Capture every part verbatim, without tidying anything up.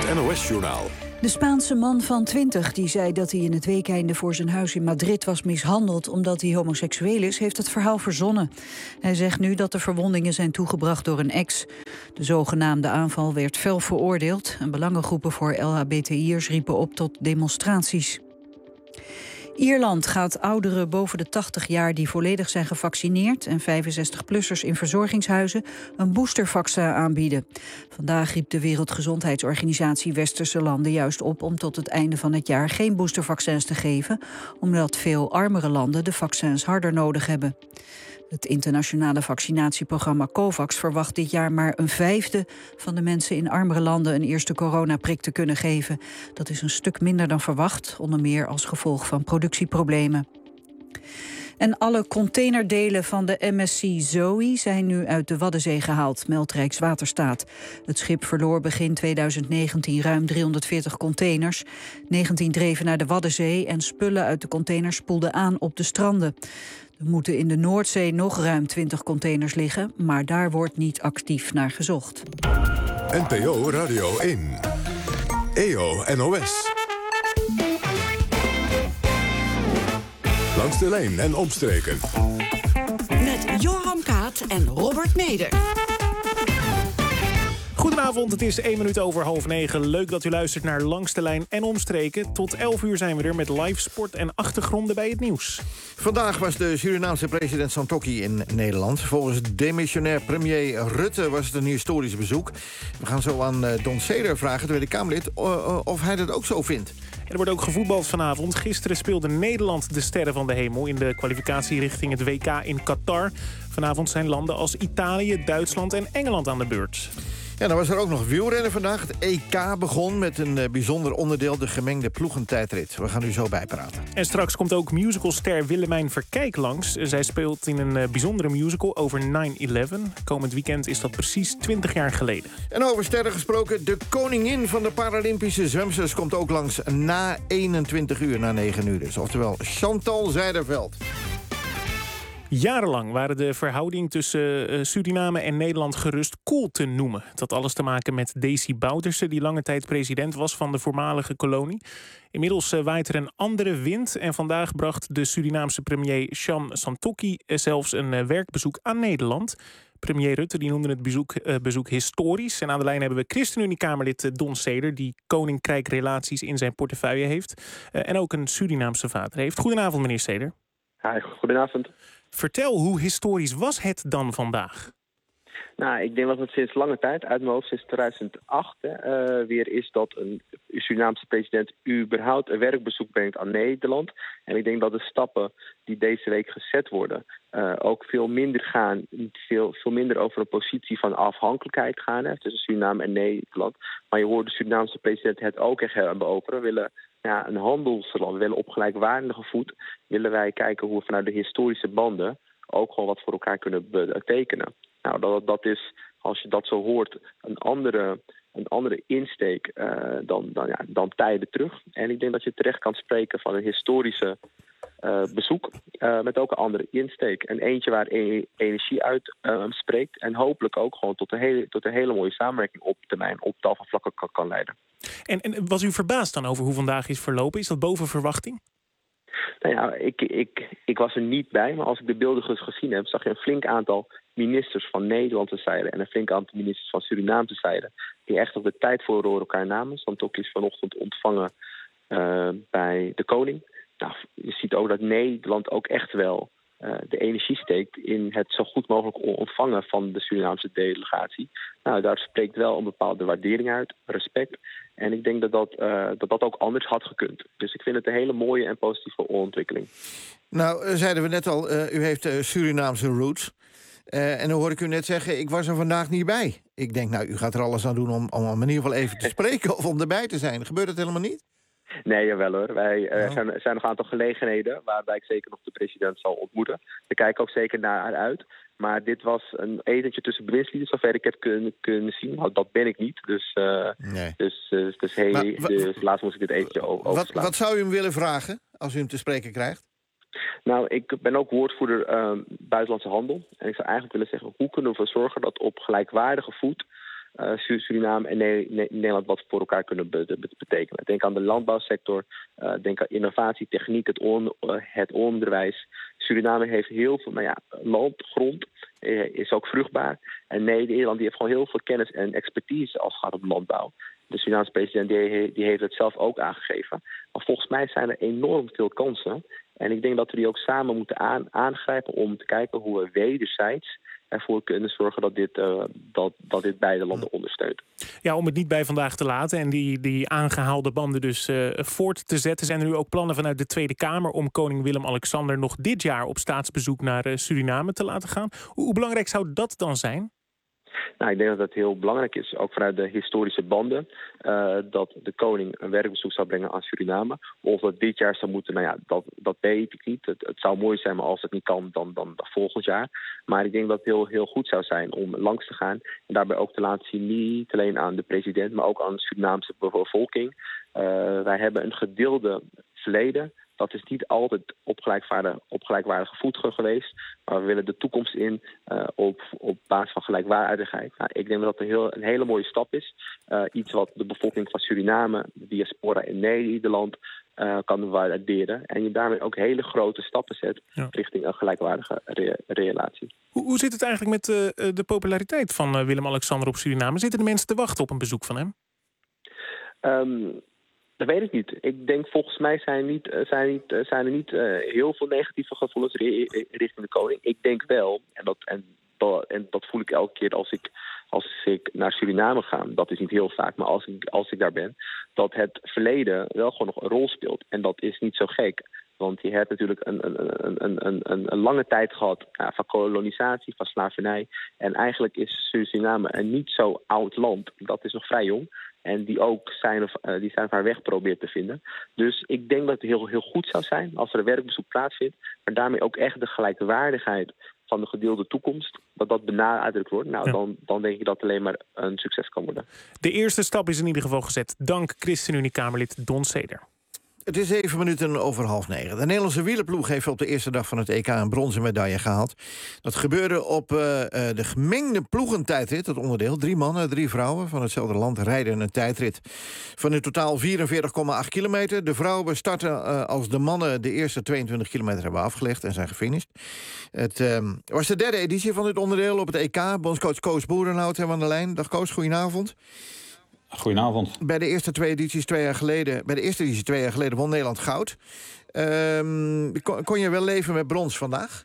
het N O S-journaal. De Spaanse man van twintig, die zei dat hij in het weekende voor zijn huis in Madrid was mishandeld omdat hij homoseksueel is, heeft het verhaal verzonnen. Hij zegt nu dat de verwondingen zijn toegebracht door een ex. De zogenaamde aanval werd fel veroordeeld en belangengroepen voor L H B T I'ers riepen op tot demonstraties. Ierland gaat ouderen boven de tachtig jaar die volledig zijn gevaccineerd en vijfenzestig-plussers in verzorgingshuizen een boostervaccin aanbieden. Vandaag riep de Wereldgezondheidsorganisatie Westerse landen juist op om tot het einde van het jaar geen boostervaccins te geven, omdat veel armere landen de vaccins harder nodig hebben. Het internationale vaccinatieprogramma COVAX verwacht dit jaar maar een vijfde van de mensen in armere landen een eerste coronaprik te kunnen geven. Dat is een stuk minder dan verwacht, onder meer als gevolg van productieproblemen. En alle containerdelen van de M S C Zoe zijn nu uit de Waddenzee gehaald, meldt Rijkswaterstaat. Het schip verloor begin tweeduizend negentien ruim driehonderdveertig containers. negentien dreven naar de Waddenzee en spullen uit de containers spoelden aan op de stranden. Er moeten in de Noordzee nog ruim twintig containers liggen, maar daar wordt niet actief naar gezocht. N P O Radio één. E O N O S. Langs de lijn en omstreken. Met Joram Kaat en Robert Meder. Goedenavond, het is één minuut over half negen. Leuk dat u luistert naar Langs de Lijn en Omstreken. Tot elf uur zijn we er met live sport en achtergronden bij het nieuws. Vandaag was de Surinaamse president Santokki in Nederland. Volgens demissionair premier Rutte was het een historisch bezoek. We gaan zo aan Don Seder vragen, de Tweede Kamerlid, of hij dat ook zo vindt. Er wordt ook gevoetbald vanavond. Gisteren speelde Nederland de sterren van de hemel in de kwalificatie richting het W K in Qatar. Vanavond zijn landen als Italië, Duitsland en Engeland aan de beurt. Ja, dan was er ook nog wielrennen vandaag. Het E K begon met een uh, bijzonder onderdeel, de gemengde ploegentijdrit. We gaan u zo bijpraten. En straks komt ook musicalster Willemijn Verkijk langs. Zij speelt in een uh, bijzondere musical over nine eleven. Komend weekend is dat precies twintig jaar geleden. En over sterren gesproken, de koningin van de Paralympische zwemsters komt ook langs na eenentwintig uur, na negen uur dus. Oftewel Chantal Zijderveld. Jarenlang waren de verhouding tussen Suriname en Nederland gerust koel te noemen. Dat had alles te maken met Desi Bouterse, die lange tijd president was van de voormalige kolonie. Inmiddels waait er een andere wind en vandaag bracht de Surinaamse premier Sam Santokki zelfs een werkbezoek aan Nederland. Premier Rutte die noemde het bezoek, uh, bezoek historisch. En aan de lijn hebben we ChristenUnie-Kamerlid Don Seder, die koninkrijkrelaties in zijn portefeuille heeft. Uh, en ook een Surinaamse vader heeft. Goedenavond, meneer Seder. Hi, goedenavond. Vertel, hoe historisch was het dan vandaag? Nou, ik denk dat het sinds lange tijd, uit mijn hoofd sinds tweeduizend acht... Uh, weer is dat een Surinaamse president überhaupt een werkbezoek brengt aan Nederland. En ik denk dat de stappen die deze week gezet worden uh, ook veel minder gaan, veel, veel minder over een positie van afhankelijkheid gaan, hè, tussen Suriname en Nederland. Maar je hoort de Surinaamse president het ook echt hebben over. We willen ja, een handelsland, we willen op gelijkwaardige voet, willen wij kijken hoe we vanuit de historische banden ook gewoon wat voor elkaar kunnen betekenen. Nou, dat, dat is, als je dat zo hoort, een andere, een andere insteek uh, dan, dan, ja, dan tijden terug. En ik denk dat je terecht kan spreken van een historische uh, bezoek uh, met ook een andere insteek. En eentje waar e- energie uit uh, spreekt en hopelijk ook gewoon tot een hele, tot een hele mooie samenwerking op termijn, op tal van vlakken kan, kan leiden. En, en was u verbaasd dan over hoe vandaag is verlopen? Is dat boven verwachting? Nou ja, ik, ik, ik was er niet bij, maar als ik de beelden gezien heb, zag je een flink aantal ministers van Nederlandse zijde en een flink aantal ministers van Surinaamse zijde, die echt op de tijd voor elkaar namen. Santokki is vanochtend ontvangen uh, bij de koning. Nou, je ziet ook dat Nederland ook echt wel uh, de energie steekt in het zo goed mogelijk ontvangen van de Surinaamse delegatie. Nou, daar spreekt wel een bepaalde waardering uit, respect. En ik denk dat dat, uh, dat dat ook anders had gekund. Dus ik vind het een hele mooie en positieve ontwikkeling. Nou, zeiden we net al, uh, u heeft uh, Surinaamse roots. Uh, en dan hoor ik u net zeggen, ik was er vandaag niet bij. Ik denk, nou, u gaat er alles aan doen om, om in ieder geval even te spreken of om erbij te zijn. Gebeurt dat helemaal niet? Nee, jawel hoor. Wij, uh, oh. zijn, er zijn nog een aantal gelegenheden waarbij ik zeker nog de president zal ontmoeten. We kijken ook zeker naar uit. Maar dit was een etentje tussen bewindslieden, zover ik het kunnen, kunnen zien. Nou, dat ben ik niet. Dus, uh, nee. dus, uh, dus, hey, maar, dus laatst moest ik dit etentje overslaan. Wat, wat zou u hem willen vragen als u hem te spreken krijgt? Nou, ik ben ook woordvoerder uh, buitenlandse handel. En ik zou eigenlijk willen zeggen, hoe kunnen we ervoor zorgen dat op gelijkwaardige voet uh, Suriname en ne- ne- Nederland wat voor elkaar kunnen be- be- betekenen. Denk aan de landbouwsector, uh, denk aan innovatie, techniek, het, on- uh, het onderwijs. Suriname heeft heel veel nou ja, land, grond, uh, is ook vruchtbaar. En Nederland die heeft gewoon heel veel kennis en expertise als het gaat om landbouw. De Surinaamse president die, die heeft het zelf ook aangegeven. Maar volgens mij zijn er enorm veel kansen. En ik denk dat we die ook samen moeten aan, aangrijpen om te kijken hoe we wederzijds ervoor kunnen zorgen dat dit, uh, dat, dat dit beide landen ondersteunt. Ja, om het niet bij vandaag te laten en die, die aangehaalde banden dus uh, voort te zetten, zijn er nu ook plannen vanuit de Tweede Kamer om koning Willem-Alexander nog dit jaar op staatsbezoek naar uh, Suriname te laten gaan. Hoe, hoe belangrijk zou dat dan zijn? Nou, ik denk dat het heel belangrijk is, ook vanuit de historische banden, uh, dat de koning een werkbezoek zou brengen aan Suriname. Of dat dit jaar zou moeten, nou ja, dat, dat weet ik niet. Het, het zou mooi zijn, maar als het niet kan, dan, dan volgend jaar. Maar ik denk dat het heel, heel goed zou zijn om langs te gaan. En daarbij ook te laten zien, niet alleen aan de president, maar ook aan de Surinaamse bevolking. Uh, wij hebben een gedeelde verleden. Dat is niet altijd op gelijkwaardige, op gelijkwaardige voet geweest. Maar we willen de toekomst in uh, op, op basis van gelijkwaardigheid. Nou, ik denk dat dat een, heel, een hele mooie stap is. Uh, iets wat de bevolking van Suriname, de diaspora in Nederland, uh, kan waarderen. En je daarmee ook hele grote stappen zet ja. richting een gelijkwaardige re- relatie. Hoe, hoe zit het eigenlijk met uh, de populariteit van uh, Willem-Alexander op Suriname? Zitten de mensen te wachten op een bezoek van hem? Um, Dat weet ik niet. Ik denk volgens mij zijn, niet, zijn, niet, zijn er niet uh, heel veel negatieve gevoelens richting de koning. Ik denk wel, en dat, en, en dat voel ik elke keer als ik, als ik naar Suriname ga. Dat is niet heel vaak, maar als ik, als ik daar ben. Dat het verleden wel gewoon nog een rol speelt. En dat is niet zo gek. Want je hebt natuurlijk een, een, een, een, een, een lange tijd gehad ja, van kolonisatie, van slavernij. En eigenlijk is Suriname een niet zo oud land. Dat is nog vrij jong. En die ook zijn, of, uh, die zijn of haar weg probeert te vinden. Dus ik denk dat het heel, heel goed zou zijn als er een werkbezoek plaatsvindt. Maar daarmee ook echt de gelijkwaardigheid van de gedeelde toekomst, dat dat benadrukt wordt. Nou, ja. dan, dan denk ik dat het alleen maar een succes kan worden. De eerste stap is in ieder geval gezet. Dank ChristenUnie-Kamerlid Don Seder. Het is zeven minuten over half negen. De Nederlandse wielerploeg heeft op de eerste dag van het E K een bronzen medaille gehaald. Dat gebeurde op uh, de gemengde ploegentijdrit, dat onderdeel. Drie mannen, drie vrouwen van hetzelfde land rijden een tijdrit van in totaal vierenveertig komma acht kilometer. De vrouwen starten uh, als de mannen de eerste tweeëntwintig kilometer hebben afgelegd en zijn gefinished. Het uh, was de derde editie van dit onderdeel op het E K. Bondscoach Koos Boerenhout hebben we aan de lijn. Dag Koos, goedenavond. Goedenavond. Bij de eerste twee edities twee jaar geleden, bij de eerste editie twee jaar geleden won Nederland goud. Um, kon, kon je wel leven met brons vandaag?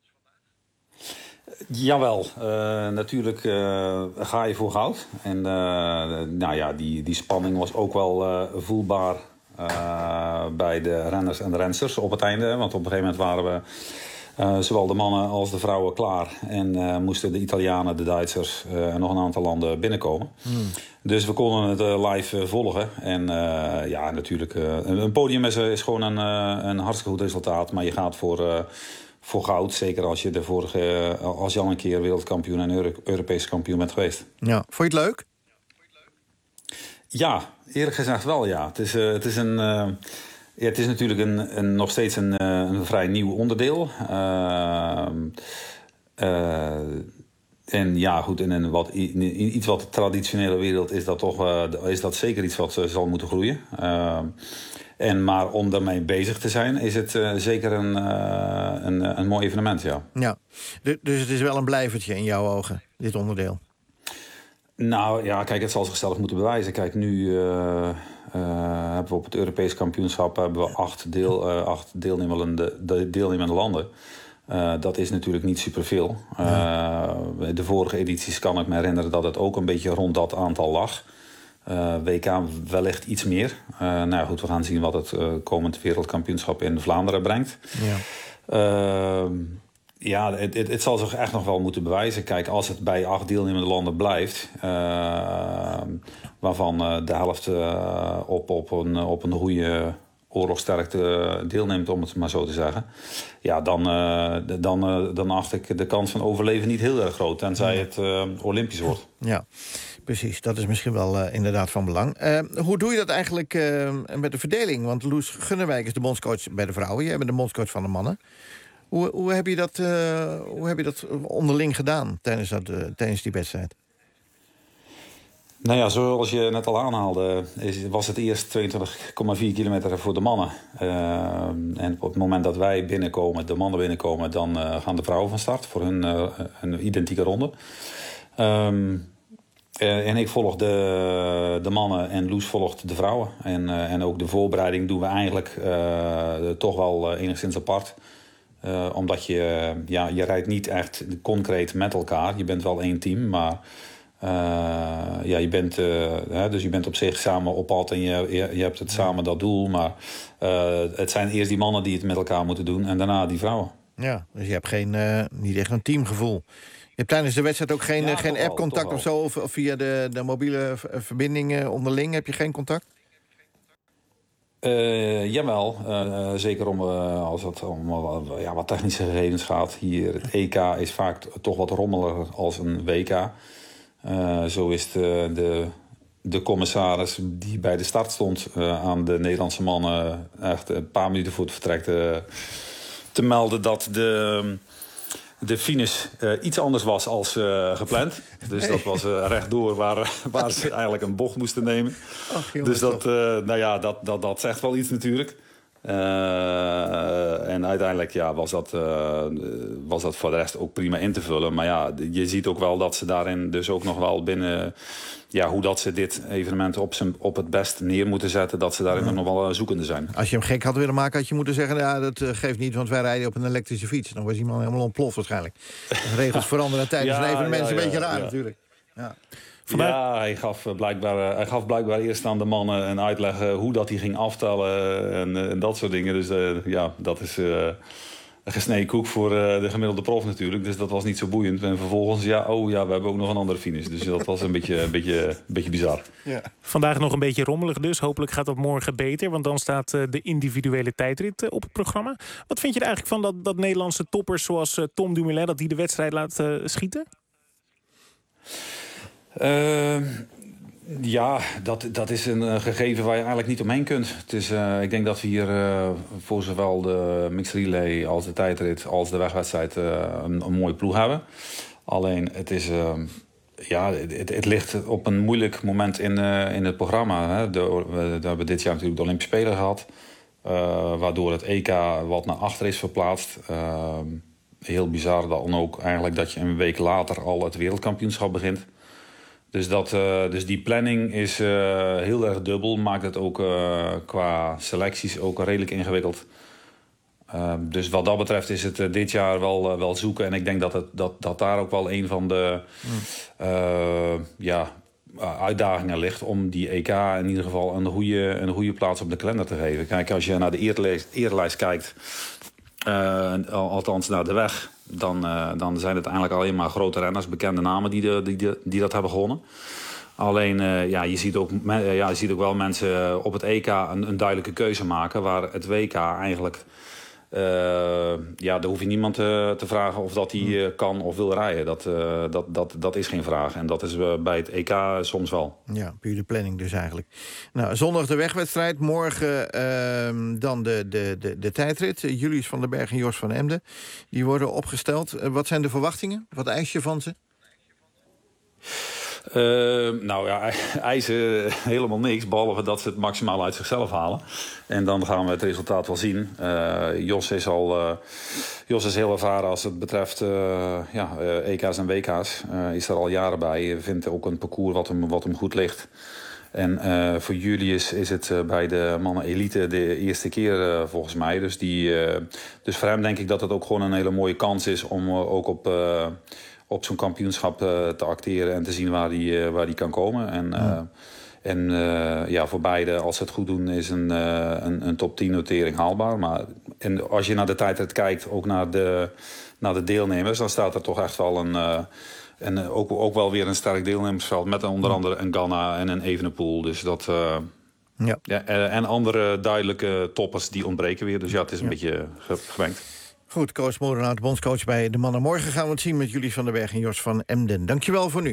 Jawel, uh, natuurlijk uh, ga je voor goud. En uh, nou ja, die, die spanning was ook wel uh, voelbaar uh, bij de renners en de rensters op het einde. Want op een gegeven moment waren we Uh, zowel de mannen als de vrouwen klaar. En uh, moesten de Italianen, de Duitsers uh, en nog een aantal landen binnenkomen. Hmm. Dus we konden het uh, live uh, volgen. En uh, ja, natuurlijk, uh, een podium is, is gewoon een, uh, een hartstikke goed resultaat. Maar je gaat voor, uh, voor goud. Zeker als je, de vorige, uh, als je al een keer wereldkampioen en Euro- Europese kampioen bent geweest. Ja. Vond je het leuk? Ja, eerlijk gezegd wel, ja. Het is, uh, het is een... Uh, Ja, het is natuurlijk een, een, nog steeds een, een vrij nieuw onderdeel. Uh, uh, en ja, goed, in een wat, in iets wat traditionele wereld is dat toch uh, is dat zeker iets wat uh, zal moeten groeien. Uh, en maar om daarmee bezig te zijn, is het uh, zeker een, uh, een, een mooi evenement, ja. Ja. Dus het is wel een blijvertje in jouw ogen, dit onderdeel? Nou ja, kijk, het zal zichzelf moeten bewijzen. Kijk, nu uh, uh, hebben we op het Europees kampioenschap hebben we acht, deel, uh, acht deelnemende, de deelnemende landen. Uh, dat is natuurlijk niet superveel. Uh, de vorige edities kan ik me herinneren dat het ook een beetje rond dat aantal lag. Uh, W K wellicht iets meer. Uh, nou goed, we gaan zien wat het uh, komend wereldkampioenschap in Vlaanderen brengt. Ja. Uh, Ja, het, het, het zal zich echt nog wel moeten bewijzen. Kijk, als het bij acht deelnemende landen blijft, Uh, waarvan uh, de helft uh, op, op, een, op een goede oorlogsterkte deelneemt, om het maar zo te zeggen. Ja, dan, uh, dan, uh, dan acht ik de kans van overleven niet heel erg groot. Tenzij het uh, Olympisch wordt. Ja, precies. Dat is misschien wel uh, inderdaad van belang. Uh, hoe doe je dat eigenlijk uh, met de verdeling? Want Loes Gunnewijk is de bondscoach bij de vrouwen. Jij bent de bondscoach van de mannen. Hoe, hoe, heb je dat, uh, hoe heb je dat onderling gedaan tijdens, dat, uh, tijdens die wedstrijd? Nou ja, zoals je net al aanhaalde, is, was het eerst tweeëntwintig komma vier kilometer voor de mannen. Uh, en op het moment dat wij binnenkomen, de mannen binnenkomen, dan uh, gaan de vrouwen van start voor hun uh, een identieke ronde. Um, uh, en ik volg de, de mannen en Loes volgt de vrouwen. En, uh, en ook de voorbereiding doen we eigenlijk uh, toch wel uh, enigszins apart. Uh, omdat je, uh, ja, je rijdt niet echt concreet met elkaar. Je bent wel één team, maar uh, ja, je bent, uh, hè, dus je bent op zich samen op pad en je, je, je hebt het samen dat doel. Maar uh, het zijn eerst die mannen die het met elkaar moeten doen en daarna die vrouwen. Ja, dus je hebt geen, uh, niet echt een teamgevoel. Je hebt tijdens de wedstrijd ook geen, Ja, geen wel, app-contact of zo? Of, of via de, de mobiele verbindingen onderling heb je geen contact? Uh, jawel, uh, zeker om, uh, als het om uh, ja, wat technische gegevens gaat. Hier, het E K is vaak toch wat rommeliger als een W K. Uh, zo is de, de, de commissaris die bij de start stond uh, aan de Nederlandse mannen echt een paar minuten voor het vertrek te, te melden dat de, de finish uh, iets anders was als uh, gepland. Dus dat was uh, rechtdoor waar, waar ze eigenlijk een bocht moesten nemen. Ach, jongens, dus dat, uh, nou ja, dat, dat, dat zegt wel iets natuurlijk. Uh, en uiteindelijk ja, was, dat, uh, was dat voor de rest ook prima in te vullen. Maar ja, je ziet ook wel dat ze daarin dus ook nog wel binnen... Ja, hoe dat ze dit evenement op, zijn, op het best neer moeten zetten... dat ze daarin ja. nog wel zoekende zijn. Als je hem gek had willen maken, had je moeten zeggen... ja, dat geeft niet, want wij rijden op een elektrische fiets. Dan was iemand helemaal ontploft waarschijnlijk. De regels veranderen tijdens ja, een evenement. Ja, ja, een beetje raar ja. natuurlijk. Ja. Vandaar... Ja, hij gaf, blijkbaar, hij gaf blijkbaar eerst aan de mannen een uitleg... hoe dat hij ging aftellen en, en dat soort dingen. Dus uh, ja, dat is... Uh, een gesneden koek voor uh, de gemiddelde prof natuurlijk. Dus dat was niet zo boeiend. En vervolgens, ja, oh ja, we hebben ook nog een andere finish. Dus dat was een beetje, een beetje, een beetje bizar. Ja. Vandaag nog een beetje rommelig dus. Hopelijk gaat dat morgen beter. Want dan staat uh, de individuele tijdrit uh, op het programma. Wat vind je er eigenlijk van dat, dat Nederlandse toppers zoals uh, Tom Dumoulin... dat die de wedstrijd laat uh, schieten? Uh... Ja, dat, dat is een uh, gegeven waar je eigenlijk niet omheen kunt. Het is, uh, ik denk dat we hier uh, voor zowel de mixed relay als de tijdrit... als de wegwedstrijd uh, een, een mooie ploeg hebben. Alleen, het, is, uh, ja, het, het ligt op een moeilijk moment in, uh, in het programma. Hè. De, we, we hebben dit jaar natuurlijk de Olympische Spelen gehad. Uh, waardoor het E K wat naar achter is verplaatst. Uh, heel bizar dan ook eigenlijk dat je een week later al het wereldkampioenschap begint. Dus, dat, uh, dus die planning is uh, heel erg dubbel. Maakt het ook uh, qua selecties ook redelijk ingewikkeld. Uh, dus wat dat betreft is het uh, dit jaar wel, uh, wel zoeken. En ik denk dat, het, dat, dat daar ook wel een van de uh, ja, uitdagingen ligt... om die E K in ieder geval een goede, een goede plaats op de kalender te geven. Kijk, als je naar de eerlijst, eerlijst kijkt... Uh, althans naar de weg... Dan, uh, dan zijn het eigenlijk alleen maar grote renners, bekende namen die, de, die, de, die dat hebben gewonnen. Alleen, uh, ja, je ziet, ook, uh, ja, je ziet ook wel mensen op het E K een, een duidelijke keuze maken... waar het W K eigenlijk... Uh, ja, daar hoef je niemand uh, te vragen of dat hij uh, kan of wil rijden. Dat, uh, dat, dat, dat is geen vraag. En dat is uh, bij het E K soms wel. Ja, puur de planning dus eigenlijk. Nou, zondag de wegwedstrijd. Morgen uh, dan de, de, de, de tijdrit. Uh, Julius van den Berg en Jos van Emden. Die worden opgesteld. Uh, wat zijn de verwachtingen? Wat eis je van ze? Uh, nou ja, eisen helemaal niks, behalve dat ze het maximaal uit zichzelf halen. En dan gaan we het resultaat wel zien. Uh, Jos is al uh, Jos is heel ervaren als het betreft uh, ja, uh, E K's en W K's. Uh, is er al jaren bij. Vindt ook een parcours wat hem, wat hem goed ligt. En uh, voor Julius is het uh, bij de mannen elite de eerste keer uh, volgens mij. Dus, die, uh, dus voor hem denk ik dat het ook gewoon een hele mooie kans is om uh, ook op... Uh, op zo'n kampioenschap uh, te acteren en te zien waar die, uh, waar die kan komen. En, uh, ja. en uh, ja, voor beide, als ze het goed doen, is een, uh, een, een top tien notering haalbaar. Maar en als je naar de tijdrit kijkt, ook naar de, naar de deelnemers... dan staat er toch echt wel een... Uh, en ook, ook wel weer een sterk deelnemersveld... met onder andere een Ganna en een Evenepoel. Dus dat... Uh, ja. Ja, en andere duidelijke toppers die ontbreken weer. Dus ja, het is een ja. beetje gemengd. Goed, Koos Molenaar, bondscoach bij de mannen. Morgen gaan we het zien met Julius van den Berg en Jos van Emden. Dankjewel voor nu.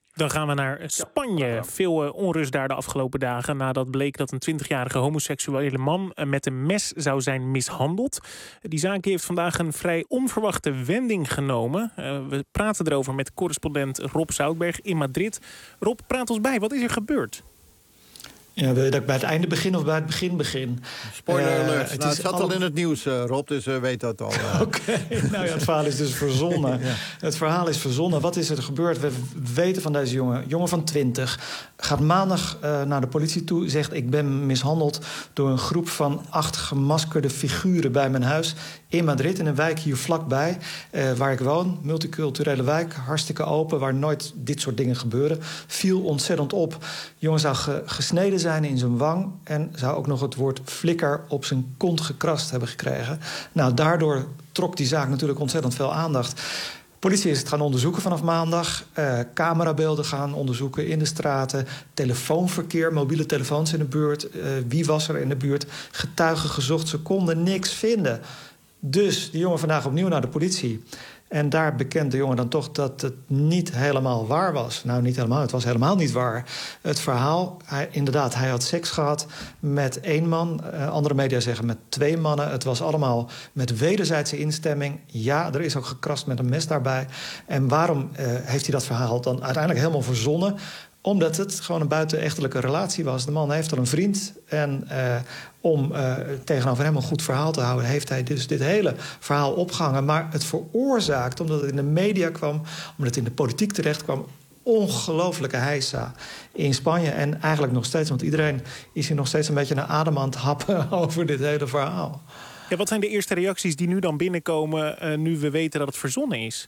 Dan gaan we naar Spanje. Veel uh, onrust daar de afgelopen dagen nadat bleek dat een twintigjarige homoseksuele man uh, met een mes zou zijn mishandeld. Die zaak heeft vandaag een vrij onverwachte wending genomen. Uh, we praten erover met correspondent Rob Zoutberg in Madrid. Rob, praat ons bij. Wat is er gebeurd? Ja, wil je dat ik bij het einde begin of bij het begin begin? Spoiler alert. Uh, het, nou, is het zat alle... al in het nieuws, uh, Rob, dus uh, weet dat al. Uh. Oké, okay. nou ja, het verhaal is dus verzonnen. ja. Het verhaal is verzonnen. Wat is er gebeurd? We weten van deze jongen, jongen van twintig... gaat maandag uh, naar de politie toe, zegt... ik ben mishandeld door een groep van acht gemaskerde figuren bij mijn huis... in Madrid, in een wijk hier vlakbij, uh, waar ik woon. Multiculturele wijk, hartstikke open, waar nooit dit soort dingen gebeuren. Viel ontzettend op. Jongen zou ge- gesneden zijn in zijn wang... en zou ook nog het woord flikker op zijn kont gekrast hebben gekregen. Nou, daardoor trok die zaak natuurlijk ontzettend veel aandacht. Politie is het gaan onderzoeken vanaf maandag. Uh, camerabeelden gaan onderzoeken in de straten. Telefoonverkeer, mobiele telefoons in de buurt. Uh, wie was er in de buurt? Getuigen gezocht, ze konden niks vinden. Dus die jongen vandaag opnieuw naar de politie. En daar bekent de jongen dan toch dat het niet helemaal waar was. Nou, niet helemaal, het was helemaal niet waar. Het verhaal, hij, inderdaad, hij had seks gehad met één man. Uh, andere media zeggen met twee mannen. Het was allemaal met wederzijdse instemming. Ja, er is ook gekrast met een mes daarbij. En waarom uh, heeft hij dat verhaal dan uiteindelijk helemaal verzonnen? Omdat het gewoon een buitenechtelijke relatie was. De man heeft al een vriend. En uh, om uh, tegenover hem een goed verhaal te houden... heeft hij dus dit hele verhaal opgehangen. Maar het veroorzaakt, omdat het in de media kwam... omdat het in de politiek terecht kwam... ongelooflijke heisa in Spanje. En eigenlijk nog steeds, want iedereen is hier nog steeds... een beetje naar adem aan het happen over dit hele verhaal. Ja, wat zijn de eerste reacties die nu dan binnenkomen... Uh, nu we weten dat het verzonnen is?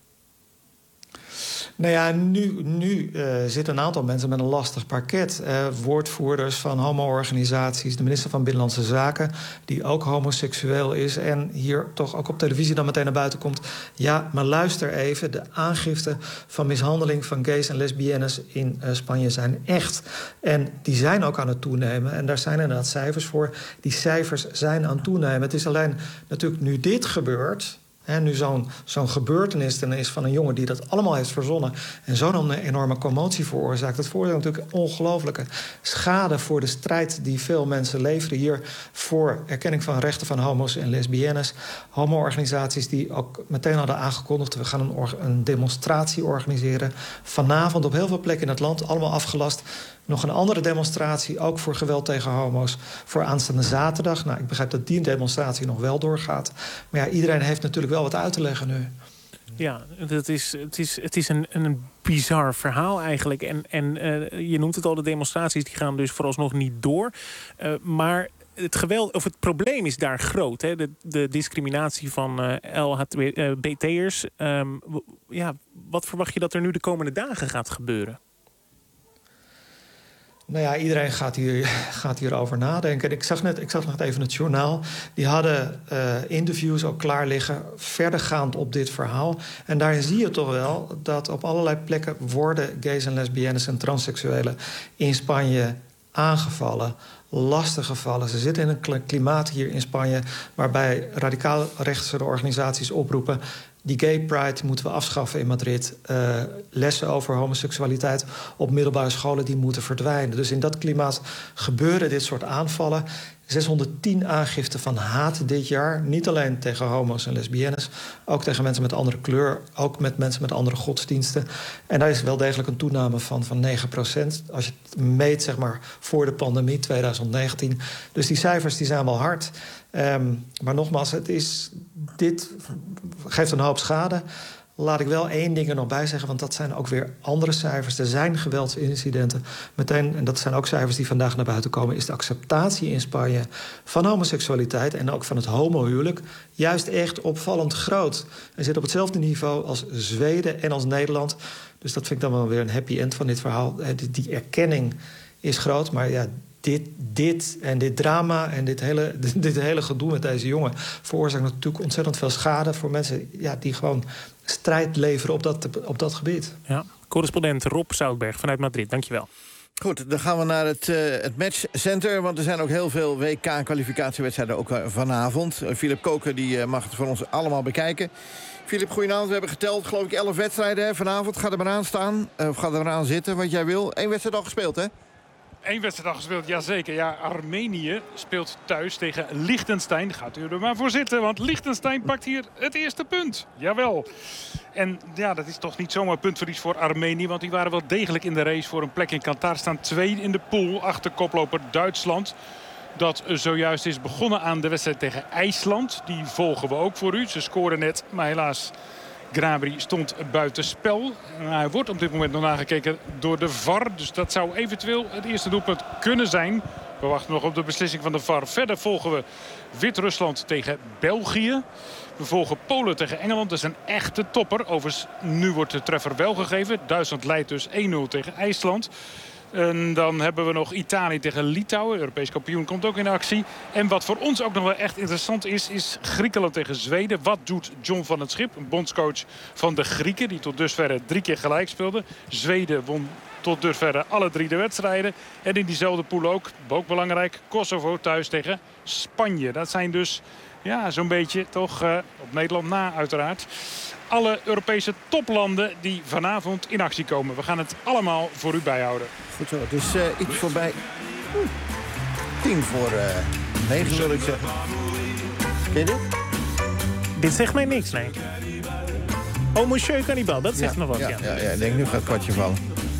Nou ja, nu, nu uh, zitten een aantal mensen met een lastig parket. Uh, woordvoerders van homo-organisaties, de minister van Binnenlandse Zaken... die ook homoseksueel is en hier toch ook op televisie dan meteen naar buiten komt. Ja, maar luister even, de aangiften van mishandeling van gays en lesbiennes in uh, Spanje zijn echt. En die zijn ook aan het toenemen. En daar zijn inderdaad cijfers voor. Die cijfers zijn aan het toenemen. Het is alleen natuurlijk nu dit gebeurt... En nu zo'n, zo'n gebeurtenis is van een jongen die dat allemaal heeft verzonnen... en zo'n enorme commotie veroorzaakt. Dat veroorzaakt natuurlijk ongelooflijke schade voor de strijd... die veel mensen leveren hier voor erkenning van rechten van homo's en lesbiennes. Homo-organisaties die ook meteen hadden aangekondigd... we gaan een, or- een demonstratie organiseren. Vanavond op heel veel plekken in het land, allemaal afgelast... Nog een andere demonstratie, ook voor geweld tegen homo's... voor aanstaande zaterdag. Nou, ik begrijp dat die demonstratie nog wel doorgaat. Maar ja, iedereen heeft natuurlijk wel wat uit te leggen nu. Ja, het is, het is, het is een, een bizar verhaal eigenlijk. En, en uh, je noemt het al, de demonstraties die gaan dus vooralsnog niet door. Uh, maar het geweld, of het probleem is daar groot. Hè? De, de discriminatie van uh, L H B T'ers. Um, ja, wat verwacht je dat er nu de komende dagen gaat gebeuren? Nou ja, iedereen gaat, hier, gaat hierover nadenken. Ik zag net, ik zag net even het journaal. Die hadden uh, interviews ook klaar liggen, verdergaand op dit verhaal. En daarin zie je toch wel dat op allerlei plekken... worden gays en lesbiennes en transseksuelen in Spanje aangevallen. Lastig gevallen. Ze zitten in een klimaat hier in Spanje... waarbij radicaal rechtse organisaties oproepen... die gay pride moeten we afschaffen in Madrid. Uh, lessen over homoseksualiteit op middelbare scholen die moeten verdwijnen. Dus in dat klimaat gebeuren dit soort aanvallen. zeshonderdtien aangiften van haat dit jaar. Niet alleen tegen homo's en lesbiennes. Ook tegen mensen met andere kleur. Ook met mensen met andere godsdiensten. En daar is wel degelijk een toename van, van negen procent. Als je het meet, zeg maar, voor de pandemie twintig negentien. Dus die cijfers die zijn wel hard. Um, maar nogmaals, het is, dit geeft een hoop schade. Laat ik wel één ding er nog bij zeggen, want dat zijn ook weer andere cijfers. Er zijn geweldsincidenten. Meteen, en dat zijn ook cijfers die vandaag naar buiten komen... is de acceptatie in Spanje van homoseksualiteit... en ook van het homohuwelijk juist echt opvallend groot. En zit op hetzelfde niveau als Zweden en als Nederland. Dus dat vind ik dan wel weer een happy end van dit verhaal. Die, die erkenning is groot, maar ja... Dit, dit en dit drama en dit hele, dit, dit hele gedoe met deze jongen... veroorzaakt natuurlijk ontzettend veel schade voor mensen... Ja, die gewoon strijd leveren op dat, op dat gebied. Ja, correspondent Rob Zoutberg vanuit Madrid, dankjewel. Goed, dan gaan we naar het, uh, het matchcenter. Want er zijn ook heel veel W K-kwalificatiewedstrijden ook uh, vanavond. Uh, Philip Koken die, uh, mag het voor ons allemaal bekijken. Philip, goedenavond. We hebben geteld, geloof ik, elf wedstrijden hè, vanavond. Ga er maar aan staan, uh, of ga er maar aan zitten, wat jij wil. Eén wedstrijd al gespeeld, hè? Eén wedstrijd al gespeeld, jazeker. Ja, Armenië speelt thuis tegen Liechtenstein. Gaat u er maar voor zitten, want Liechtenstein pakt hier het eerste punt. Jawel. En ja, dat is toch niet zomaar puntverlies voor Armenië. Want die waren wel degelijk in de race voor een plek in Qatar. Staan twee in de pool achter koploper Duitsland. Dat zojuist is begonnen aan de wedstrijd tegen IJsland. Die volgen we ook voor u. Ze scoren net, maar helaas... Gnabry stond buitenspel. Hij wordt op dit moment nog nagekeken door de V A R. Dus dat zou eventueel het eerste doelpunt kunnen zijn. We wachten nog op de beslissing van de V A R. Verder volgen we Wit-Rusland tegen België. We volgen Polen tegen Engeland. Dat is een echte topper. Overigens, nu wordt de treffer wel gegeven. Duitsland leidt dus één nul tegen IJsland. En dan hebben we nog Italië tegen Litouwen. Europees kampioen komt ook in actie. En wat voor ons ook nog wel echt interessant is, is Griekenland tegen Zweden. Wat doet John van het Schip, een bondscoach van de Grieken, die tot dusver drie keer gelijk speelde. Zweden won tot dusver alle drie de wedstrijden. En in diezelfde pool ook, ook belangrijk, Kosovo thuis tegen Spanje. Dat zijn dus ja, zo'n beetje toch uh, op Nederland na uiteraard. Alle Europese toplanden die vanavond in actie komen. We gaan het allemaal voor u bijhouden. Goed zo, dus uh, iets voorbij. Oeh. Tien voor uh, negen wil ik zeggen. Ken je dit? Dit zegt mij niks, nee. Oh, Monsieur Cannibal, dat zegt ja, nog wat, ja. ja. Ja, ja, ik denk nu gaat het kwartje vallen.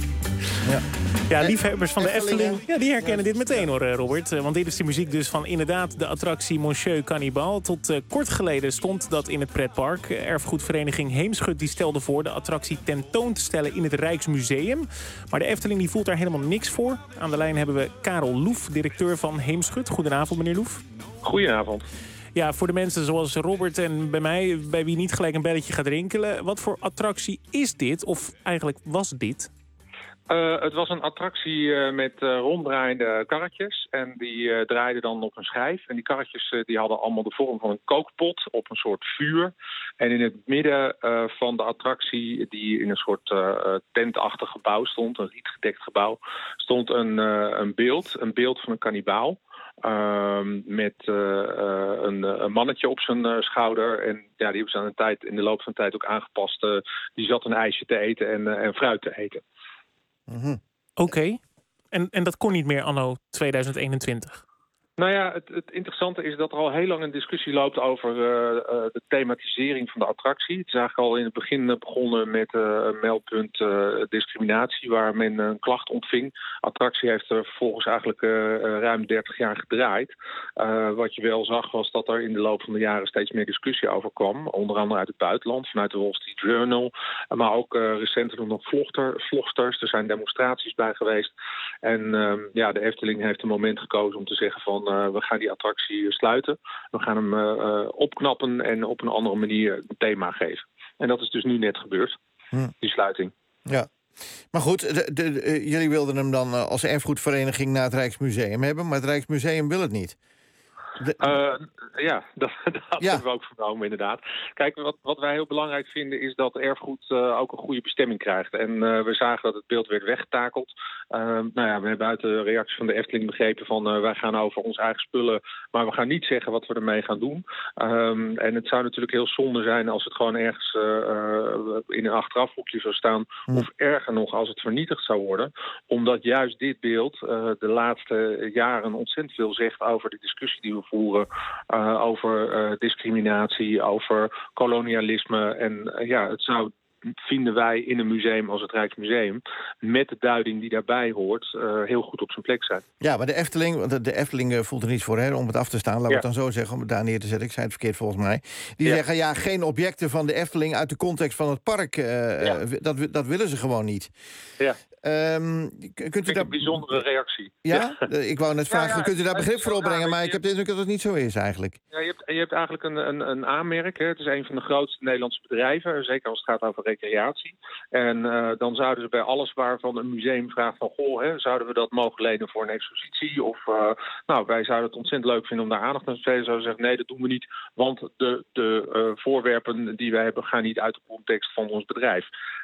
Ja. Ja, liefhebbers van de Efteling, ja, die herkennen dit meteen hoor, Robert. Want dit is de muziek dus van inderdaad de attractie Monsieur Cannibal. Tot uh, kort geleden stond dat in het pretpark. Erfgoedvereniging Heemschut die stelde voor de attractie tentoon te stellen in het Rijksmuseum. Maar de Efteling die voelt daar helemaal niks voor. Aan de lijn hebben we Karel Loef, directeur van Heemschut. Goedenavond, meneer Loef. Goedenavond. Ja, voor de mensen zoals Robert en bij mij, bij wie niet gelijk een belletje gaat rinkelen. Wat voor attractie is dit? Of eigenlijk was dit? Uh, het was een attractie uh, met uh, ronddraaiende karretjes. En die uh, draaiden dan op een schijf. En die karretjes uh, die hadden allemaal de vorm van een kookpot op een soort vuur. En in het midden uh, van de attractie, die in een soort uh, tentachtig gebouw stond, een rietgedekt gebouw, stond een, uh, een beeld, een beeld van een kannibaal. Uh, met uh, uh, een, een mannetje op zijn uh, schouder. En ja, die hebben ze aan de tijd, in de loop van de tijd ook aangepast. Uh, die zat een ijsje te eten en, uh, en fruit te eten. Mm-hmm. Oké. Okay. En, en dat kon niet meer anno tweeduizend eenentwintig? Nou ja, het, het interessante is dat er al heel lang een discussie loopt over uh, uh, de thematisering van de attractie. Het is eigenlijk al in het begin begonnen met uh, een meldpunt uh, discriminatie, waar men een klacht ontving. De attractie heeft er vervolgens eigenlijk uh, ruim dertig jaar gedraaid. Uh, wat je wel zag was dat er in de loop van de jaren steeds meer discussie over kwam. Onder andere uit het buitenland, vanuit de Wall Street Journal. Uh, maar ook uh, recentelijk nog vlogter, vlogsters. Er zijn demonstraties bij geweest. En uh, ja, de Efteling heeft een moment gekozen om te zeggen van Uh, we gaan die attractie sluiten. We gaan hem uh, opknappen en op een andere manier een thema geven. En dat is dus nu net gebeurd, hm. die sluiting. Ja, maar goed, de, de, de, jullie wilden hem dan uh, als erfgoedvereniging naar het Rijksmuseum hebben, maar het Rijksmuseum wil het niet. De... Uh, ja, dat, dat hadden ja. we ook vernomen inderdaad. Kijk, wat, wat wij heel belangrijk vinden is dat erfgoed uh, ook een goede bestemming krijgt. En uh, we zagen dat het beeld werd weggetakeld. Uh, nou ja, we hebben uit de reactie van de Efteling begrepen van uh, wij gaan over onze eigen spullen, maar we gaan niet zeggen wat we ermee gaan doen. Um, en het zou natuurlijk heel zonde zijn als het gewoon ergens uh, uh, in een achterafhoekje zou staan. Hm. Of erger nog, als het vernietigd zou worden. Omdat juist dit beeld uh, de laatste jaren ontzettend veel zegt over de discussie die we voeren. Uh, over uh, discriminatie, over kolonialisme. En uh, ja, het zou, vinden wij in een museum als het Rijksmuseum, met de duiding die daarbij hoort, uh, heel goed op zijn plek zijn. Ja, maar de Efteling, de, de Efteling voelt er niets voor hè, om het af te staan. Laten we ja. het dan zo zeggen, om het daar neer te zetten. Ik zei het verkeerd volgens mij. Die ja. zeggen, ja, geen objecten van de Efteling uit de context van het park. Uh, ja. dat, dat willen ze gewoon niet. Ja. Um, kunt u daar... een bijzondere reactie. Ja? ja? Ik wou net vragen, ja, ja, kunt u daar begrip voor opbrengen? Maar ik heb de indruk dat het niet zo is eigenlijk. Ja, je, hebt, je hebt eigenlijk een, een, een aanmerk. Hè. Het is een van de grootste Nederlandse bedrijven. Zeker als het gaat over recreatie. En uh, dan zouden ze bij alles waarvan een museum vraagt van goh, hè, zouden we dat mogen lenen voor een expositie? Of uh, nou, wij zouden het ontzettend leuk vinden om daar aandacht aan te besteden. Zouden ze zeggen, nee, dat doen we niet. Want de, de uh, voorwerpen die wij hebben gaan niet uit de context van ons bedrijf.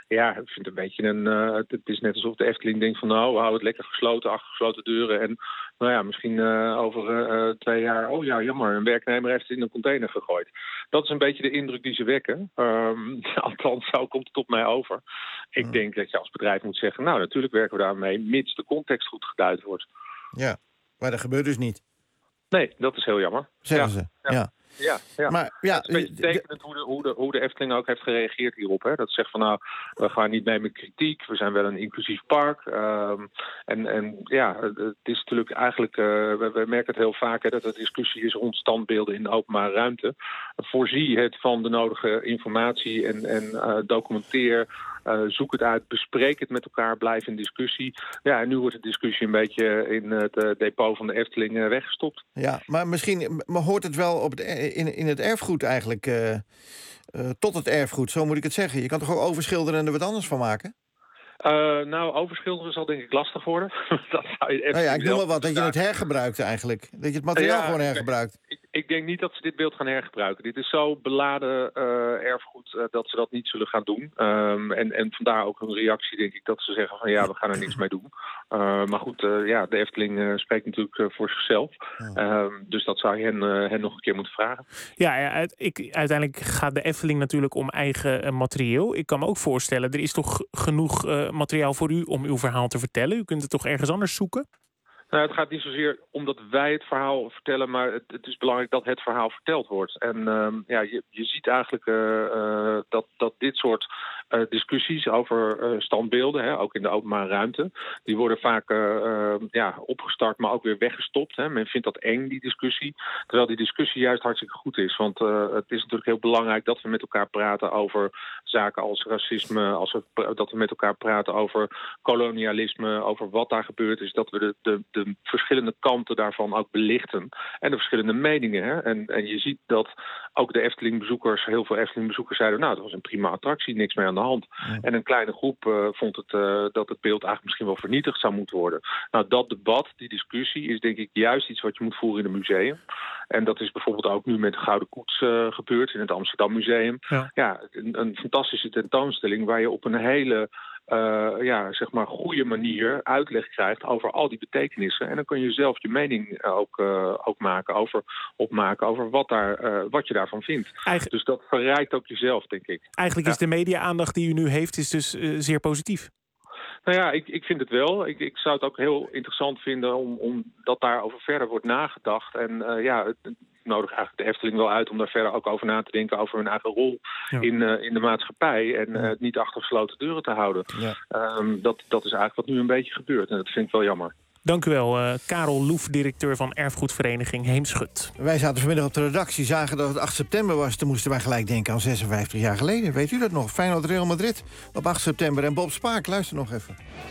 ja, ik vind het een beetje een... Uh, het is net alsof de Efteling denkt van nou, we houden het lekker gesloten, achter gesloten deuren. En nou ja, misschien uh, over uh, twee jaar, oh ja, jammer, een werknemer heeft het in een container gegooid. Dat is een beetje de indruk die ze wekken. Um, althans, zo komt het op mij over. Ik hmm. denk dat je als bedrijf moet zeggen, nou natuurlijk werken we daarmee, mits de context goed geduid wordt. Ja, maar dat gebeurt dus niet. Nee, dat is heel jammer. Zeggen ja. ze, ja. ja. Ja, ja. Maar, ja, het is een beetje tekenend hoe de, hoe, de, hoe de Efteling ook heeft gereageerd hierop. Hè. Dat zegt van nou, we gaan niet mee met kritiek. We zijn wel een inclusief park. Um, en, en ja, het is natuurlijk eigenlijk... Uh, we, we merken het heel vaak hè, dat er discussie is rond standbeelden in de openbare ruimte. Voorzie het van de nodige informatie en, en uh, documenteer... Uh, zoek het uit, bespreek het met elkaar, blijf in discussie. Ja, en nu wordt de discussie een beetje in het uh, depot van de Efteling uh, weggestopt. Ja, maar misschien maar hoort het wel op het, in, in het erfgoed eigenlijk, uh, uh, tot het erfgoed, zo moet ik het zeggen. Je kan toch ook overschilderen en er wat anders van maken? Uh, nou, overschilderen zal denk ik lastig worden. Dat zou je nou ja, ik noem maar wat, dat je het hergebruikt eigenlijk. Dat je het materiaal ja, gewoon hergebruikt. Ik, ik denk niet dat ze dit beeld gaan hergebruiken. Dit is zo beladen uh, erfgoed uh, dat ze dat niet zullen gaan doen. Um, en, en vandaar ook hun reactie, denk ik, dat ze zeggen van ja, we gaan er niks mee doen. Uh, maar goed, uh, ja, de Efteling uh, spreekt natuurlijk uh, voor zichzelf. Ja. Um, dus dat zou je hen, uh, hen nog een keer moeten vragen. Ja, ja uit, ik, uiteindelijk gaat de Efteling natuurlijk om eigen uh, materieel. Ik kan me ook voorstellen, er is toch genoeg uh, materiaal voor u om uw verhaal te vertellen? U kunt het toch ergens anders zoeken? Nou, het gaat niet zozeer omdat wij het verhaal vertellen, maar het, het is belangrijk dat het verhaal verteld wordt. En um, ja, je, je ziet eigenlijk uh, uh, dat, dat dit soort uh, discussies over uh, standbeelden, hè, ook in de openbare ruimte, die worden vaak uh, uh, ja, opgestart, maar ook weer weggestopt. Hè. Men vindt dat eng, die discussie. Terwijl die discussie juist hartstikke goed is. Want uh, het is natuurlijk heel belangrijk dat we met elkaar praten over zaken als racisme, als we, dat we met elkaar praten over kolonialisme, over wat daar gebeurd is, dat we de, de de verschillende kanten daarvan ook belichten. En de verschillende meningen. Hè? En, en je ziet dat ook de Efteling-bezoekers, heel veel Efteling-bezoekers zeiden, nou, dat was een prima attractie, niks meer aan de hand. Ja. En een kleine groep uh, vond het, uh, dat het beeld eigenlijk misschien wel vernietigd zou moeten worden. Nou, dat debat, die discussie, is denk ik juist iets wat je moet voeren in een museum. En dat is bijvoorbeeld ook nu met de Gouden Koets uh, gebeurd in het Amsterdam Museum. Ja, ja een, een fantastische tentoonstelling waar je op een hele Uh, ja, zeg maar goede manier uitleg krijgt over al die betekenissen. En dan kun je zelf je mening ook, uh, ook maken over, opmaken over wat, daar, uh, wat je daarvan vindt. Eigen... Dus dat verrijkt ook jezelf, denk ik. Eigenlijk ja. is de media-aandacht die u nu heeft is dus uh, zeer positief. Nou ja, ik, ik vind het wel. Ik, ik zou het ook heel interessant vinden om, om dat daarover verder wordt nagedacht. En uh, ja, het nodig eigenlijk de Efteling wel uit om daar verder ook over na te denken over hun eigen rol ja. in, uh, in de maatschappij. En uh, het niet achter gesloten deuren te houden. Ja. Um, dat, dat is eigenlijk wat nu een beetje gebeurt. En dat vind ik wel jammer. Dank u wel, uh, Karel Loef, directeur van erfgoedvereniging Heemschut. Wij zaten vanmiddag op de redactie, zagen dat het acht september was. Toen moesten wij gelijk denken aan zesenvijftig jaar geleden. Weet u dat nog? Feyenoord Real Madrid op acht september. En Bob Spaak, luister nog even.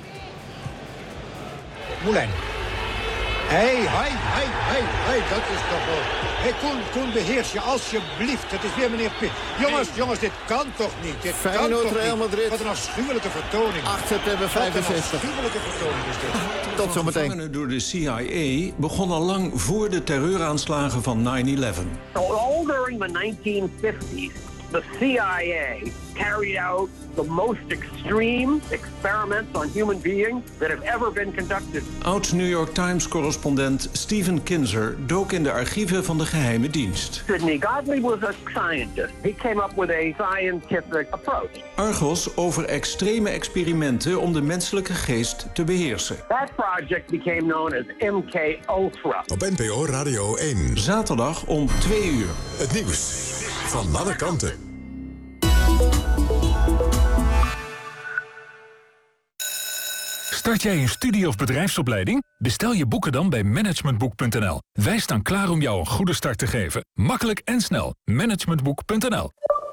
Moulijn. Hé, hey, hé, hé, hé, hé, dat is toch wel... Hé, hey, Koen, Koen, beheers je alsjeblieft. Het is weer meneer Pitt. Jongens, hey. jongens, dit kan toch niet? Dit Feyenoord kan toch Real niet? Madrid. Wat een afschuwelijke vertoning. acht september vijfenzestig. Wat een afschuwelijke vertoning is dit. Tot zometeen. Gevangenen door de C I A begon al lang voor de terreuraanslagen van nine eleven. All during the nineteen fifties, the C I A carried out the most extreme experiments on human beings that have ever been conducted. Oud-New York Times-correspondent Stephen Kinzer dook in de archieven van de geheime dienst. Sidney Godley was a scientist. He came up with a scientific approach. Argos over extreme experimenten om de menselijke geest te beheersen. That project became known as M K Ultra. Op N P O Radio één. Zaterdag om twee uur. Het nieuws van alle kanten. Start jij een studie- of bedrijfsopleiding? Bestel je boeken dan bij managementboek punt n l. Wij staan klaar om jou een goede start te geven. Makkelijk en snel. managementboek punt n l.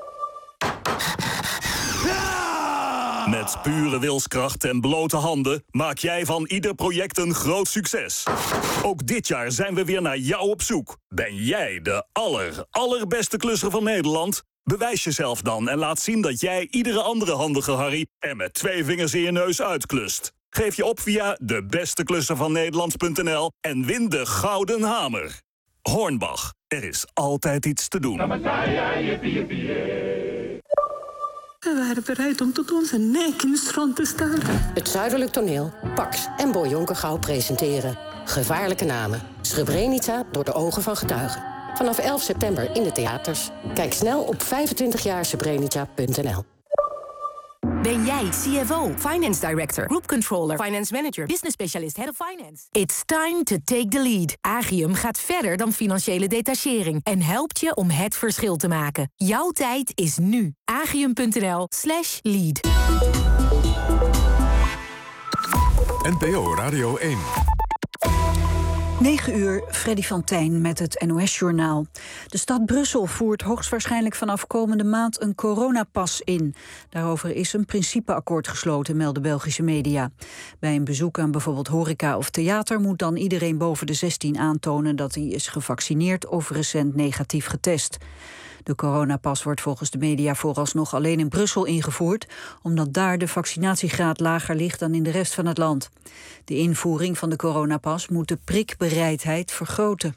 Met pure wilskracht en blote handen maak jij van ieder project een groot succes. Ook dit jaar zijn we weer naar jou op zoek. Ben jij de aller, allerbeste klusser van Nederland? Bewijs jezelf dan en laat zien dat jij iedere andere handige Harry er met twee vingers in je neus uitklust. Geef je op via de beste klusser van Nederland punt n l en win de Gouden Hamer. Hornbach, er is altijd iets te doen. We waren bereid om tot onze nek in de strand te staan. Het Zuidelijk Toneel, Pax en Boy Jonkergouw presenteren Gevaarlijke Namen. Srebrenica door de ogen van getuigen. Vanaf elf september in de theaters. Kijk snel op vijfentwintig jaar srebrenica punt n l. Ben jij C F O, Finance Director, Group Controller, Finance Manager, Business Specialist, Head of Finance? It's time to take the lead. Agium gaat verder dan financiële detachering en helpt je om het verschil te maken. Jouw tijd is nu. Agium punt n l slash lead. N P O Radio één. negen uur, Freddy van Tijn met het N O S-journaal. De stad Brussel voert hoogstwaarschijnlijk vanaf komende maand een coronapas in. Daarover is een principeakkoord gesloten, melden Belgische media. Bij een bezoek aan bijvoorbeeld horeca of theater moet dan iedereen boven de zestien aantonen dat hij is gevaccineerd of recent negatief getest. De coronapas wordt volgens de media vooralsnog alleen in Brussel ingevoerd, omdat daar de vaccinatiegraad lager ligt dan in de rest van het land. De invoering van de coronapas moet de prikbereidheid vergroten.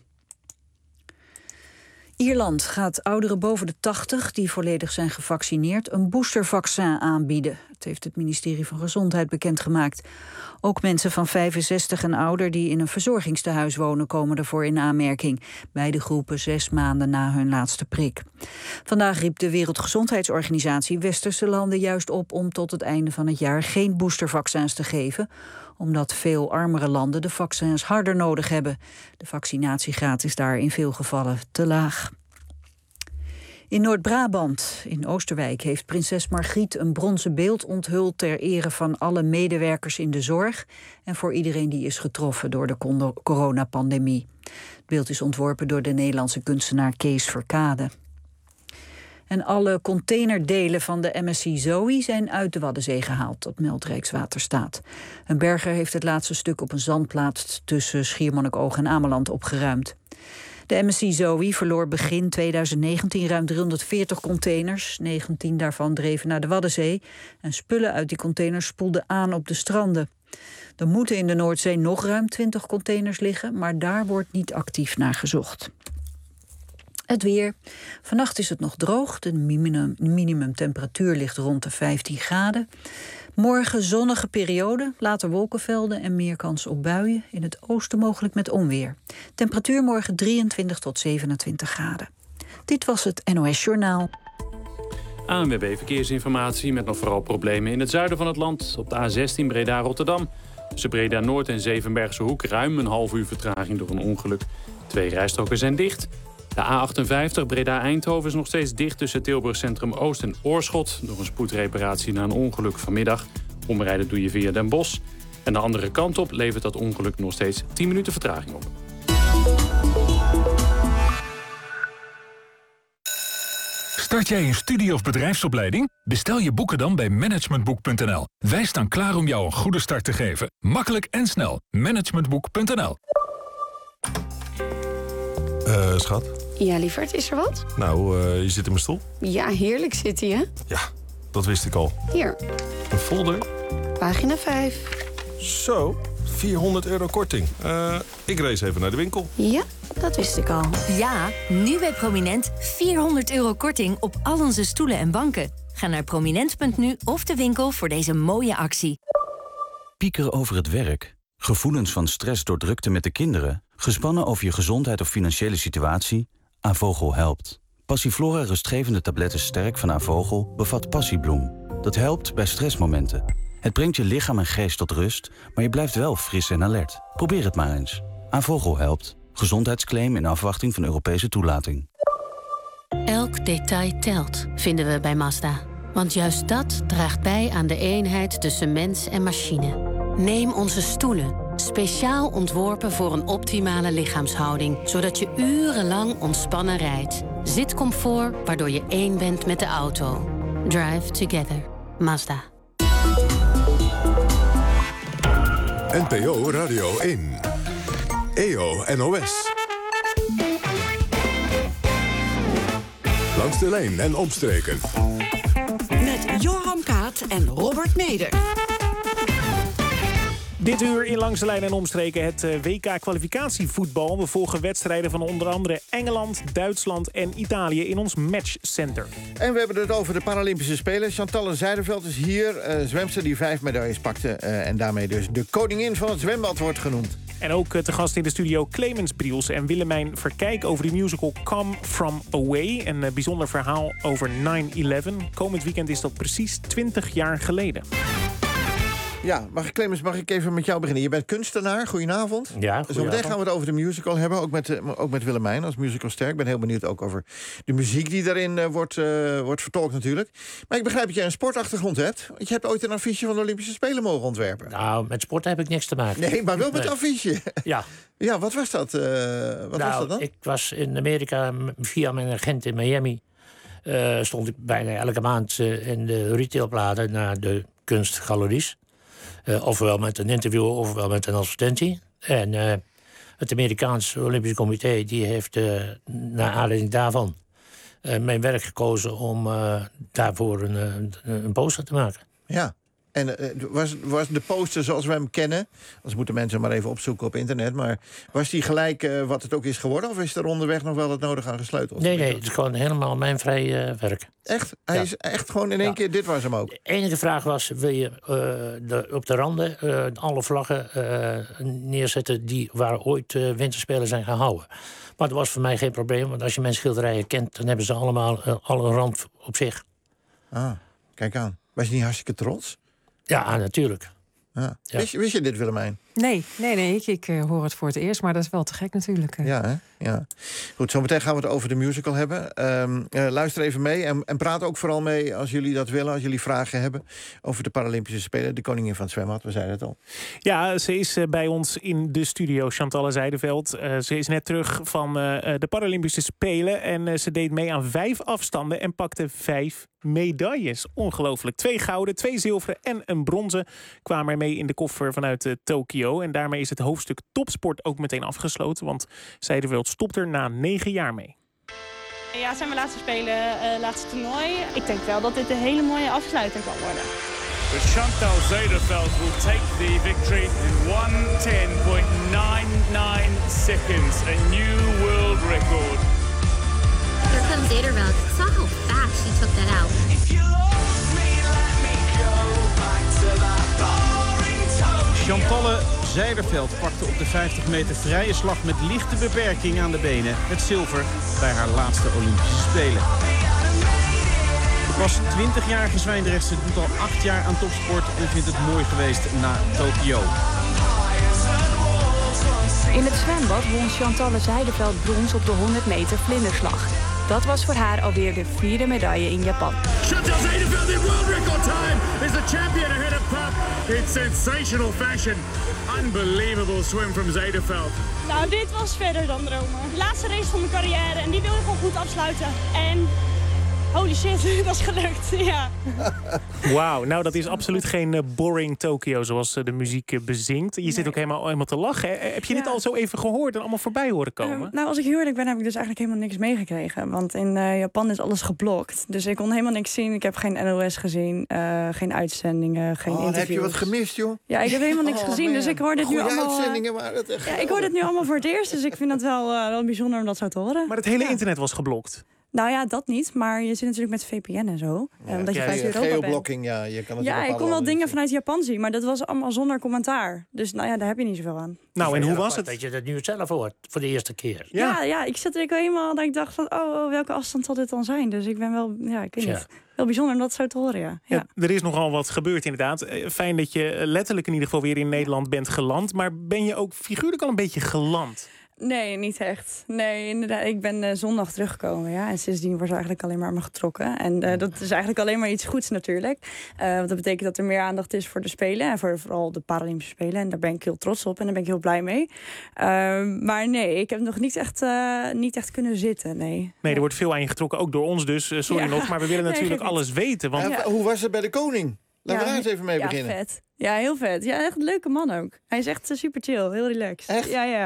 Ierland gaat ouderen boven de tachtig die volledig zijn gevaccineerd een boostervaccin aanbieden. Dat heeft het ministerie van Gezondheid bekendgemaakt. Ook mensen van vijfenzestig en ouder die in een verzorgingstehuis wonen komen ervoor in aanmerking. Beide groepen zes maanden na hun laatste prik. Vandaag riep de Wereldgezondheidsorganisatie westerse landen juist op om tot het einde van het jaar geen boostervaccins te geven, omdat veel armere landen de vaccins harder nodig hebben. De vaccinatiegraad is daar in veel gevallen te laag. In Noord-Brabant, in Oosterwijk, heeft prinses Margriet een bronzen beeld onthuld ter ere van alle medewerkers in de zorg en voor iedereen die is getroffen door de coronapandemie. Het beeld is ontworpen door de Nederlandse kunstenaar Kees Verkade. En alle containerdelen van de M S C Zoe zijn uit de Waddenzee gehaald, dat meldt Rijkswaterstaat. Een berger heeft het laatste stuk op een zandplaats tussen Schiermonnikoog en Ameland opgeruimd. De M S C Zoe verloor begin tweeduizend negentien ruim driehonderdveertig containers. negentien daarvan dreven naar de Waddenzee. En spullen uit die containers spoelden aan op de stranden. Er moeten in de Noordzee nog ruim twintig containers liggen, maar daar wordt niet actief naar gezocht. Het weer. Vannacht is het nog droog. De minimum, minimumtemperatuur ligt rond de vijftien graden. Morgen zonnige periode, later wolkenvelden en meer kans op buien. In het oosten mogelijk met onweer. Temperatuur morgen drieëntwintig tot zevenentwintig graden. Dit was het N O S-journaal. A N W B Verkeersinformatie met nog vooral problemen in het zuiden van het land. Op de A zestien Breda-Rotterdam. Tussen Breda-Noord en Zevenbergse Hoek ruim een half uur vertraging door een ongeluk. Twee rijstroken zijn dicht. De A achtenvijftig Breda-Eindhoven is nog steeds dicht tussen Tilburg Centrum Oost en Oorschot. Door een spoedreparatie na een ongeluk vanmiddag. Omrijden doe je via Den Bosch. En de andere kant op levert dat ongeluk nog steeds tien minuten vertraging op. Start jij een studie- of bedrijfsopleiding? Bestel je boeken dan bij managementboek punt n l. Wij staan klaar om jou een goede start te geven. Makkelijk en snel. managementboek punt n l. Uh, schat? Ja, lieverd, is er wat? Nou, uh, je zit in mijn stoel. Ja, heerlijk zit hij, hè? Ja, dat wist ik al. Hier. Een folder. Pagina vijf. Zo, vierhonderd euro korting. Uh, ik race even naar de winkel. Ja, dat wist ik al. Ja, nu bij Prominent vierhonderd euro korting op al onze stoelen en banken. Ga naar prominent punt n u of de winkel voor deze mooie actie. Piekeren over het werk. Gevoelens van stress door drukte met de kinderen. Gespannen over je gezondheid of financiële situatie? Avogel helpt. Passiflora rustgevende tabletten sterk van Avogel bevat passiebloem. Dat helpt bij stressmomenten. Het brengt je lichaam en geest tot rust, maar je blijft wel fris en alert. Probeer het maar eens. Avogel helpt. Gezondheidsclaim in afwachting van Europese toelating. Elk detail telt, vinden we bij Mazda. Want juist dat draagt bij aan de eenheid tussen mens en machine. Neem onze stoelen. Speciaal ontworpen voor een optimale lichaamshouding, zodat je urenlang ontspannen rijdt. Zitcomfort, waardoor je één bent met de auto. Drive together. Mazda. N P O Radio één. E O N O S. Langs de lijn en omstreken. Met Joram Kaat en Robert Meder. Dit uur in Langs de Lijn en Omstreken het W K-kwalificatievoetbal. We volgen wedstrijden van onder andere Engeland, Duitsland en Italië in ons matchcenter. En we hebben het over de Paralympische Spelen. Chantal Zijderveld is hier, uh, zwemster die vijf medailles pakte. Uh, en daarmee dus de koningin van het zwembad wordt genoemd. En ook uh, te gast in de studio Clemens Briels en Willemijn Verkijk over de musical Come From Away. Een uh, bijzonder verhaal over nine eleven. Komend weekend is dat precies twintig jaar geleden. Ja, mag ik, Clemens, mag ik even met jou beginnen? Je bent kunstenaar, goedenavond. Ja, Zo meteen gaan we het over de musical hebben, ook met, uh, ook met Willemijn als musicalster. Ik ben heel benieuwd ook over de muziek die daarin uh, wordt, uh, wordt vertolkt natuurlijk. Maar ik begrijp dat jij een sportachtergrond hebt. Want je hebt ooit een affiche van de Olympische Spelen mogen ontwerpen. Nou, met sport heb ik niks te maken. Nee, maar wel met nee. affiche. Ja. Ja, wat was dat? Uh, wat nou, was dat dan? Ik was in Amerika via mijn agent in Miami. Uh, stond ik bijna elke maand uh, in de retailbladen naar de kunstgaleries. Uh, ofwel met een interview, ofwel met een advertentie. En uh, het Amerikaanse Olympisch Comité die heeft uh, naar aanleiding daarvan uh, mijn werk gekozen om uh, daarvoor een, een, een poster te maken. Ja, en uh, was, was de poster zoals we hem kennen, anders moeten mensen maar even opzoeken op internet, maar was die gelijk uh, wat het ook is geworden, of is er onderweg nog wel het nodige aan gesleuteld? Nee, nee, het is gewoon helemaal mijn vrij uh, werk. Echt? Hij ja. is echt gewoon in één ja. keer, dit was hem ook? De enige vraag was, wil je uh, de, op de randen uh, alle vlaggen uh, neerzetten die waar ooit uh, winterspelen zijn gehouden? Maar dat was voor mij geen probleem, want als je mijn schilderijen kent, dan hebben ze allemaal uh, al een rand op zich. Ah, kijk aan. Was je niet hartstikke trots? Ja, natuurlijk. Ja. Ja. Wist, je, wist je dit, Willemijn? Nee, nee, nee. Ik, ik uh, hoor het voor het eerst, maar dat is wel te gek natuurlijk. Uh. Ja, hè? Ja. Goed, zometeen gaan we het over de musical hebben. Um, uh, luister even mee en, en praat ook vooral mee als jullie dat willen, als jullie vragen hebben over de Paralympische Spelen. De koningin van het zwembad, we zeiden het al. Ja, ze is uh, bij ons in de studio, Chantal Zijderveld. Uh, ze is net terug van uh, de Paralympische Spelen en uh, ze deed mee aan vijf afstanden en pakte vijf medailles. Ongelooflijk. Twee gouden, twee zilveren en een bronzen kwamen er mee in de koffer vanuit uh, Tokio. En daarmee is het hoofdstuk topsport ook meteen afgesloten, want Zijderveld stopt er na negen jaar mee. Ja, het zijn mijn laatste spelen, uh, laatste toernooi. Ik denk wel dat dit een hele mooie afsluiting kan worden. But Chantal Zijderveld will take the victory in one ten point nine nine seconds, a new world record. Here comes Zijderveld. I saw how fast she took that out. Chantal Zijderveld pakte op de vijftig meter vrije slag met lichte beperking aan de benen het zilver bij haar laatste Olympische Spelen. De pas twintigjarige Zwijndrechtse doet al acht jaar aan topsport en vindt het mooi geweest na Tokio. In het zwembad won Chantal Zijderveld brons op de honderd meter vlinderslag. Dat was voor haar alweer de vierde medaille in Japan. Chantal Zijderveld in world record time is the champion ahead of Pap. It's sensational fashion. Unbelievable swim from Zijderveld. Nou, dit was verder dan dromen. De laatste race van mijn carrière en die wil ik gewoon goed afsluiten. En holy shit, dat is gelukt, ja. Wauw, nou dat is absoluut geen uh, boring Tokio zoals uh, de muziek uh, bezingt. Je nee. zit ook helemaal, helemaal te lachen. Hè? Heb je ja. dit al zo even gehoord en allemaal voorbij horen komen? Uh, nou, als ik heel eerlijk ben, heb ik dus eigenlijk helemaal niks meegekregen. Want in uh, Japan is alles geblokt. Dus ik kon helemaal niks zien. Ik heb geen N O S gezien, uh, geen uitzendingen, geen oh, interviews. Heb je wat gemist, joh? Ja, ik heb helemaal niks oh, gezien. Man. Dus ik hoor dit Goeie nu allemaal... uitzendingen, maar dat echt... Ja, ik hoor dit nu allemaal voor het eerst. Dus ik vind het wel, uh, wel bijzonder om dat zo te horen. Maar het hele ja. internet was geblokt? Nou ja, dat niet. Maar je zit natuurlijk met V P N en zo. Ja, omdat je ja, vanuit Europa bent. Geoblocking, ja. Je kan het ja, ik kon wel dingen vanuit Japan zien. Maar dat was allemaal zonder commentaar. Dus nou ja, daar heb je niet zoveel aan. Nou, en hoe was het? Dat je dat nu zelf hoort, voor de eerste keer. Ja, ja, ja ik zat er helemaal dat ik dacht van, oh, oh, welke afstand zal dit dan zijn? Dus ik ben wel, ja, ik weet ja. niet. Wel bijzonder om dat zo te horen, ja. ja. ja. Er is nogal wat gebeurd inderdaad. Fijn dat je letterlijk in ieder geval weer in Nederland bent geland. Maar ben je ook figuurlijk al een beetje geland? Nee, niet echt. Nee, inderdaad. Ik ben uh, zondag teruggekomen, ja. En sindsdien wordt er eigenlijk alleen maar me getrokken. En uh, dat is eigenlijk alleen maar iets goeds natuurlijk. Uh, want dat betekent dat er meer aandacht is voor de Spelen. En voor vooral de Paralympische Spelen. En daar ben ik heel trots op en daar ben ik heel blij mee. Uh, maar nee, ik heb nog niet echt, uh, niet echt kunnen zitten, nee. Nee, er wordt veel aan je getrokken, ook door ons dus. Uh, sorry ja. nog, maar we willen natuurlijk nee, alles weten. Want... Ja. Hoe was het bij de koning? Laten ja, we daar eens even mee ja, beginnen. Vet. Ja, heel vet. Ja, echt een leuke man ook. Hij is echt super chill, heel relaxed. Echt? Ja, ja.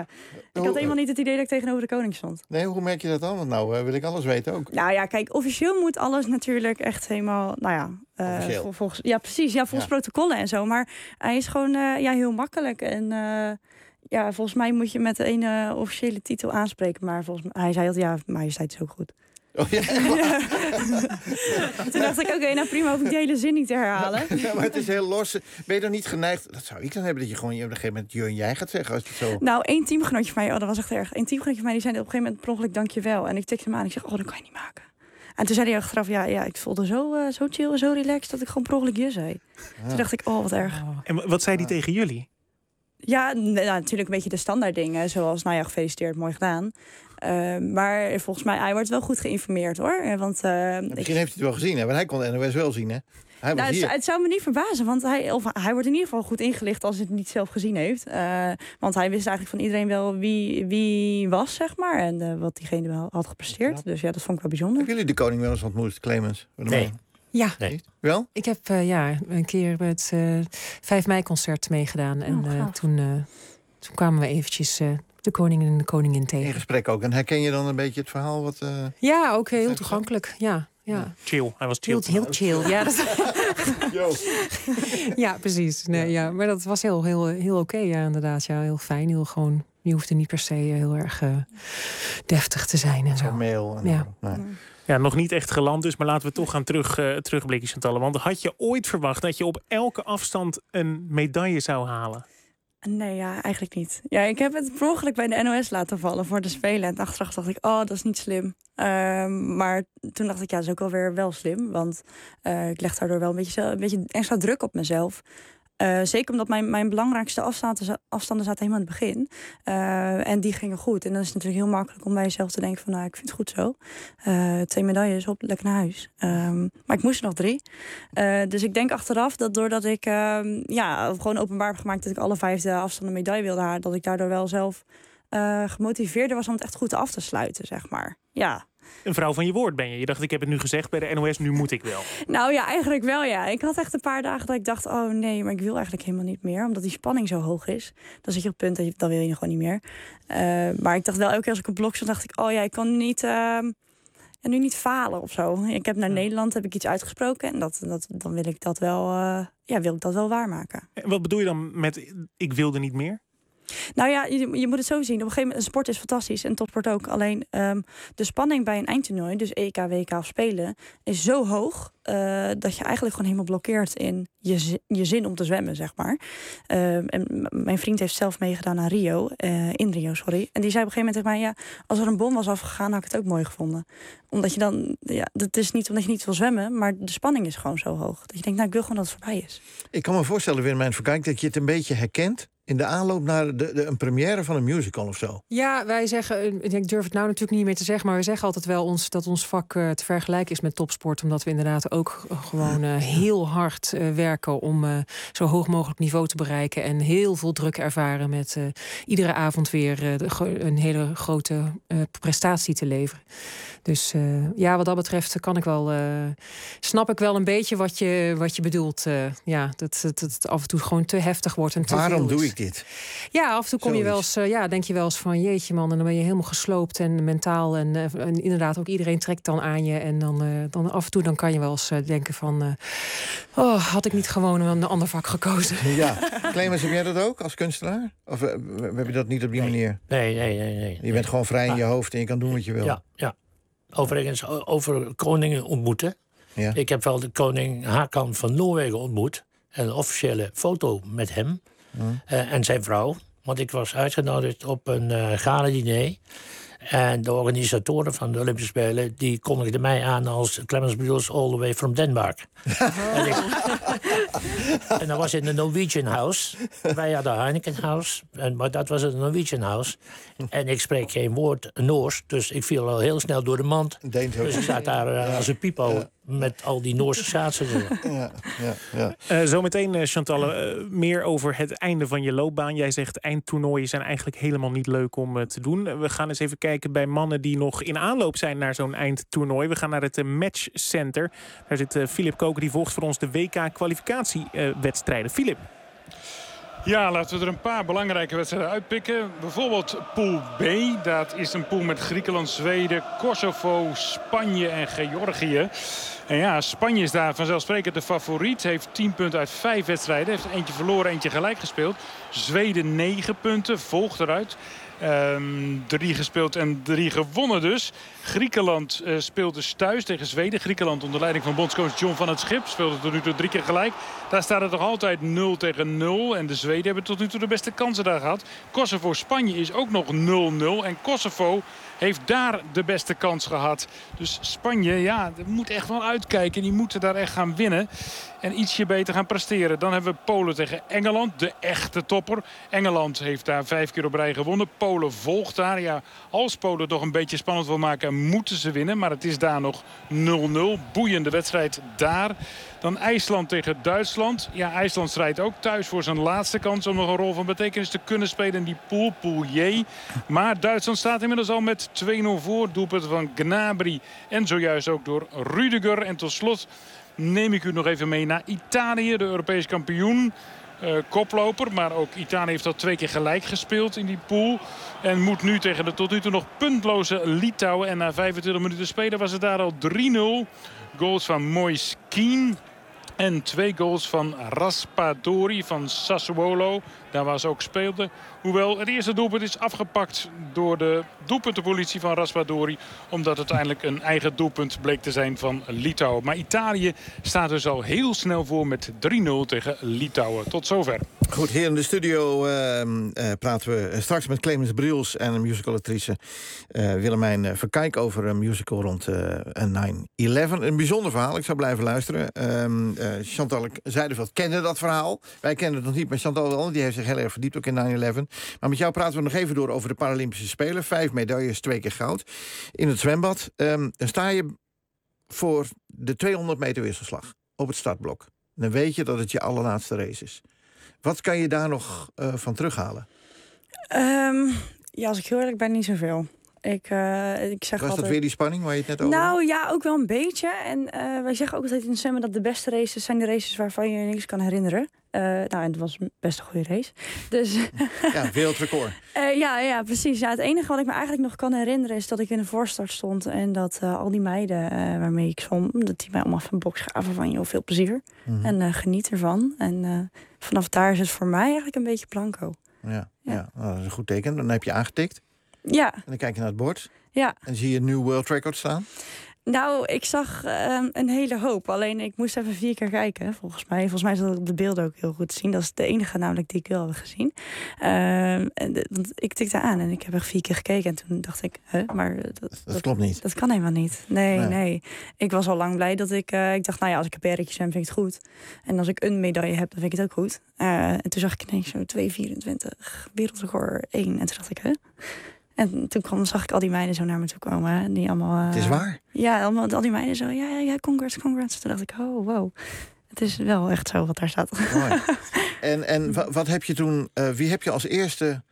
Ik had helemaal niet het idee dat ik tegenover de koning stond. Nee, hoe merk je dat dan? Want nou uh, wil ik alles weten ook. Nou ja, kijk, officieel moet alles natuurlijk echt helemaal... Nou ja, uh, vol, volgens, ja precies. Ja, volgens ja. protocollen en zo. Maar hij is gewoon uh, ja, heel makkelijk. En uh, ja, volgens mij moet je met de ene officiële titel aanspreken. Maar volgens mij, hij zei altijd, ja, majesteit is ook goed. Oh, ja. Ja. Toen dacht ik, oké, okay, nou prima, hoef ik die hele zin niet te herhalen. Ja, maar het is heel los. Ben je dan niet geneigd, dat zou ik dan hebben, dat je gewoon op een gegeven moment je en jij gaat zeggen als het zo... Nou, één teamgenootje van mij, oh, dat was echt erg. Een teamgenootje van mij, die zei op een gegeven moment per ongeluk dankjewel. En ik tikte hem aan en ik zeg, oh, dat kan je niet maken. En toen zei hij achteraf, ja, ja ik voelde zo, uh, zo chill en zo relaxed dat ik gewoon per ongeluk je zei. Ah. Toen dacht ik, oh, wat erg. En wat zei hij ah. tegen jullie? Ja, nou, natuurlijk een beetje de standaard dingen, zoals, nou ja, gefeliciteerd, mooi gedaan. Uh, maar volgens mij, hij wordt wel goed geïnformeerd, hoor. Want, uh, ja, misschien ik... heeft hij het wel gezien, hè? Want hij kon de N O S wel zien, hè? Hij nou, het, het zou me niet verbazen, want hij, of, hij wordt in ieder geval goed ingelicht als hij het niet zelf gezien heeft. Uh, want hij wist eigenlijk van iedereen wel wie, wie was, zeg maar. En uh, wat diegene wel had gepresteerd. Ja. Dus ja, dat vond ik wel bijzonder. Hebben jullie de koning wel eens ontmoet, Clemens? Nee. Ja. Nee. Wel? Ik heb uh, ja, een keer het uh, vijf mei-concert meegedaan. En uh, toen, uh, toen kwamen we eventjes... Uh, de koning en de koningin tegen. In gesprek ook. En herken je dan een beetje het verhaal? Wat, uh, ja, ook heel toegankelijk. Ja, ja. Chill. Hij was chill. Heel, heel chill. Ja, dat... ja, precies. Nee, ja. Maar dat was heel, heel, heel oké. Okay, ja, inderdaad. Ja, heel fijn. Heel gewoon. Je hoefde niet per se heel erg uh, deftig te zijn en zo. Formeel. En ja. Nee. Ja, nog niet echt geland dus, maar laten we toch gaan terug, uh, terugblikken, Chantalle. Want had je ooit verwacht dat je op elke afstand een medaille zou halen? Nee, ja, eigenlijk niet. Ja, ik heb het per ongeluk bij de N O S laten vallen voor de Spelen. En achteraf dacht ik, oh, dat is niet slim. Uh, maar toen dacht ik, ja, dat is ook wel weer wel slim. Want uh, ik leg daardoor wel een beetje, een beetje extra druk op mezelf. Uh, zeker omdat mijn, mijn belangrijkste afstanden, afstanden zaten helemaal in het begin. Uh, en die gingen goed. En dan is het natuurlijk heel makkelijk om bij jezelf te denken van... nou, ik vind het goed zo. Uh, twee medailles, op, lekker naar huis. Um, maar ik moest er nog drie. Uh, dus ik denk achteraf dat doordat ik uh, ja, gewoon openbaar heb gemaakt... dat ik alle vijfde afstanden medaille wilde halen... dat ik daardoor wel zelf uh, gemotiveerder was om het echt goed af te sluiten, zeg maar. Ja. Een vrouw van je woord ben je. Je dacht, ik heb het nu gezegd bij de N O S, nu moet ik wel. Nou ja, eigenlijk wel, ja. Ik had echt een paar dagen dat ik dacht... oh nee, maar ik wil eigenlijk helemaal niet meer. Omdat die spanning zo hoog is. Dan zit je op het punt, dat je, dan wil je gewoon niet meer. Uh, maar ik dacht wel, elke keer als ik een blok zat... dacht ik, oh ja, ik kan niet, uh, ja, nu niet falen of zo. Ik heb naar ja. Nederland heb ik iets uitgesproken... en dat, dat, dan wil ik dat wel, uh, ja, wil ik dat wel waarmaken. En wat bedoel je dan met, ik wilde niet meer? Nou ja, je, je moet het zo zien. Op een gegeven moment, een sport is fantastisch en topsport ook. Alleen um, de spanning bij een eindtoernooi, dus E K, W K of Spelen, is zo hoog uh, dat je eigenlijk gewoon helemaal blokkeert in je, zin, je zin om te zwemmen, zeg maar. Uh, en m- mijn vriend heeft zelf meegedaan naar Rio, uh, in Rio, sorry. En die zei op een gegeven moment tegen mij, ja, als er een bom was afgegaan, had ik het ook mooi gevonden. Omdat je dan, ja, dat is niet omdat je niet wil zwemmen, maar de spanning is gewoon zo hoog. Dat je denkt, nou, ik wil gewoon dat het voorbij is. Ik kan me voorstellen, Willemijn Verkijk, dat je het een beetje herkent in de aanloop naar de, de, een première van een musical of zo. Ja, wij zeggen, ik durf het nou natuurlijk niet meer te zeggen... maar we zeggen altijd wel ons, dat ons vak uh, te vergelijken is met topsport... omdat we inderdaad ook gewoon uh, heel hard uh, werken... om uh, zo hoog mogelijk niveau te bereiken... en heel veel druk ervaren met uh, iedere avond weer uh, de, een hele grote uh, prestatie te leveren. Dus uh, ja, wat dat betreft kan ik wel... Uh, snap ik wel een beetje wat je, wat je bedoelt. Uh, ja, dat, dat, dat het af en toe gewoon te heftig wordt en te Waarom veel doe is. ik dit? Ja, af en toe kom Zoiets. je wel eens, uh, ja, denk je wel eens van jeetje man, en dan ben je helemaal gesloopt en mentaal en, uh, en inderdaad ook iedereen trekt dan aan je en dan, uh, dan af en toe dan kan je wel eens uh, denken van, uh, oh, had ik niet gewoon een ander vak gekozen? Ja, Clemens, heb jij dat ook als kunstenaar? Of uh, heb je dat niet op die nee. manier? Nee, nee, nee, nee. Je bent gewoon vrij in je hoofd en je kan doen wat je wil. Ja, ja. Overigens, over koningen ontmoeten. Ja. Ik heb wel de koning Hakan van Noorwegen ontmoet. En een officiële foto met hem ja. uh, en zijn vrouw. Want ik was uitgenodigd op een uh, gala-diner. En de organisatoren van de Olympische Spelen... die kondigden mij aan als Clemens Bruels all the way from Denmark. en, ik, en dat was in de Norwegian House. Wij hadden Heineken House, en, maar dat was het Norwegian House. En ik spreek geen woord Noors, dus ik viel al heel snel door de mand. Dus ik zat daar uh, als een pipo... Ja. Met al die Noorse schaatsen. Ja, ja, ja. Uh, Zometeen, uh, Chantalle, uh, meer over het einde van je loopbaan. Jij zegt eindtoernooien zijn eigenlijk helemaal niet leuk om uh, te doen. Uh, we gaan eens even kijken bij mannen die nog in aanloop zijn naar zo'n eindtoernooi. We gaan naar het uh, matchcenter. Daar zit uh, Filip Koker, die volgt voor ons de W K-kwalificatiewedstrijden. Uh, Filip. Ja, laten we er een paar belangrijke wedstrijden uitpikken. Bijvoorbeeld Pool B. Dat is een pool met Griekenland, Zweden, Kosovo, Spanje en Georgië. En ja, Spanje is daar vanzelfsprekend de favoriet. Heeft tien punten uit vijf wedstrijden. Heeft eentje verloren, eentje gelijk gespeeld. Zweden negen punten, volgt eruit. Um, drie gespeeld en drie gewonnen dus. Griekenland uh, speelt dus thuis tegen Zweden. Griekenland onder leiding van bondscoach John van het Schip speelde tot nu toe drie keer gelijk. Daar staat het nog altijd nul tegen nul. En de Zweden hebben tot nu toe de beste kansen daar gehad. Kosovo-Spanje is ook nog nul nul. En Kosovo heeft daar de beste kans gehad. Dus Spanje, ja, moet echt wel uitkijken. Die moeten daar echt gaan winnen. En ietsje beter gaan presteren. Dan hebben we Polen tegen Engeland. De echte topper. Engeland heeft daar vijf keer op rij gewonnen. Polen volgt daar. Ja, als Polen toch een beetje spannend wil maken, moeten ze winnen. Maar het is daar nog nul nul. Boeiende wedstrijd daar. Dan IJsland tegen Duitsland. Ja, IJsland strijdt ook thuis voor zijn laatste kans om nog een rol van betekenis te kunnen spelen in die pool, pool J. Maar Duitsland staat inmiddels al met twee nul voor. Doelpunt van Gnabry en zojuist ook door Rudiger. En tot slot neem ik u nog even mee naar Italië, de Europees kampioen. Uh, koploper, maar ook Italië heeft al twee keer gelijk gespeeld in die pool. En moet nu tegen de tot nu toe nog puntloze Litouwen. En na vijfentwintig minuten spelen was het daar al drie nul. Goals van Moise Kean. En twee goals van Raspadori van Sassuolo. Daar waar ze ook speelden. Hoewel het eerste doelpunt is afgepakt door de doelpuntenpolitie van Raspadori. Omdat het uiteindelijk een eigen doelpunt bleek te zijn van Litouwen. Maar Italië staat dus al heel snel voor met drie nul tegen Litouwen. Tot zover. Goed, hier in de studio uh, uh, praten we straks met Clemens Briels en een musicalactrice uh, Willemijn Verkijk over een musical rond uh, nine eleven. Een bijzonder verhaal, ik zou blijven luisteren. Uh, uh, Chantal Zijderveld kende dat verhaal. Wij kennen het nog niet, maar Chantal wel. Die heeft zich heel erg verdiept ook in nine eleven. Maar met jou praten we nog even door over de Paralympische Spelen. Vijf medailles, twee keer goud. In het zwembad. Um, dan sta je voor de tweehonderd meter wisselslag op het startblok. Dan weet je dat het je allerlaatste race is. Wat kan je daar nog uh, van terughalen? Um, ja, als ik heel eerlijk ben, niet zoveel. Ik, uh, ik zeg Was altijd... dat weer die spanning waar je het net over had? Nou ja, ook wel een beetje. En uh, wij zeggen ook altijd in de zwemmen dat de beste races zijn de races waarvan je niks kan herinneren. Uh, nou, en het was best een goede race. Dus, ja, wereldrecord. uh, ja, ja, precies. Ja, het enige wat ik me eigenlijk nog kan herinneren is dat ik in de voorstart stond en dat uh, al die meiden uh, waarmee ik zwom, dat die mij allemaal van box gaven van joh, veel plezier. Mm-hmm. En uh, geniet ervan. En uh, vanaf daar is het voor mij eigenlijk een beetje blanco. Ja, ja. ja. Nou, dat is een goed teken. Dan heb je aangetikt. Ja. En dan kijk je naar het bord. Ja. En zie je een nieuw world record staan? Nou, ik zag uh, een hele hoop. Alleen ik moest even vier keer kijken, volgens mij. Volgens mij is dat op de beelden ook heel goed te zien. Dat is de enige namelijk die ik wel heb gezien. Uh, en de, want ik tikte aan en ik heb echt vier keer gekeken. En toen dacht ik, huh, maar... Dat, dat, dat klopt niet. Dat kan helemaal niet. Nee, nee, nee. Ik was al lang blij dat ik... Uh, ik dacht, nou ja, als ik een berretje zwem, vind ik het goed. En als ik een medaille heb, dan vind ik het ook goed. Uh, en toen zag ik ineens zo twee vierentwintig, wereldrecord één. En toen dacht ik, huh? En toen kwam, zag ik al die meiden zo naar me toe komen. Die allemaal, uh, het is waar? Ja, allemaal, al die meiden zo, ja, ja, congrats, congrats. Toen dacht ik, oh, wow. Het is wel echt zo wat daar staat. Mooi. En, en wat, wat heb je toen, uh, wie heb je als eerste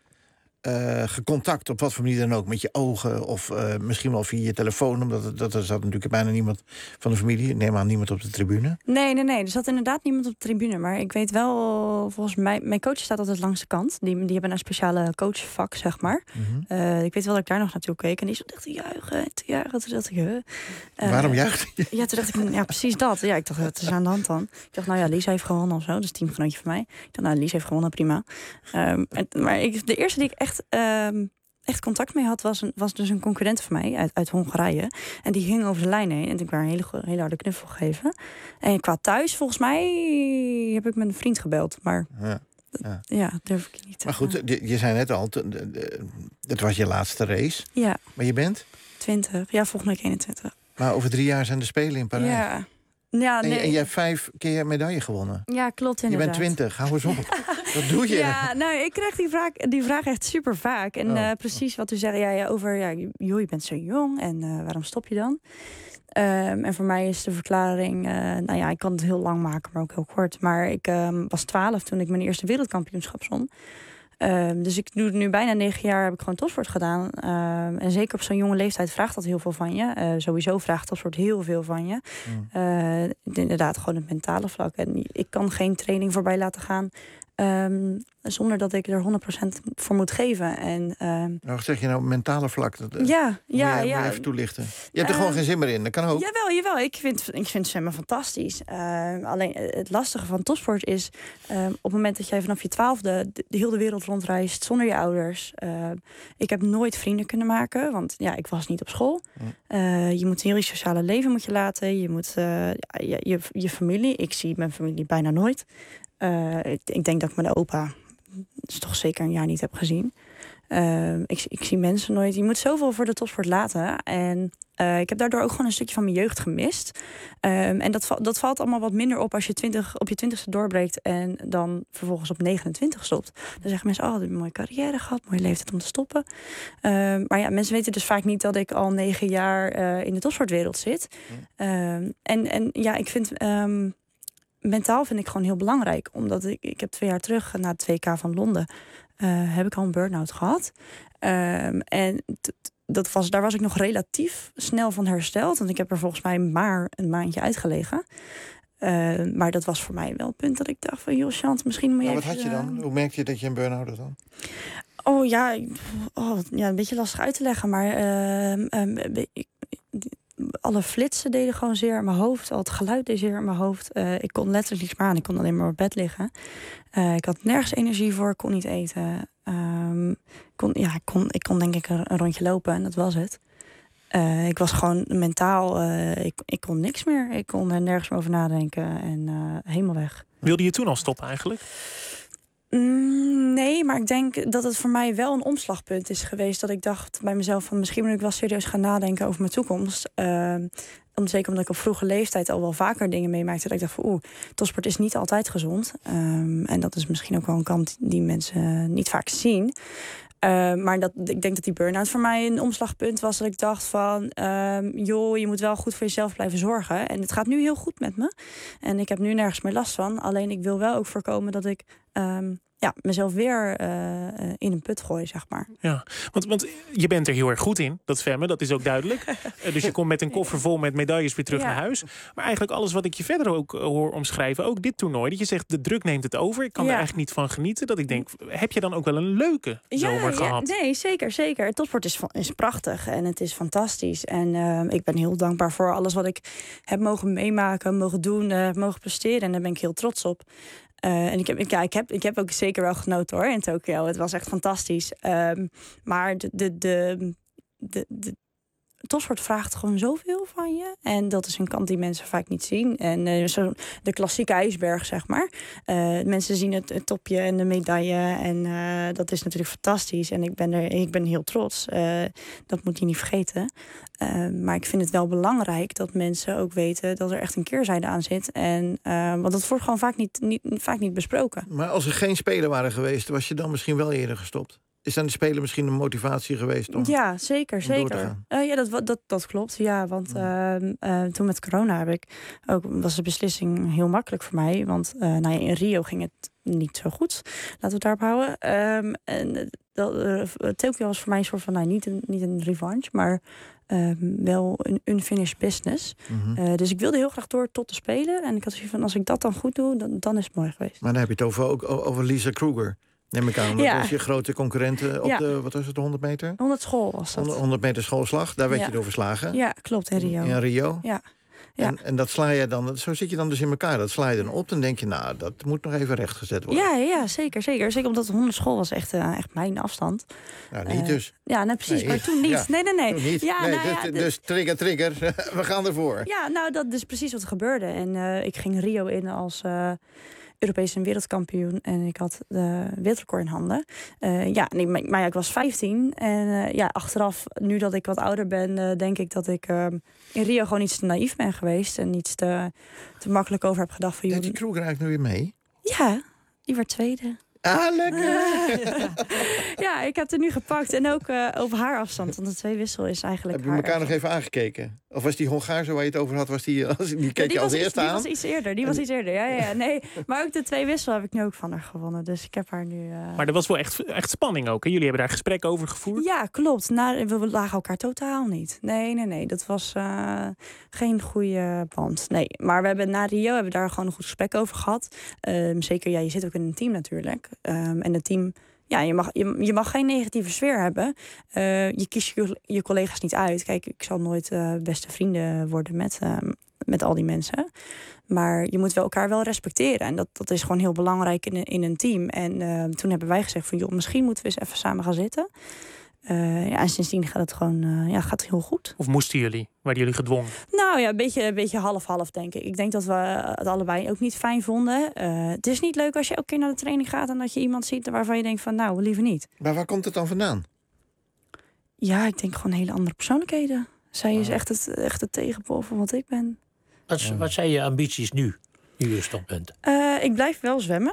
uh, gecontact, op wat voor manier dan ook, met je ogen of uh, misschien wel via je telefoon, omdat het, dat er zat natuurlijk bijna niemand van de familie, neem aan niemand op de tribune. Nee, nee, nee, er zat inderdaad niemand op de tribune, maar ik weet wel, volgens mij, mijn coach staat altijd langs de kant, die, die hebben een speciale coachvak, zeg maar. Mm-hmm. Uh, ik weet wel dat ik daar nog naartoe keek en die stond echt te juichen, te juichen, toen dacht ik, huh. Uh, Waarom juichte je? Ja, toen dacht ik, ja, precies dat. Ja, ik dacht, het is aan de hand dan. Ik dacht, nou ja, Lies heeft gewonnen of zo, dat is teamgenootje van mij. Ik dacht, nou, Lies heeft gewonnen, prima. Um, en, maar ik, de eerste die ik echt... Um, echt contact mee had, was, een, was dus een concurrent van mij uit, uit Hongarije. En die ging over de lijn heen. En ik heb haar een hele, hele harde knuffel gegeven. En qua thuis, volgens mij, heb ik mijn vriend gebeld. Maar ja, ja. ja durf ik niet. Maar goed, je, je zei net al, het was je laatste race. Ja. Maar je bent? twintig. Ja, volgende week eenentwintig. Maar over drie jaar zijn de Spelen in Parijs. Ja. Ja, nee. En, je, en jij hebt vijf keer medaille gewonnen. Ja, klopt inderdaad. Je bent twintig, hou eens op. Wat doe je? Ja, nou, ik krijg die vraag, die vraag echt super vaak. En oh. uh, precies wat u zegt, ja, ja, over, ja, joh, je bent zo jong en uh, waarom stop je dan? Um, en voor mij is de verklaring, uh, nou ja, ik kan het heel lang maken, maar ook heel kort. Maar ik um, was twaalf toen ik mijn eerste wereldkampioenschap won. Um, dus ik doe het nu bijna negen jaar, heb ik gewoon topsport gedaan. Um, en zeker op zo'n jonge leeftijd vraagt dat heel veel van je. Uh, sowieso vraagt topsport heel veel van je. Mm. Uh, inderdaad, gewoon het mentale vlak. En ik kan geen training voorbij laten gaan Um, zonder dat ik er honderd procent voor moet geven. En, um, nou, wat zeg je nou, mentale vlak? Dat, uh, ja, ja, moet je, ja. Moet je even toelichten. Je hebt er uh, gewoon geen zin meer in, dat kan ook. Jawel, jawel. Ik vind, ik vind zwemmen fantastisch. Uh, alleen het lastige van topsport is... Uh, op het moment dat jij vanaf je twaalfde de, de hele wereld rondreist zonder je ouders. Uh, ik heb nooit vrienden kunnen maken, want ja, ik was niet op school. Uh, je moet heel je sociale leven moet je laten. Je moet uh, je, je, je familie. Ik zie mijn familie bijna nooit. Uh, ik, ik denk dat ik mijn opa dus toch zeker een jaar niet heb gezien. Uh, ik, ik zie mensen nooit. Je moet zoveel voor de topsport laten. En uh, ik heb daardoor ook gewoon een stukje van mijn jeugd gemist. Um, en dat, dat valt allemaal wat minder op als je twintig, op je twintigste doorbreekt... en dan vervolgens op negenentwintig stopt. Dan zeggen mensen, oh, ik heb een mooie carrière gehad, mooie leeftijd om te stoppen. Um, maar ja, mensen weten dus vaak niet dat ik al negen jaar uh, in de topsportwereld zit. Um, en, en ja, ik vind... Um, mentaal vind ik gewoon heel belangrijk. Omdat ik, ik heb twee jaar terug, na het W K van Londen... Uh, heb ik al een burn-out gehad. Um, en t, t, dat was, daar was ik nog relatief snel van hersteld. Want ik heb er volgens mij maar een maandje uitgelegen. Uh, maar dat was voor mij wel het punt dat ik dacht van... joh, Chant, misschien moet je... Maar wat even, had je dan? Uh, Hoe merkte je dat je een burn-out had dan? Oh ja, oh, ja, een beetje lastig uit te leggen. Maar uh, um, ik, alle flitsen deden gewoon zeer in mijn hoofd. Al het geluid deed zeer in mijn hoofd. Uh, ik kon letterlijk niets meer aan. Ik kon alleen maar op bed liggen. Uh, ik had nergens energie voor. Ik kon niet eten. Um, kon, ja, ik, kon, ik kon denk ik een, een rondje lopen en dat was het. Uh, ik was gewoon mentaal... Uh, ik, ik kon niks meer. Ik kon er nergens meer over nadenken. En uh, helemaal weg. Wilde je toen al stoppen eigenlijk? Mm, nee, maar ik denk dat het voor mij wel een omslagpunt is geweest. Dat ik dacht bij mezelf van misschien moet ik wel serieus gaan nadenken over mijn toekomst. Uh, om, zeker omdat ik op vroege leeftijd al wel vaker dingen meemaakte. Dat ik dacht van oeh, topsport is niet altijd gezond. Um, en dat is misschien ook wel een kant die mensen niet vaak zien. Uh, maar dat, ik denk dat die burn-out voor mij een omslagpunt was. Dat ik dacht van, um, joh, je moet wel goed voor jezelf blijven zorgen. En het gaat nu heel goed met me. En ik heb nu nergens meer last van. Alleen ik wil wel ook voorkomen dat ik... Um, ja, mezelf weer uh, in een put gooien, zeg maar. Ja, want, want je bent er heel erg goed in, dat zwemmen, dat is ook duidelijk. uh, dus je komt met een koffer vol met medailles weer terug ja. naar huis. Maar eigenlijk alles wat ik je verder ook uh, hoor omschrijven, ook dit toernooi, dat je zegt, de druk neemt het over. Ik kan ja. er eigenlijk niet van genieten. Dat ik denk, heb je dan ook wel een leuke zomer ja, gehad? Ja, nee, zeker, zeker. Het topsport is, is prachtig en het is fantastisch. En uh, ik ben heel dankbaar voor alles wat ik heb mogen meemaken, mogen doen, uh, mogen presteren. En daar ben ik heel trots op. Uh, en ik heb, ja, ik, heb, ik heb ook zeker wel genoten hoor in Tokio. Het was echt fantastisch. Um, maar de, de, de, de, de topsport vraagt gewoon zoveel van je. En dat is een kant die mensen vaak niet zien. En uh, zo de klassieke ijsberg, zeg maar. Uh, mensen zien het, het topje en de medaille. En uh, dat is natuurlijk fantastisch. En ik ben, er, ik ben heel trots. Uh, dat moet je niet vergeten. Uh, maar ik vind het wel belangrijk dat mensen ook weten dat er echt een keerzijde aan zit. En, uh, want dat wordt gewoon vaak niet, niet, vaak niet besproken. Maar als er geen Spelen waren geweest, was je dan misschien wel eerder gestopt? Is dan de Spelen misschien een motivatie geweest? Om, ja, zeker, zeker. Uh, ja, dat, dat, dat klopt. Ja, want uh, uh, toen met corona heb ik ook, was de beslissing heel makkelijk voor mij. Want uh, nou ja, in Rio ging het niet zo goed. Laten we het daarop houden. Um, en dat, uh, Tokio was voor mij een soort van, nou, niet een, niet een revanche, maar um, wel een unfinished business. Mm-hmm. Uh, dus ik wilde heel graag door tot te spelen. En ik had zoiets van, als ik dat dan goed doe, dan, dan is het mooi geweest. Maar dan heb je het over, ook over Lisa Kruger. Neem ik aan, dat ja. was je grote concurrente op ja. de, wat was het, de honderd meter? honderd school was dat. honderd meter schoolslag, daar werd ja. je door verslagen. Ja, klopt, in Rio. In Rio. Ja. Ja. En, en dat sla je dan, zo zit je dan dus in elkaar. Dat sla je dan op, dan denk je, nou, dat moet nog even rechtgezet worden. Ja, ja, zeker, zeker. Zeker omdat de honderd school was echt, uh, echt mijn afstand. Nou, niet uh, dus. Ja, nee, precies, nee. maar toen niet. Ja. Nee, nee, nee. Toen niet. Ja, nee nou, dus, ja, dus, dus trigger, trigger. We gaan ervoor. Ja, nou, dat is precies wat er gebeurde. En uh, ik ging Rio in als... Uh, Europees en wereldkampioen. En ik had de wereldrecord in handen. Uh, ja, en ik, maar ja, ik was vijftien. En uh, ja, achteraf, nu dat ik wat ouder ben, uh, denk ik dat ik uh, in Rio gewoon iets te naïef ben geweest. En iets te, te makkelijk over heb gedacht. Van, Deed die Kruger eigenlijk nu weer mee? Ja, die werd tweede. Ah, lekker! ja. ja, ik heb het nu gepakt. En ook uh, over haar afstand. Want de twee wissel is eigenlijk. Heb je elkaar nog even aangekeken? Of was die Hongaarse waar je het over had, was die, die keek ja, die je als was eerste iets, aan? Die was iets eerder, die was iets eerder, ja, ja, ja. Nee, maar ook de twee wissel heb ik nu ook van haar gewonnen. Dus ik heb haar nu... Uh... Maar er was wel echt, echt spanning ook, hè? Jullie hebben daar gesprekken over gevoerd? Ja, klopt. Nou, we lagen elkaar totaal niet. Nee, nee, nee. Dat was uh, geen goede band. Nee, maar we hebben na Rio hebben we daar gewoon een goed gesprek over gehad. Um, zeker, ja, je zit ook in een team natuurlijk. Um, en het team... Ja, je mag, je, je mag geen negatieve sfeer hebben. Uh, je kiest je, je collega's niet uit. Kijk, ik zal nooit uh, beste vrienden worden met, uh, met al die mensen. Maar je moet wel elkaar wel respecteren. En dat, dat is gewoon heel belangrijk in, in een team. En uh, toen hebben wij gezegd van, joh, misschien moeten we eens even samen gaan zitten. Uh, ja, en sindsdien gaat het gewoon uh, ja, gaat het heel goed. Of moesten jullie? Waren jullie gedwongen? Nou ja, een beetje, een beetje half-half, denk ik. Ik denk dat we het allebei ook niet fijn vonden. Uh, het is niet leuk als je elke keer naar de training gaat en dat je iemand ziet waarvan je denkt van, nou, liever niet. Maar waar komt het dan vandaan? Ja, ik denk gewoon hele andere persoonlijkheden. Zij is echt het, echt het tegenpool van wat ik ben. Wat, wat zijn je ambities nu, nu je standpunt? Uh, ik blijf wel zwemmen.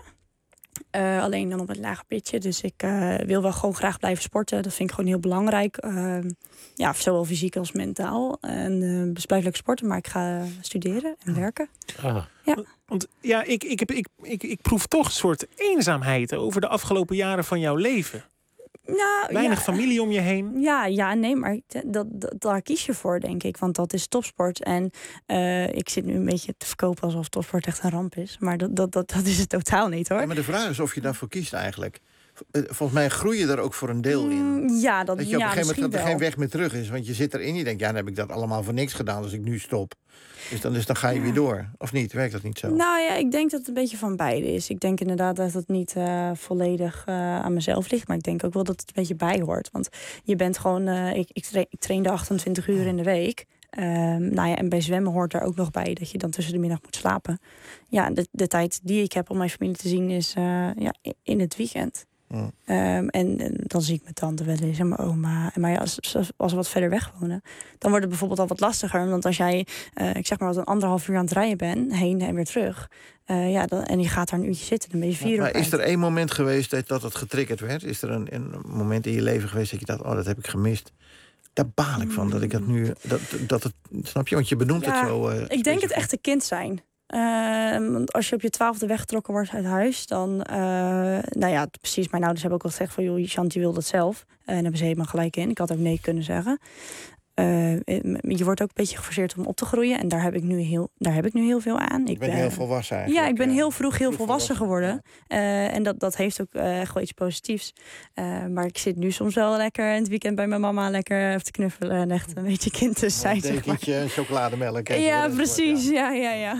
Uh, alleen dan op het lage pitje. Dus ik uh, wil wel gewoon graag blijven sporten. Dat vind ik gewoon heel belangrijk. Uh, ja, zowel fysiek als mentaal. En uh, dus blijf lekker sporten, maar ik ga studeren en werken. Ah. Ja. Want ja, ik, ik, heb, ik, ik, ik proef toch een soort eenzaamheid over de afgelopen jaren van jouw leven. Nou, Weinig ja, familie om je heen. Ja, ja, nee, maar dat, dat, daar kies je voor, denk ik. Want dat is topsport. En uh, ik zit nu een beetje te verkopen alsof topsport echt een ramp is. Maar dat, dat, dat, dat is het totaal niet, hoor. Ja, maar de vraag is of je daarvoor kiest eigenlijk. Volgens mij groei je er ook voor een deel in. Ja, dat, dat je op ja, een gegeven moment dat er wel. geen weg meer terug is. Want je zit erin, je denkt, ja, dan heb ik dat allemaal voor niks gedaan als ik nu stop. Dus dan, dus dan ga je ja. weer door. Of niet? Werkt dat niet zo? Nou ja, ik denk dat het een beetje van beide is. Ik denk inderdaad dat het niet uh, volledig uh, aan mezelf ligt. Maar ik denk ook wel dat het een beetje bij hoort. Want je bent gewoon... Uh, ik, ik, tra- ik trainde achtentwintig uur in de week. Um, nou ja, en bij zwemmen hoort er ook nog bij dat je dan tussen de middag moet slapen. Ja, de, de tijd die ik heb om mijn familie te zien is uh, ja, in het weekend. Mm. Um, en, en dan zie ik mijn tante wel eens en mijn oma. Maar ja, als, als we wat verder weg wonen, dan wordt het bijvoorbeeld al wat lastiger. Want als jij, uh, ik zeg maar wat, een anderhalf uur aan het rijden bent, heen en weer terug. Uh, ja, dan, en je gaat daar een uurtje zitten, dan ben je vier uur. Maar is er één moment geweest dat, dat het getriggerd werd? Is er een, een moment in je leven geweest dat je dacht, oh, dat heb ik gemist? Daar baal ik van, dat ik dat nu... Dat, dat het, snap je? Want je benoemt ja, het zo... Uh, ik denk het echte kind zijn. Uh, want als je op je twaalfde weggetrokken wordt uit huis, dan... Uh, nou ja, precies, mijn ouders hebben ook al gezegd van, joh, Chanty wil dat zelf. En daar hebben ze helemaal gelijk in. Ik had ook nee kunnen zeggen. Uh, je wordt ook een beetje geforceerd om op te groeien. En daar heb ik nu heel, daar heb ik nu heel veel aan. Ik ben uh, heel volwassen eigenlijk. Ja, ik ben heel vroeg heel volwassen geworden. Uh, en dat, dat heeft ook uh, echt wel iets positiefs. Uh, maar ik zit nu soms wel lekker in het weekend bij mijn mama lekker even te knuffelen. En echt een beetje kind te zijn. Een dekentje, zeg maar. Chocolademelk. Ja, precies. Ja, ja, ja.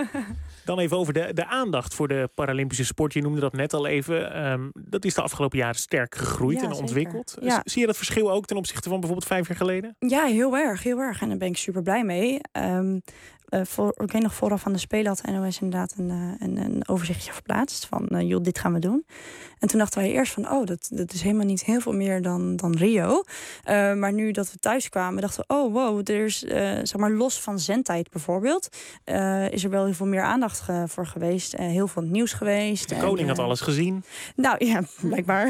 Dan even over de, de aandacht voor de Paralympische sport. Je noemde dat net al even. Um, dat is de afgelopen jaren sterk gegroeid ja, en ontwikkeld. Ja. Zie je dat verschil ook ten opzichte van bijvoorbeeld vijf jaar geleden? Ja, heel erg, heel erg. En daar ben ik super blij mee. Um, uh, voor, ik weet nog, vooraf aan de Spelen had N O S inderdaad een, uh, een, een overzichtje verplaatst. Van, uh, joh, dit gaan we doen. En toen dachten wij eerst van, oh, dat, dat is helemaal niet heel veel meer dan, dan Rio. Uh, maar nu dat we thuis kwamen, dachten we, oh, wow, er is, uh, zeg maar, los van zendtijd bijvoorbeeld, uh, is er wel heel veel meer aandacht ge, voor geweest. Uh, heel veel nieuws geweest. De koning en, uh, had alles gezien. Nou ja, blijkbaar.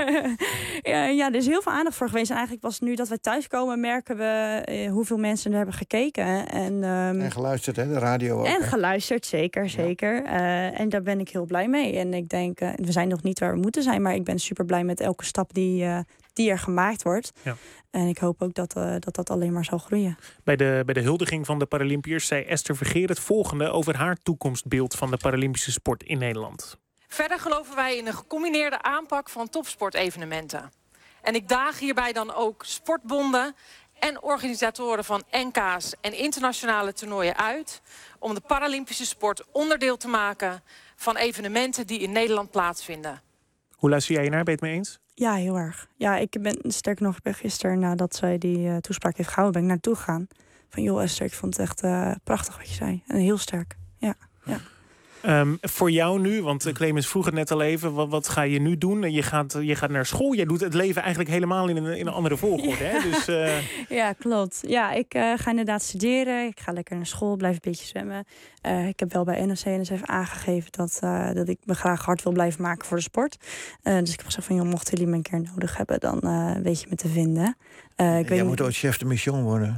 ja, ja, er is heel veel aandacht voor geweest. En eigenlijk was het nu dat wij thuiskomen, merken we uh, hoeveel mensen er hebben gekeken. En, um, en geluisterd, hè? De radio ook. En hè? geluisterd, zeker, zeker. Ja. Uh, en daar ben ik heel blij mee. En ik denk, uh, we zijn nog niet waar we moeten zijn, maar ik ben super blij met elke stap die, uh, die er gemaakt wordt. Ja. En ik hoop ook dat, uh, dat dat alleen maar zal groeien. Bij de, bij de huldiging van de Paralympiërs zei Esther Vergeer het volgende over haar toekomstbeeld van de Paralympische sport in Nederland. Verder geloven wij in een gecombineerde aanpak van topsportevenementen. En ik daag hierbij dan ook sportbonden en organisatoren van N K's en internationale toernooien uit om de Paralympische sport onderdeel te maken van evenementen die in Nederland plaatsvinden. Hoe luister jij naar? Ben je het mee eens? Ja, heel erg. Ja, ik ben sterk nog ben gisteren nadat zij die uh, toespraak heeft gehouden, ben ik naartoe gegaan. Van joh, Esther, ik vond het echt uh, prachtig wat je zei. En heel sterk. Ja, ja. Um, voor jou nu, want Clemens vroeg het net al even, wat, wat ga je nu doen? Je gaat, je gaat naar school, jij doet het leven eigenlijk helemaal in een, in een andere volgorde. Ja. Hè? Dus, uh... ja, klopt. Ja, ik uh, ga inderdaad studeren. Ik ga lekker naar school, blijf een beetje zwemmen. Uh, ik heb wel bij N O C N S F aangegeven dat, uh, dat ik me graag hard wil blijven maken voor de sport. Uh, dus ik heb gezegd van, joh, mochten jullie me een keer nodig hebben, dan uh, weet je me te vinden. Uh, ik jij weet moet ooit chef de mission worden.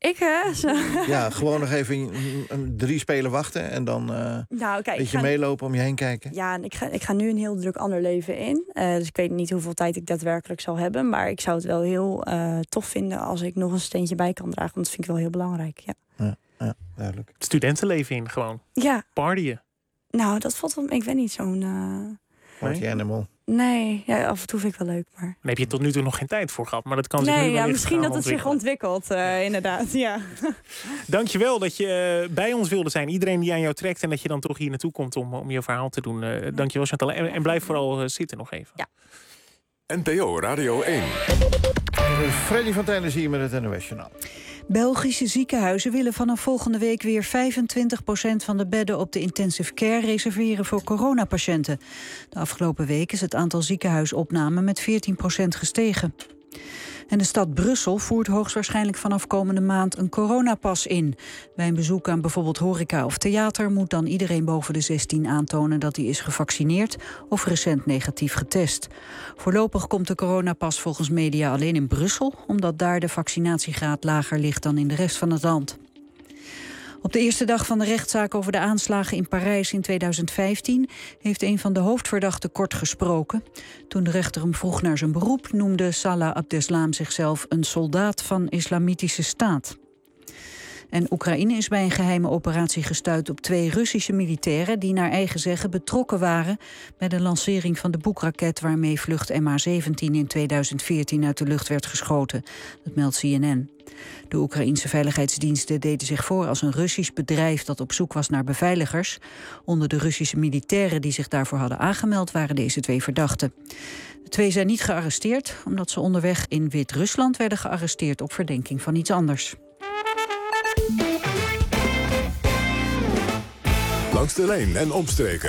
Ik, hè? Zo. Ja, gewoon nog even een, een, drie spelen wachten en dan uh, nou, kijk, een beetje ga... meelopen om je heen kijken. Ja, en ik ga, ik ga nu een heel druk ander leven in. Uh, dus ik weet niet hoeveel tijd ik daadwerkelijk zal hebben. Maar ik zou het wel heel uh, tof vinden als ik nog een steentje bij kan dragen. Want dat vind ik wel heel belangrijk, ja. Ja, ja, duidelijk. Het studentenleven in, gewoon. Ja. Partyen. Nou, dat valt wel... Ik ben niet zo'n... Uh... Party nee? animal. Nee, ja, af en toe vind ik wel leuk, maar... Daar heb je tot nu toe nog geen tijd voor gehad, maar dat kan zich nee, nu wel ja, misschien dat het zich ontwikkelen. ontwikkelt, uh, inderdaad, ja. Dankjewel dat je uh, bij ons wilde zijn. Iedereen die aan jou trekt en dat je dan toch hier naartoe komt om, om je verhaal te doen. Uh, dankjewel, Chantal. En, en blijf vooral uh, zitten nog even. Ja. N P O Radio één. Freddy van Tijnen zie je met het N O S-journaal. Belgische ziekenhuizen willen vanaf volgende week weer vijfentwintig procent van de bedden op de intensive care reserveren voor coronapatiënten. De afgelopen week is het aantal ziekenhuisopnamen met veertien procent gestegen. En de stad Brussel voert hoogstwaarschijnlijk vanaf komende maand een coronapas in. Bij een bezoek aan bijvoorbeeld horeca of theater moet dan iedereen boven de zestien aantonen dat hij is gevaccineerd of recent negatief getest. Voorlopig komt de coronapas volgens media alleen in Brussel, omdat daar de vaccinatiegraad lager ligt dan in de rest van het land. Op de eerste dag van de rechtszaak over de aanslagen in Parijs in tweeduizend vijftien... heeft een van de hoofdverdachten kort gesproken. Toen de rechter hem vroeg naar zijn beroep, noemde Salah Abdeslam zichzelf een soldaat van Islamitische Staat. En Oekraïne is bij een geheime operatie gestuit op twee Russische militairen die naar eigen zeggen betrokken waren bij de lancering van de Buk-raket waarmee vlucht M H zeventien in tweeduizend veertien uit de lucht werd geschoten. Dat meldt C N N. De Oekraïense veiligheidsdiensten deden zich voor als een Russisch bedrijf dat op zoek was naar beveiligers. Onder de Russische militairen die zich daarvoor hadden aangemeld waren deze twee verdachten. De twee zijn niet gearresteerd omdat ze onderweg in Wit-Rusland werden gearresteerd op verdenking van iets anders. Langs de lijn en omstreken.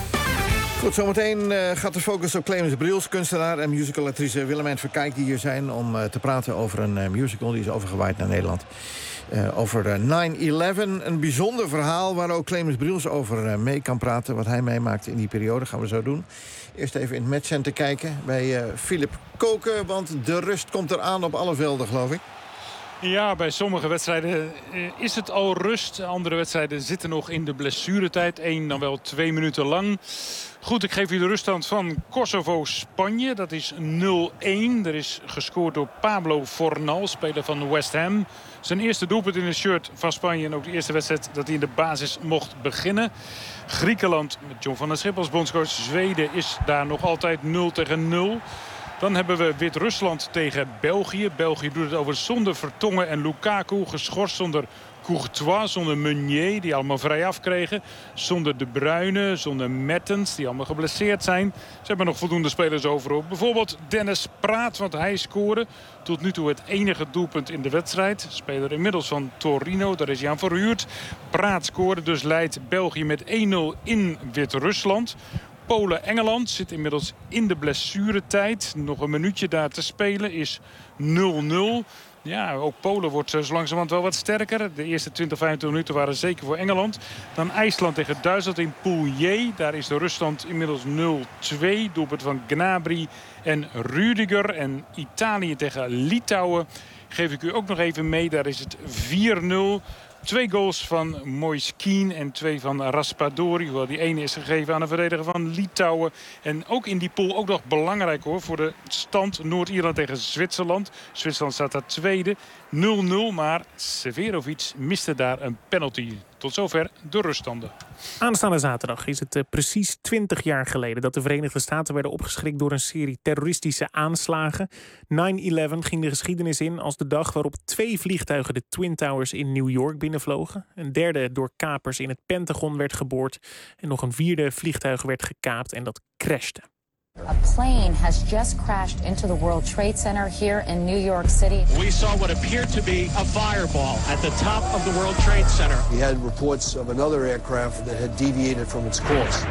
Goed, zometeen uh, gaat de focus op Clemens Briels, kunstenaar en musicalactrice Willemijn Verkijk, die hier zijn om uh, te praten over een uh, musical die is overgewaaid naar Nederland. Uh, over uh, nine eleven, een bijzonder verhaal waar ook Clemens Briels over uh, mee kan praten. Wat hij meemaakte in die periode, gaan we zo doen. Eerst even in het matchcenter kijken bij uh, Philip Koken, want de rust komt eraan op alle velden, geloof ik. Ja, bij sommige wedstrijden is het al rust. Andere wedstrijden zitten nog in de blessuretijd. Eén dan wel twee minuten lang. Goed, ik geef u de ruststand van Kosovo-Spanje. Dat is nul één. Er is gescoord door Pablo Fornal, speler van West Ham. Zijn eerste doelpunt in een shirt van Spanje. En ook de eerste wedstrijd dat hij in de basis mocht beginnen. Griekenland met John van der Schip als bondscoach. Zweden is daar nog altijd nul tegen nul. Dan hebben we Wit-Rusland tegen België. België doet het over zonder Vertongen en Lukaku. Geschorst zonder Courtois, zonder Meunier, die allemaal vrij afkregen. Zonder De Bruyne, zonder Mertens, die allemaal geblesseerd zijn. Ze hebben nog voldoende spelers over. Bijvoorbeeld Dennis Praat, want hij scoorde. Tot nu toe het enige doelpunt in de wedstrijd. Speler inmiddels van Torino, daar is hij aan verhuurd. Praat scoorde, dus leidt België met één nul in Wit-Rusland. Polen-Engeland zit inmiddels in de blessuretijd. Nog een minuutje daar te spelen is nul nul. Ja, ook Polen wordt zo langzamerhand wel wat sterker. De eerste twintig, vijfentwintig minuten waren zeker voor Engeland. Dan IJsland tegen Duitsland in Pool J. Daar is de ruststand inmiddels nul twee. Doelpunt van Gnabry en Rüdiger. En Italië tegen Litouwen geef ik u ook nog even mee. Daar is het vier nul. Twee goals van Moiskine en twee van Raspadori. Hoewel die ene is gegeven aan een verdediger van Litouwen. En ook in die pool ook nog belangrijk hoor. Voor de stand Noord-Ierland tegen Zwitserland. Zwitserland staat daar tweede. nul nul, maar Severovic miste daar een penalty. Tot zover de ruststanden. Aanstaande zaterdag is het uh, precies twintig jaar geleden dat de Verenigde Staten werden opgeschrikt door een serie terroristische aanslagen. nine eleven ging de geschiedenis in als de dag waarop twee vliegtuigen de Twin Towers in New York binnenvlogen. Een derde door kapers in het Pentagon werd geboord. En nog een vierde vliegtuig werd gekaapt en dat crashte. A plane has just crashed into the World Trade Center here in New York City. We saw what appeared to be a fireball at the top of the World Trade Center. We had reports of another aircraft that had deviated from its course.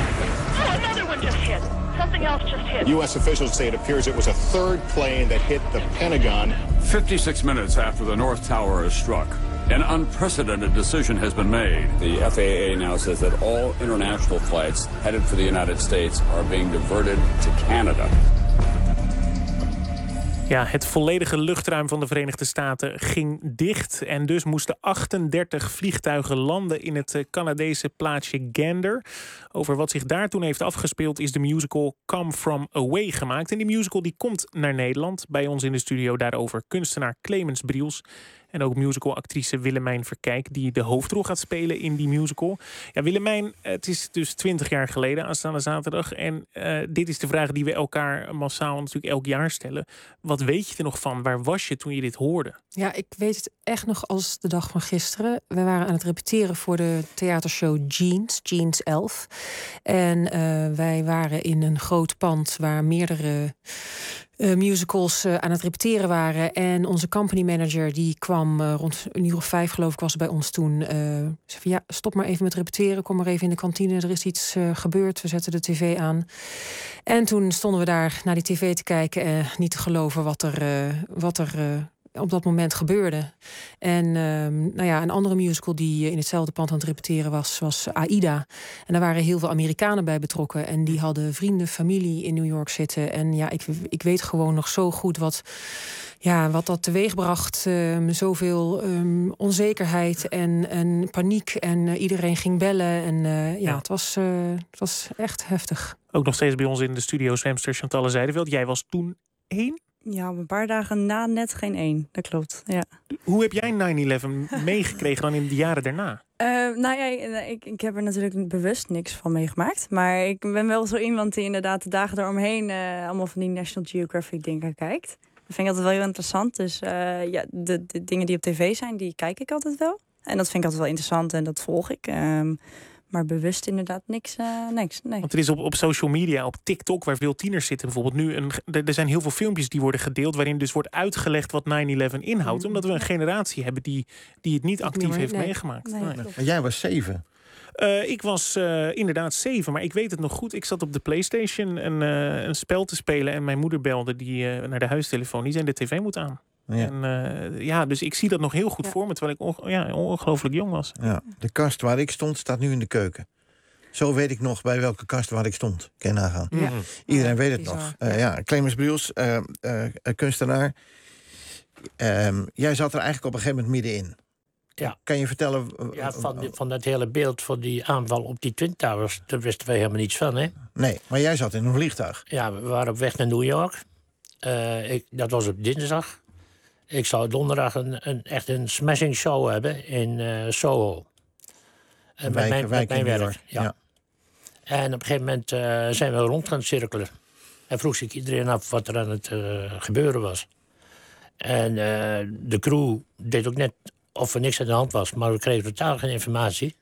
Oh, another one just hit. Something else just hit. U S officials say it appears it was a third plane that hit the Pentagon. fifty-six minutes after the North Tower is struck, an unprecedented decision has been made. The F A A now says that all international flights headed for the United States are being diverted to Canada. Ja, het volledige luchtruim van de Verenigde Staten ging dicht. En dus moesten achtendertig vliegtuigen landen in het Canadese plaatsje Gander. Over wat zich daar toen heeft afgespeeld is de musical Come From Away gemaakt. En die musical die komt naar Nederland. Bij ons in de studio daarover kunstenaar Clemens Briels. En ook musicalactrice Willemijn Verkijk, die de hoofdrol gaat spelen in die musical. Ja, Willemijn, het is dus twintig jaar geleden aanstaande zaterdag. En uh, dit is de vraag die we elkaar massaal natuurlijk elk jaar stellen. Wat weet je er nog van? Waar was je toen je dit hoorde? Ja, ik weet het echt nog als de dag van gisteren. We waren aan het repeteren voor de theatershow Jeans, Jeans elf. En uh, wij waren in een groot pand waar meerdere Uh, musicals uh, aan het repeteren waren. En onze company manager die kwam uh, rond een uur of vijf, geloof ik, was bij ons toen. Uh, zei van ja, stop maar even met repeteren. Kom maar even in de kantine. Er is iets uh, gebeurd. We zetten de tv aan. En toen stonden we daar naar die tv te kijken en niet te geloven wat er, uh, wat er uh, op dat moment gebeurde. En uh, nou ja, een andere musical die in hetzelfde pand aan het repeteren was, was Aida. En daar waren heel veel Amerikanen bij betrokken. En die hadden vrienden, familie in New York zitten. En ja, ik, ik weet gewoon nog zo goed wat, ja, wat dat teweegbracht. Um, zoveel um, onzekerheid en, en paniek. En uh, iedereen ging bellen. En uh, ja, ja. Het, was, uh, het was echt heftig. Ook nog steeds bij ons in de studio zwemster Chantalle Zijdeveld. Jij was toen één? Ja, op een paar dagen na net geen één. Dat klopt, ja. Hoe heb jij nine eleven meegekregen dan in de jaren daarna? Uh, nou ja, ik, ik heb er natuurlijk bewust niks van meegemaakt. Maar ik ben wel zo iemand die inderdaad de dagen eromheen Uh, allemaal van die National Geographic dingen kijkt. Dat vind ik altijd wel heel interessant. Dus uh, ja, de, de dingen die op tv zijn, die kijk ik altijd wel. En dat vind ik altijd wel interessant en dat volg ik. Um, Maar bewust inderdaad niks. Uh, niks nee. Want er is op, op social media, op TikTok, waar veel tieners zitten bijvoorbeeld nu. Een, er zijn heel veel filmpjes die worden gedeeld waarin dus wordt uitgelegd wat nine eleven inhoudt. Mm. Omdat we een generatie hebben die, die het niet actief heeft nee. meegemaakt. Nee, nee. Maar jij was zeven. Uh, ik was uh, inderdaad zeven, maar ik weet het nog goed. Ik zat op de PlayStation een, uh, een spel te spelen en mijn moeder belde die uh, naar de huistelefoon. Die zei de tv moet aan. Ja. En, uh, ja, dus ik zie dat nog heel goed ja. voor me, terwijl ik onge- ja, ongelooflijk jong was. Ja, de kast waar ik stond staat nu in de keuken. Zo weet ik nog bij welke kast waar ik stond. Kan je nagaan. Ja. Iedereen ja, weet het bizar. nog. Uh, ja, Clemens Briels, uh, uh, kunstenaar. Uh, jij zat er eigenlijk op een gegeven moment middenin. Ja. Kan je vertellen? Uh, ja, van, die, van dat hele beeld van die aanval op die Twin Towers, daar wisten wij helemaal niets van, hè? Nee, maar jij zat in een vliegtuig. Ja, we waren op weg naar New York. Uh, ik, dat was op dinsdag. Ik zou donderdag een, een, echt een smashing show hebben in uh, Soho. Uh, met, mijn, met mijn werk. Ja. Ja. En op een gegeven moment uh, zijn we rond gaan cirkelen. En vroeg zich iedereen af wat er aan het uh, gebeuren was. En uh, de crew deed ook net of er niks aan de hand was, maar we kregen totaal geen informatie.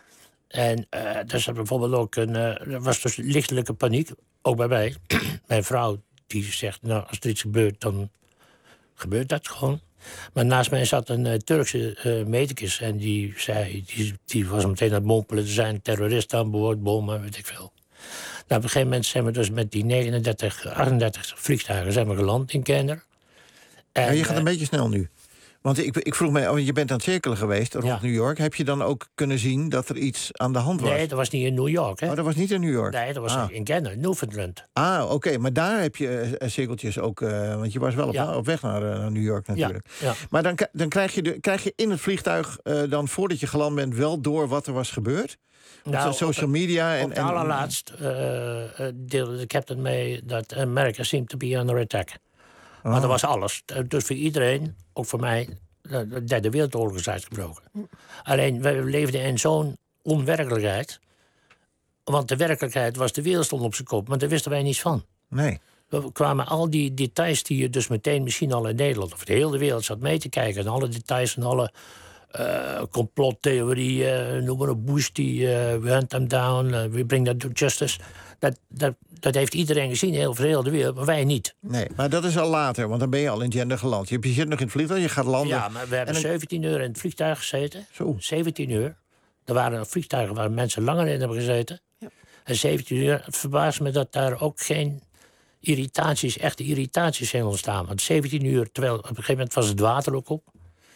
En uh, er zat bijvoorbeeld ook een. Uh, er was dus lichtelijke paniek, ook bij mij. Mijn vrouw die zegt: nou, als er iets gebeurt, dan gebeurt dat gewoon. Maar naast mij zat een uh, Turkse uh, medicus en die zei, die, die was meteen aan het mompelen, er zijn terroristen aan boord, bommen, weet ik veel. Nou, op een gegeven moment zijn we dus met die negenendertig, achtendertig vliegtuigen zijn we geland in Gander. En, ja, je gaat een uh, beetje snel nu. Want ik, ik vroeg mij, oh, je bent aan het cirkelen geweest rond ja. New York. Heb je dan ook kunnen zien dat er iets aan de hand was? Nee, dat was niet in New York. Hè? Oh, dat was niet in New York? Nee, dat was ah. in Gander, Newfoundland. Ah, oké. Okay. Maar daar heb je uh, cirkeltjes ook. Uh, want je was wel op, ja. op weg naar, uh, naar New York natuurlijk. Ja. Ja. Maar dan, dan krijg, je de, krijg je in het vliegtuig uh, dan voordat je geland bent wel door wat er was gebeurd? Nou, social media en... Op het allerlaatst uh, deelde de captain mee dat America seemed to be under attack. Oh. Maar dat was alles. Dus voor iedereen, ook voor mij, de derde wereldoorlog is uitgebroken. Alleen, we leefden in zo'n onwerkelijkheid. Want de werkelijkheid was, de wereld stond op zijn kop. Maar daar wisten wij niets van. Nee. We kwamen al die details die je dus meteen misschien al in Nederland of de hele wereld zat mee te kijken. En alle details en alle uh, complottheorieën, uh, noem maar op, Bush, die uh, we hunt them down, uh, we bring that to justice. Dat, dat, dat heeft iedereen gezien, heel veel de wereld, maar wij niet. Nee, maar dat is al later, want dan ben je al in Gander geland. Je, je zit nog in het vliegtuig, je gaat landen. Ja, maar we hebben dan zeventien uur in het vliegtuig gezeten. Zo. zeventien uur. Er waren vliegtuigen waar mensen langer in hebben gezeten. Ja. En zeventien uur, het verbaast me dat daar ook geen irritaties, echte irritaties zijn ontstaan. Want zeventien uur, terwijl op een gegeven moment was het water ook op.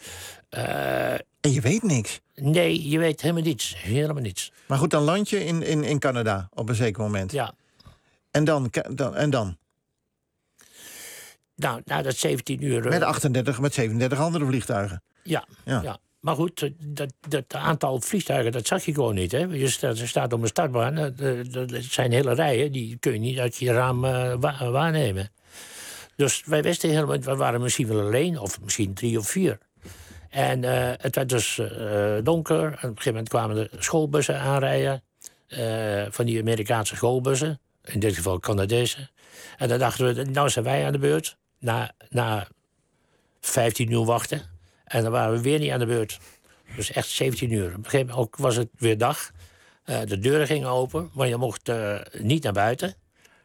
Uh, en je weet niks? Nee, je weet helemaal niets. Helemaal niets. Maar goed, dan land je in, in, in Canada op een zeker moment. Ja. En dan? dan, en dan? Nou, na dat zeventien uur... Met achtendertig, met zevenendertig andere vliegtuigen. Ja, ja. ja. Maar goed, dat, dat aantal vliegtuigen, dat zag je gewoon niet. Hè? Je staat, je staat op een startbaan, dat zijn hele rijen... die kun je niet uit je raam uh, wa- waarnemen. Dus wij wisten helemaal, we waren misschien wel alleen... of misschien drie of vier. En uh, het werd dus uh, donker. En op een gegeven moment kwamen de schoolbussen aanrijden... Uh, van die Amerikaanse schoolbussen. In dit geval Canadese. En dan dachten we, nou zijn wij aan de beurt. Na, na vijftien uur wachten. En dan waren we weer niet aan de beurt. Dus echt zeventien uur. Op een gegeven moment ook was het weer dag. Uh, de deuren gingen open, maar je mocht uh, niet naar buiten.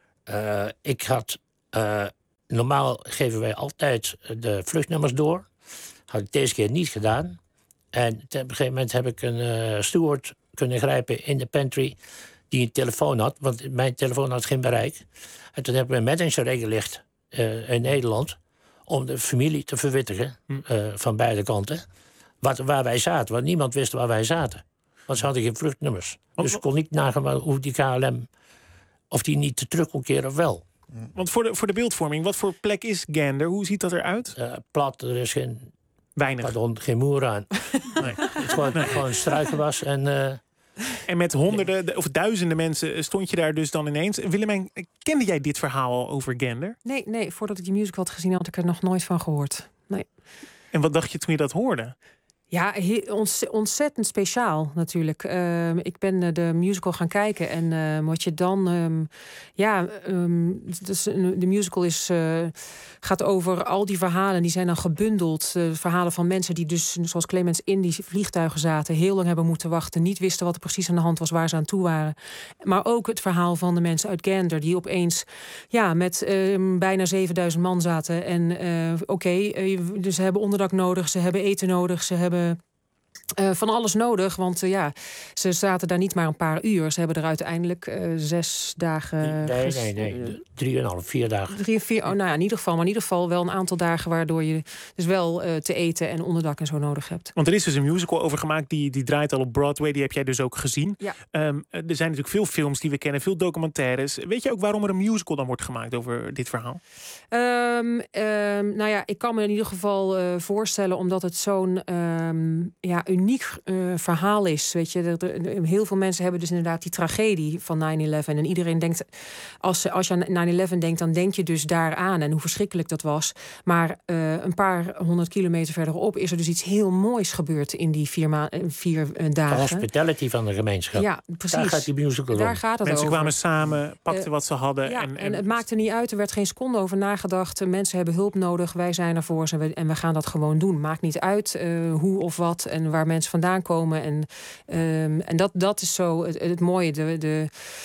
Uh, ik had... Uh, normaal geven wij altijd de vluchtnummers door. Had ik deze keer niet gedaan. En op een gegeven moment heb ik een uh, steward kunnen grijpen in de pantry... die een telefoon had, want mijn telefoon had geen bereik. En toen heb ik mijn messenger ingelicht uh, in Nederland... om de familie te verwittigen, uh, van beide kanten... Wat, waar wij zaten, want niemand wist waar wij zaten. Want ze hadden geen vluchtnummers. Dus ik kon niet nagaan hoe die K L M... of die niet terug kon keren of wel. Want voor de, voor de beeldvorming, wat voor plek is Gander? Hoe ziet dat eruit? Uh, plat, er is geen... Weinig. Pardon, geen moer aan. Nee. Het is gewoon, nee. gewoon struikenwas en... Uh, En met honderden of duizenden mensen stond je daar dus dan ineens. Willemijn, kende jij dit verhaal al over Gander? Nee, nee, voordat ik die musical had gezien had ik er nog nooit van gehoord. Nee. En wat dacht je toen je dat hoorde? Ja, ontzettend speciaal natuurlijk. Uh, ik ben de musical gaan kijken en uh, wat je dan... Um, ja, um, dus de musical is, uh, gaat over al die verhalen. Die zijn dan gebundeld. Uh, verhalen van mensen die dus, zoals Clemens, in die vliegtuigen zaten. Heel lang hebben moeten wachten. Niet wisten wat er precies aan de hand was, waar ze aan toe waren. Maar ook het verhaal van de mensen uit Gander. Die opeens ja, met uh, bijna zevenduizend man zaten. En uh, oké, okay, uh, dus ze hebben onderdak nodig. Ze hebben eten nodig. Ze hebben... Uh, van alles nodig, want uh, ja, ze zaten daar niet maar een paar uur. Ze hebben er uiteindelijk uh, zes dagen... Nee, nee, nee. Drieënhalf, vier dagen. Drie, vier, oh, nou ja, in ieder geval. Maar in ieder geval wel een aantal dagen... waardoor je dus wel uh, te eten en onderdak en zo nodig hebt. Want er is dus een musical over gemaakt. Die, die draait al op Broadway. Die heb jij dus ook gezien. Ja. Um, er zijn natuurlijk veel films die we kennen. Veel documentaires. Weet je ook waarom er een musical dan wordt gemaakt over dit verhaal? Um, um, nou ja, ik kan me in ieder geval uh, voorstellen... omdat het zo'n um, ja, uniek uh, verhaal is. Weet je, er, er, heel veel mensen hebben dus inderdaad die tragedie van nine eleven. En iedereen denkt, als, als je aan nine eleven denkt, dan denk je dus daaraan en hoe verschrikkelijk dat was. Maar uh, een paar honderd kilometer verderop is er dus iets heel moois gebeurd in die vier, ma- vier uh, dagen. De hospitality van de gemeenschap. Ja, precies. Daar gaat die musical Daar om. gaat het mensen over. kwamen samen, pakten uh, wat ze hadden. Ja, en, en... en het maakte niet uit. Er werd geen seconde over nagedacht. Mensen hebben hulp nodig. Wij zijn er voor ze en we, en we gaan dat gewoon doen. Maakt niet uit uh, hoe of wat en waar mensen vandaan komen. En, um, en dat, dat is zo het, het mooie. De, de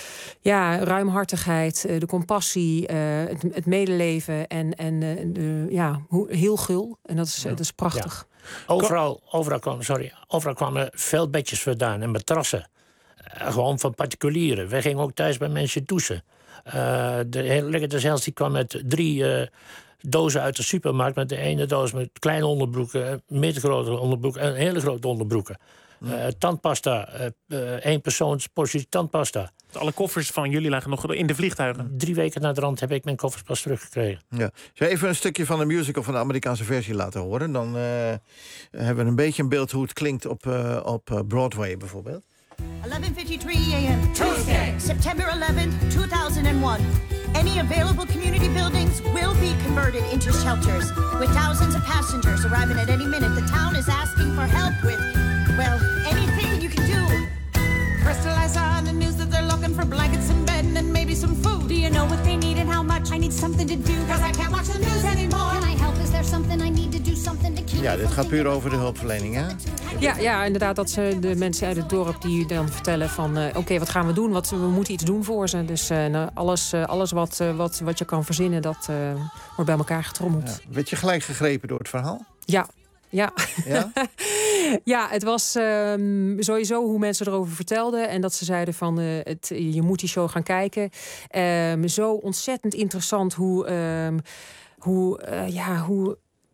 ja, ruimhartigheid, de compassie, uh, het, het medeleven en, en uh, de, ja, heel gul. En dat is, ja. dat is prachtig. Ja. Overal, overal, kwam, sorry, overal kwamen veldbedjes vandaan en matrassen. Uh, gewoon van particulieren. Wij gingen ook thuis bij mensen douchen. Uh, de hele de zelfs die kwam met drie uh, dozen uit de supermarkt. Met de ene doos met kleine onderbroeken, middelgrote onderbroeken en hele grote onderbroeken. Uh, tandpasta, uh, uh, één persoons portie tandpasta. Alle koffers van jullie lagen nog in de vliegtuigen. Drie weken na de rand heb ik mijn koffers pas teruggekregen. Ja. Zou even een stukje van de musical van de Amerikaanse versie laten horen? Dan uh, hebben we een beetje een beeld hoe het klinkt op, uh, op Broadway bijvoorbeeld. eleven fifty-three a.m. Tuesday, September eleventh, two thousand one. Any available community buildings will be converted into shelters. With thousands of passengers arriving at any minute, the town is asking for help with, well, anything you can do. Crystal, I saw on the news that they're looking for blankets and bedding and maybe some food. Do you know what they need and how much? I need something to do, cause I can't watch the news anymore. Can I help? Is there something I need to do? Something to keep. Ja, dit gaat puur over de hulpverlening, hè? Ja, ja, inderdaad, dat ze de mensen uit het dorp die dan vertellen van... Uh, oké, okay, wat gaan we doen? Wat, we moeten iets doen voor ze. Dus uh, nou, alles, uh, alles wat, uh, wat, wat je kan verzinnen, dat uh, wordt bij elkaar getrommeld. Ja. Werd je gelijk gegrepen door het verhaal? Ja. Ja, ja? ja, het was um, sowieso hoe mensen erover vertelden. En dat ze zeiden van, uh, het, je moet die show gaan kijken. Um, zo ontzettend interessant hoe... Um, hoe, uh, ja, hoe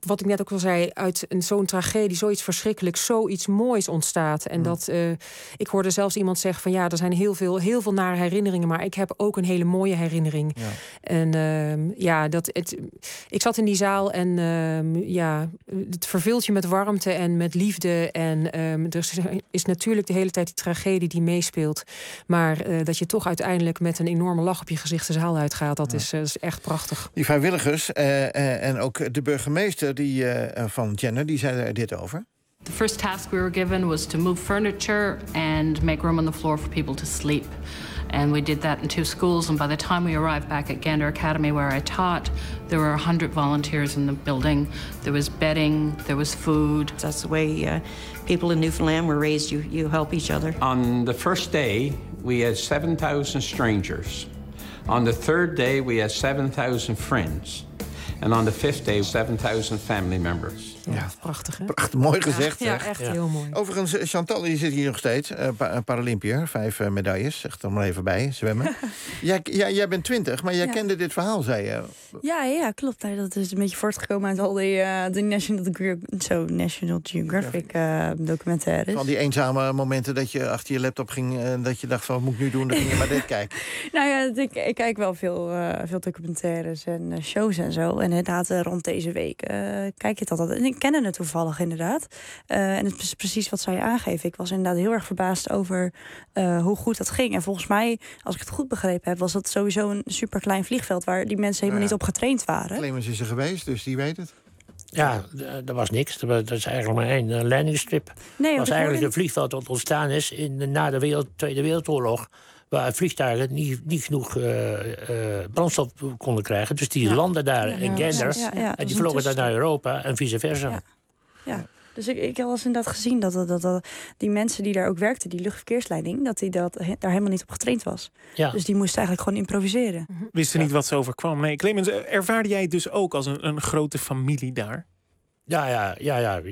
wat ik net ook al zei, uit een, zo'n tragedie, zoiets verschrikkelijks, zoiets moois ontstaat. En mm. dat, uh, ik hoorde zelfs iemand zeggen van ja, er zijn heel veel, heel veel nare herinneringen, maar ik heb ook een hele mooie herinnering. Ja. En uh, ja, dat het, ik zat in die zaal en uh, ja, het vervult je met warmte en met liefde. En um, er is, is natuurlijk de hele tijd die tragedie die meespeelt. Maar uh, dat je toch uiteindelijk met een enorme lach op je gezicht de zaal uitgaat, dat, ja. is, uh, dat is echt prachtig. Die vrijwilligers uh, uh, en ook de burgemeester die, uh, van Jenner, die zeiden er dit over. The first task we were given was to move furniture and make room on the floor for people to sleep. And we did that in two schools, and by the time we arrived back at Gander Academy where I taught, there were one hundred volunteers in the building. There was bedding, there was food. That's the way uh, people in Newfoundland were raised. You, you help each other. On the first day, we had seven thousand strangers. On the third day, we had seven thousand friends. And on the fifth day, seven thousand family members. Ja, prachtig, hè? Prachtig, mooi gezegd. Ja, ja echt ja. heel mooi. Overigens, Chantal, je zit hier nog steeds. Uh, pa- Paralympiër, vijf uh, medailles. Zeg er maar even bij, zwemmen. jij, jij, jij bent twintig, maar jij ja. kende dit verhaal, zei je. Ja, ja, klopt. Dat is een beetje voortgekomen uit al die, uh, die National, so National Geographic uh, documentaires. Van die eenzame momenten dat je achter je laptop ging... Uh, dat je dacht van, wat moet ik nu doen? Dan ging je maar dit kijken. Nou ja, ik, ik kijk wel veel, uh, veel documentaires en uh, shows en zo. En inderdaad, uh, rond deze week uh, kijk je het altijd. En ik kende het toevallig inderdaad. Uh, en het is precies wat zij aangeven. Ik was inderdaad heel erg verbaasd over uh, hoe goed dat ging. En volgens mij, als ik het goed begrepen heb, was dat sowieso een superklein vliegveld waar die mensen helemaal ja. niet op getraind waren. Clemens is er geweest, dus die weet het. Ja, er was niks. Dat is eigenlijk maar één uh, landingsstrip. Nee, het was eigenlijk een vliegveld dat ontstaan is in, na de wereld, Tweede Wereldoorlog. Waar vliegtuigen niet, niet genoeg uh, uh, brandstof konden krijgen. Dus die ja. landen daar ja, in Gander. Ja, ja, en die vlogen dan naar Europa en vice versa. Ja, ja. Dus ik, ik had eens inderdaad gezien dat, dat, dat, dat die mensen die daar ook werkten, die luchtverkeersleiding, dat die dat, daar helemaal niet op getraind was. Ja. Dus die moesten eigenlijk gewoon improviseren. Wisten ja. niet wat ze overkwam. Nee, Clemens, ervaarde jij het dus ook als een, een grote familie daar? Ja, ja, ja, ja.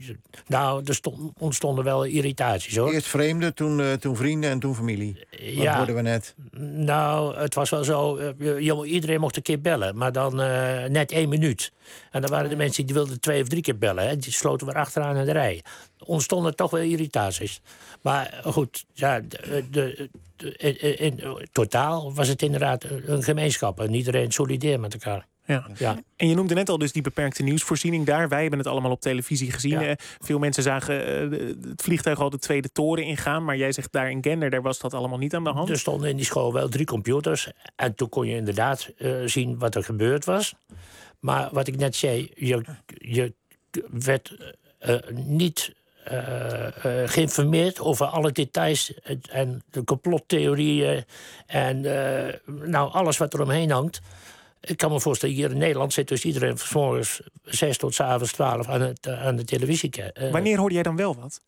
Nou, er stond, ontstonden wel irritaties, hoor. Eerst vreemden, toen, uh, toen vrienden en toen familie. Dat ja, hoorden we net. Nou, het was wel zo... Uh, iedereen mocht een keer bellen, maar dan uh, net één minuut. En dan waren de mensen die wilden twee of drie keer bellen. Hè. Die sloten we achteraan in de rij. Ontstonden toch wel irritaties. Maar goed, ja, de, de, de, in, in, in totaal was het inderdaad een gemeenschap. En iedereen solidair met elkaar. Ja. Ja. En je noemde net al dus die beperkte nieuwsvoorziening daar. Wij hebben het allemaal op televisie gezien. Ja. Veel mensen zagen uh, het vliegtuig al de tweede toren ingaan. Maar jij zegt daar in Gander, daar was dat allemaal niet aan de hand. Er stonden in die school wel drie computers. En toen kon je inderdaad uh, zien wat er gebeurd was. Maar wat ik net zei, je, je werd uh, niet uh, uh, geïnformeerd over alle details en de complottheorieën en uh, nou, alles wat er omheen hangt. Ik kan me voorstellen, hier in Nederland zit dus iedereen van 's morgens zes tot 's avonds twaalf aan, het, aan de televisie. Uh, Wanneer hoorde jij dan wel wat?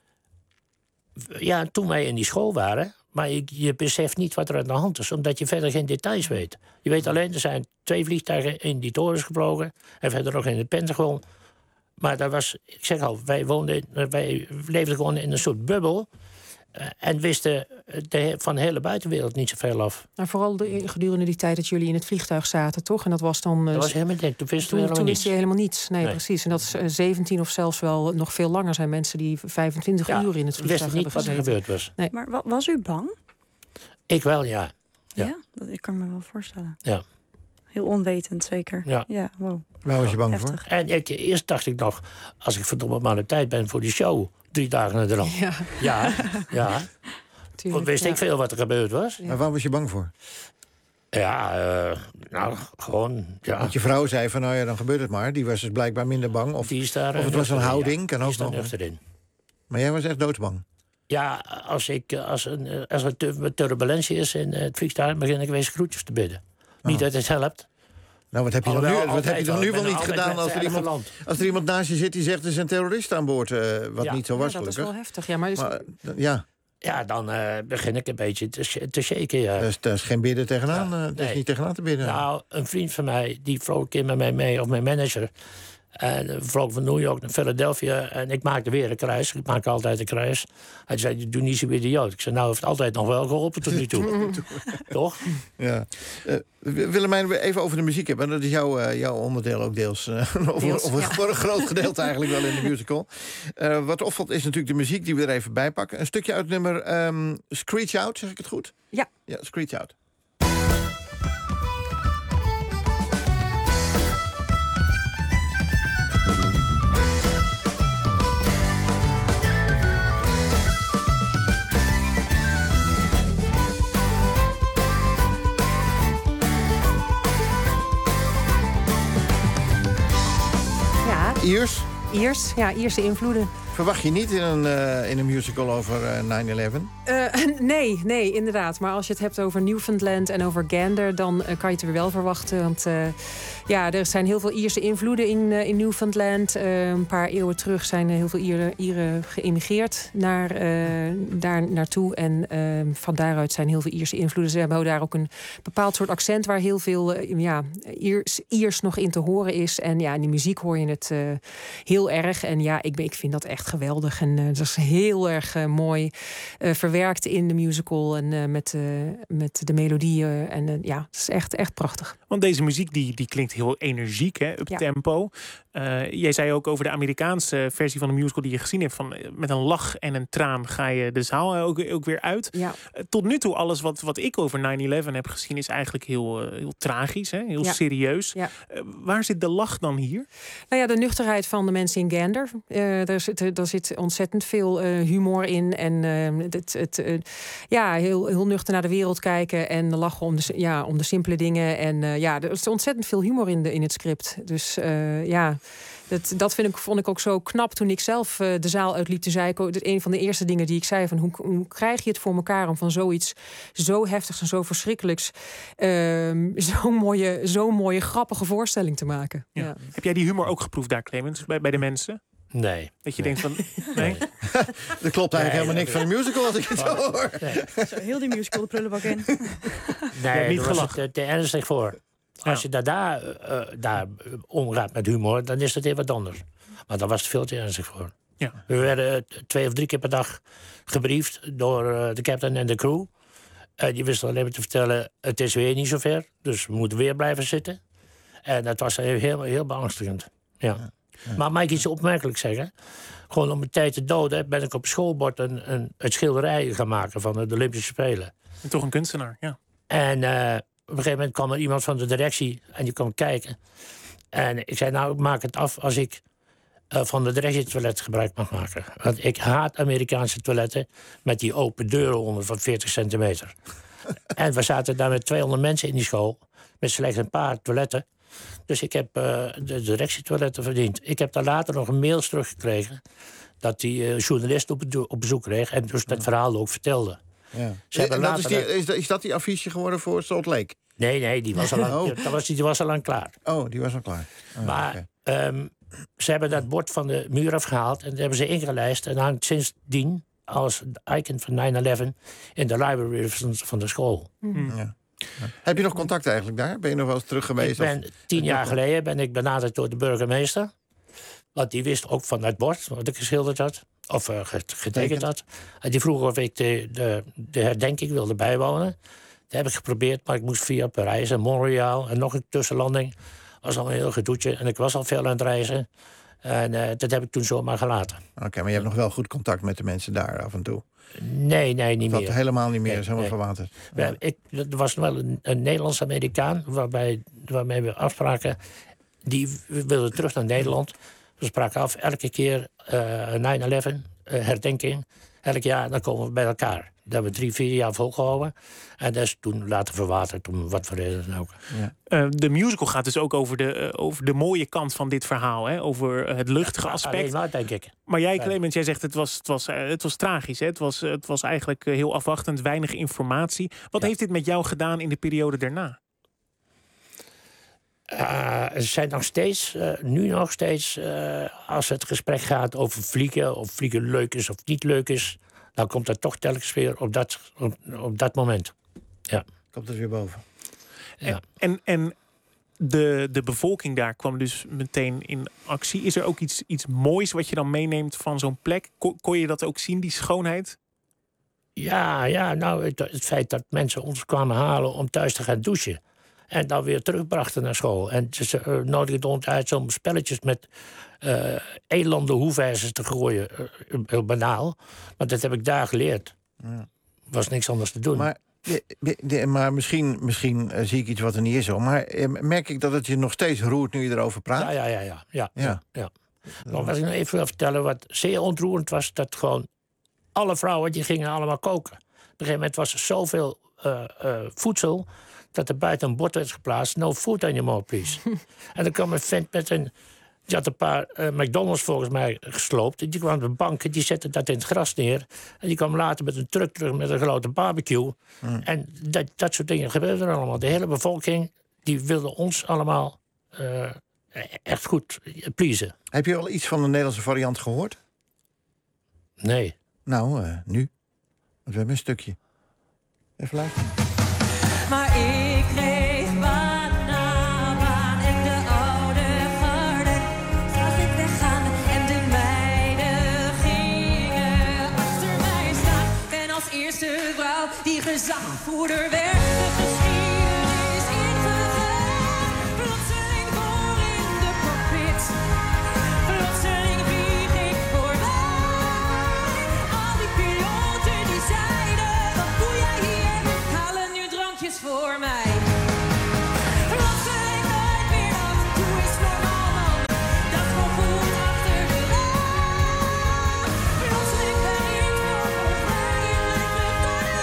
Ja, toen wij in die school waren. Maar je, je beseft niet wat er aan de hand is, omdat je verder geen details weet. Je weet alleen, er zijn twee vliegtuigen in die torens gevlogen en verder nog in het Pentagon. Maar daar was, ik zeg al, wij, woonden, wij leefden gewoon in een soort bubbel. Uh, en wisten de, van de hele buitenwereld niet zoveel af. Nou, vooral de, gedurende die tijd dat jullie in het vliegtuig zaten, toch? En dat was dan... Uh, dat was helemaal niks. Toen wisten we helemaal toen niets. Toen wist je helemaal niets. Nee, nee, precies. En dat is uh, zeventien of zelfs wel nog veel langer zijn mensen die vijfentwintig ja, uur in het vliegtuig hebben gezeten. Niet wat er gebeurd was. Nee. Maar was u bang? Ik wel, ja. Ja, ja dat ik kan me wel voorstellen. Ja. Heel onwetend, zeker. Ja. Ja, wow. Waar was je bang Heftig. voor? En ik, eerst dacht ik nog, als ik verdomme maar de tijd ben voor die show, drie dagen naar de rand. Ja, ja. ja. Tuurlijk, wist ja. ik veel wat er gebeurd was. Ja. Maar waar was je bang voor? Ja, uh, nou, gewoon... Ja. Want je vrouw zei van, nou ja, dan gebeurt het maar. Die was dus blijkbaar minder bang. Of, die is daar, of het was een houding. Ja, kan die ook is daar nog. achterin. Maar jij was echt doodsbang? Ja, als, ik, als, een, als er turbulentie is in het vliegtuig, begin ik wees groetjes te bidden. Oh. Niet dat het helpt. Nou, wat heb je Alhoewel, dan nu, wat heb je dan nu wel niet gedaan als er, iemand, als er iemand naast je zit die zegt er is een terrorist aan boord, uh, wat ja. niet zo was, ja, dat gelukkig. is wel heftig. Ja, maar, is... maar ja. Ja, dan uh, begin ik een beetje te, te shaken, ja. Dat is, dat is geen bidden tegenaan, ja, uh, dat nee. is niet tegenaan te bidden. Nou, een vriend van mij, die vloog een keer met mij mee, of mijn manager. En uh, vloog van New York naar Philadelphia. En ik maakte weer een kruis. Ik maak altijd een kruis. Hij zei, doe niet zo idioot. Ik zei, nou, heeft het altijd nog wel geholpen tot nu toe. Toch? Ja. Uh, Willemijn, we even over de muziek hebben. Dat is jouw, uh, jouw onderdeel ook deels. Uh, of, deels of een ja. groot, groot gedeelte eigenlijk wel in de musical. Uh, wat opvalt is natuurlijk de muziek die we er even bij pakken. Een stukje uit het nummer um, Screech Out, zeg ik het goed? Ja. Ja, Screech Out. Iers? Iers, ja, Ierse invloeden. Verwacht je niet in een, uh, in een musical over uh, nine eleven? Uh, nee, nee, inderdaad. Maar als je het hebt over Newfoundland en over Gander, dan uh, kan je het er weer wel verwachten. Want uh, ja, er zijn heel veel Ierse invloeden in, uh, in Newfoundland. Uh, een paar eeuwen terug zijn er heel veel Ieren, Ieren geëmigreerd naar, uh, daar naartoe. En uh, van daaruit zijn heel veel Ierse invloeden. Ze hebben daar ook een bepaald soort accent waar heel veel uh, ja, Iers, Iers nog in te horen is. En ja, in die muziek hoor je het uh, heel erg. En ja, ik, ik vind dat echt geweldig. En uh, dat is heel erg uh, mooi uh, verwerkt in de musical en uh, met, uh, met de melodieën. En uh, ja, het is echt, echt prachtig. Want deze muziek die, die klinkt heel energiek, hè, up ja. tempo. Uh, jij zei ook over de Amerikaanse versie van de musical die je gezien hebt. Van, met een lach en een traan ga je de zaal ook, ook weer uit. Ja. Uh, tot nu toe, alles wat, wat ik over nine eleven heb gezien is eigenlijk heel, uh, heel tragisch, hè? Heel ja. serieus. Ja. Uh, waar zit de lach dan hier? Nou ja, de nuchterheid van de mensen in Gander. Uh, daar, zit, daar zit ontzettend veel uh, humor in. En uh, het, het, uh, ja, heel, heel nuchter naar de wereld kijken. En lachen om de, ja, om de simpele dingen. En uh, ja, er is ontzettend veel humor in, de, in het script. Dus uh, ja... Dat, dat vind ik, vond ik ook zo knap toen ik zelf uh, de zaal uitliep. Toen zei ik ook, een van de eerste dingen die ik zei... van hoe, hoe krijg je het voor elkaar om van zoiets zo heftigs en zo verschrikkelijks... Uh, zo'n mooie, zo mooie, grappige voorstelling te maken. Ja. Ja. Heb jij die humor ook geproefd daar, Clemens, bij, bij de mensen? Nee. Dat je nee. denkt van... Nee? Er klopt eigenlijk nee, helemaal niks van de musical als ik het zo hoor. Nee. Zo heel die musical de prullenbak in. Nee, niet daar was het te ernstig voor. Als je daar, daar, uh, daar omgaat met humor, dan is het even wat anders. Maar daar was het veel te ernstig voor. Ja. We werden twee of drie keer per dag gebriefd door uh, de captain en de crew. Uh, die wisten alleen maar te vertellen, het is weer niet zover. Dus we moeten weer blijven zitten. En dat was heel, heel beangstigend. Ja. Ja. Ja. Maar mag ik iets opmerkelijk zeggen? Gewoon om een tijd te doden ben ik op schoolbord een, een, een schilderij gaan maken van de Olympische Spelen. En toch een kunstenaar, ja. En... Uh, op een gegeven moment kwam er iemand van de directie en die kwam kijken. En ik zei, nou, ik maak het af als ik uh, van de directietoilet gebruik mag maken. Want ik haat Amerikaanse toiletten met die open deuren onder van veertig centimeter. En we zaten daar met tweehonderd mensen in die school, met slechts een paar toiletten. Dus ik heb uh, de directietoiletten verdiend. Ik heb daar later nog een mails teruggekregen dat die uh, journalist op, op bezoek kreeg en dus dat verhaal ook vertelde. Ja. En dat is, die, is, dat, is dat die affiche geworden voor Salt Lake? Nee, nee, die was al lang, oh. die, was, die was al lang klaar. Oh, die was al klaar. Oh, maar okay. um, ze hebben dat bord van de muur afgehaald en dat hebben ze ingelijst. En hangt sindsdien als icon van nine eleven in de library van, van de school. Mm. Ja. Ja. Heb je nog contact eigenlijk daar? Ben je nog wel eens terug geweest? Ik ben, of... Tien jaar geleden ben ik benaderd door de burgemeester. Want die wist ook van het bord wat ik geschilderd had. Of uh, getekend had. En die vroeg of ik de, de, de herdenking wilde bijwonen. Dat heb ik geprobeerd, maar ik moest via Parijs en Montreal en nog een tussenlanding. Dat was al een heel gedoetje. En ik was al veel aan het reizen. En uh, dat heb ik toen zomaar gelaten. Oké, okay, maar je hebt nog wel goed contact met de mensen daar af en toe? Nee, nee, niet dat meer. Helemaal niet meer, nee, is helemaal nee. verwaterd. Ja. Ik, er was wel een, een Nederlands-Amerikaan waarbij, waarmee we afspraken. Die wilde terug naar Nederland. We spraken af elke keer uh, nine eleven, uh, herdenking. Elk jaar, dan komen we bij elkaar. Dat hebben we drie, vier jaar volgehouden. En dat is toen later verwaterd, om wat voor reden dan ook. Ja. Uh, de musical gaat dus ook over de, uh, over de mooie kant van dit verhaal. Hè? Over uh, het luchtige ja, aspect. Alleen maar, denk ik. Maar jij, Clemens, jij zegt het was, het was, uh, het was tragisch. Hè? Het, was, uh, het was eigenlijk uh, heel afwachtend, weinig informatie. Wat ja. heeft dit met jou gedaan in de periode daarna? Uh, er zijn nog steeds, uh, nu nog steeds, uh, als het gesprek gaat over vliegen, of vliegen leuk is of niet leuk is, dan komt dat toch telkens weer op dat, op, op dat moment. Ja. Komt het weer boven. Ja. En, en, en de, de bevolking daar kwam dus meteen in actie. Is er ook iets, iets moois wat je dan meeneemt van zo'n plek? Kon, kon je dat ook zien, die schoonheid? Ja, ja, nou, het, het feit dat mensen ons kwamen halen om thuis te gaan douchen. En dan weer terugbrachten naar school. En ze uh, nodigden ons uit om spelletjes met uh, elanden hoefijzers te gooien. Uh, heel banaal. Maar dat heb ik daar geleerd. Ja. Was niks anders te doen. Maar, de, de, de, maar misschien, misschien uh, zie ik iets wat er niet is zo. Maar uh, merk ik dat het je nog steeds roert nu je erover praat? Ja, ja, ja. ja, ja, ja. ja, ja. Nou, wat ik nog even wil vertellen, wat zeer ontroerend was, dat gewoon alle vrouwen die gingen allemaal koken. Op een gegeven moment was er zoveel uh, uh, voedsel dat er buiten een bord werd geplaatst. No food anymore, please. En dan kwam een vent met een... Die had een paar uh, McDonald's volgens mij gesloopt. Die kwam op de bank, die zette dat in het gras neer. En die kwam later met een truck terug met een grote barbecue. Mm. En dat, dat soort dingen gebeurden er allemaal. De hele bevolking die wilde ons allemaal uh, echt goed pleasen. Heb je al iets van de Nederlandse variant gehoord? Nee. Nou, uh, nu. Want we hebben een stukje. Even luisteren. Maar ik kreeg banaan en de oude garde zag ik weggaan. En de meiden gingen achter mij staan. En als eerste vrouw die gezagvoerder werd, de geschiedenis ingegaan. Plotseling voor in de cockpit. Plotseling vlieg ik voorbij. Al die piloten die zeiden, wat doe jij hier? Halen nu drankjes voor mij. Plotseling nooit meer af, doe eens normaal man. Dat komt goed achter de raam. Plotseling ben ik nog op mij en lijkt me door de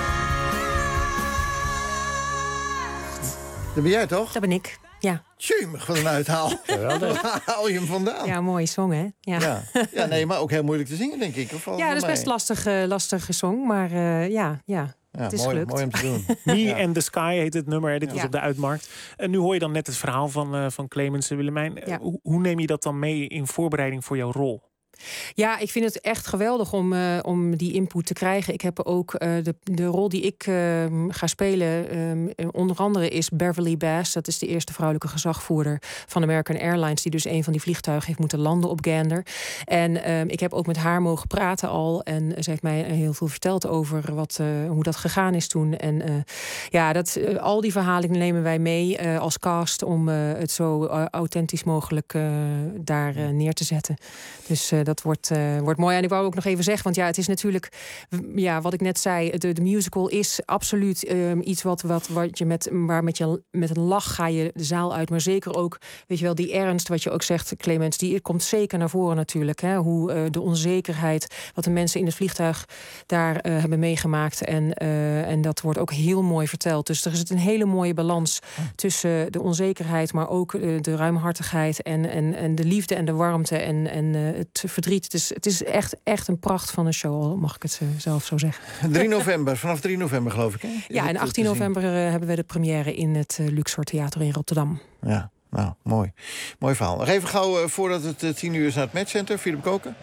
nacht. Dat ben jij toch? Dat ben ik, ja. Tjumig, wat een uithaal. Waar haal je hem vandaan? Ja, mooie song, hè? Ja. Ja. Ja, nee, maar ook heel moeilijk te zingen, denk ik. Of Ja, dat is best lastig, uh, lastige song, maar uh, ja, ja. Ja, het is mooi, gelukt. mooi om te doen. Me Ja. and the Sky heet het nummer. Dit was Ja. op de Uitmarkt. En nu hoor je dan net het verhaal van, uh, van Clemens Willemijn. Ja. Hoe, hoe neem je dat dan mee in voorbereiding voor jouw rol? Ja, ik vind het echt geweldig om, uh, om die input te krijgen. Ik heb ook uh, de, de rol die ik uh, ga spelen, um, onder andere is Beverly Bass. Dat is de eerste vrouwelijke gezagvoerder van American Airlines, die dus een van die vliegtuigen heeft moeten landen op Gander. En um, ik heb ook met haar mogen praten al. En ze heeft mij heel veel verteld over wat, uh, hoe dat gegaan is toen. En uh, ja, dat, uh, al die verhalen nemen wij mee uh, als cast om uh, het zo uh, authentisch mogelijk uh, daar uh, neer te zetten. Dus uh, dat wordt, uh, wordt mooi. En ik wou ook nog even zeggen, want ja, het is natuurlijk, ja, wat ik net zei, de, de musical is absoluut um, iets wat, wat, wat je met, waar met, je met een lach ga je de zaal uit. Maar zeker ook, weet je wel, die ernst, wat je ook zegt, Clemens, die komt zeker naar voren natuurlijk. Hè? Hoe uh, de onzekerheid, wat de mensen in het vliegtuig daar uh, hebben meegemaakt. En, uh, en dat wordt ook heel mooi verteld. Dus er zit een hele mooie balans tussen de onzekerheid, maar ook uh, de ruimhartigheid en, en, en de liefde en de warmte en, en uh, het verdriet. Het is, het is echt, echt een pracht van een show, al mag ik het zelf zo zeggen. drie november, vanaf drie november geloof ik, hè? Is ja, en achttien november uh, hebben we de première in het uh, Luxor Theater in Rotterdam. Ja, nou, mooi. Mooi verhaal. Nog even gauw, uh, voordat het uh, tien uur is naar het matchcenter. Philip Koken.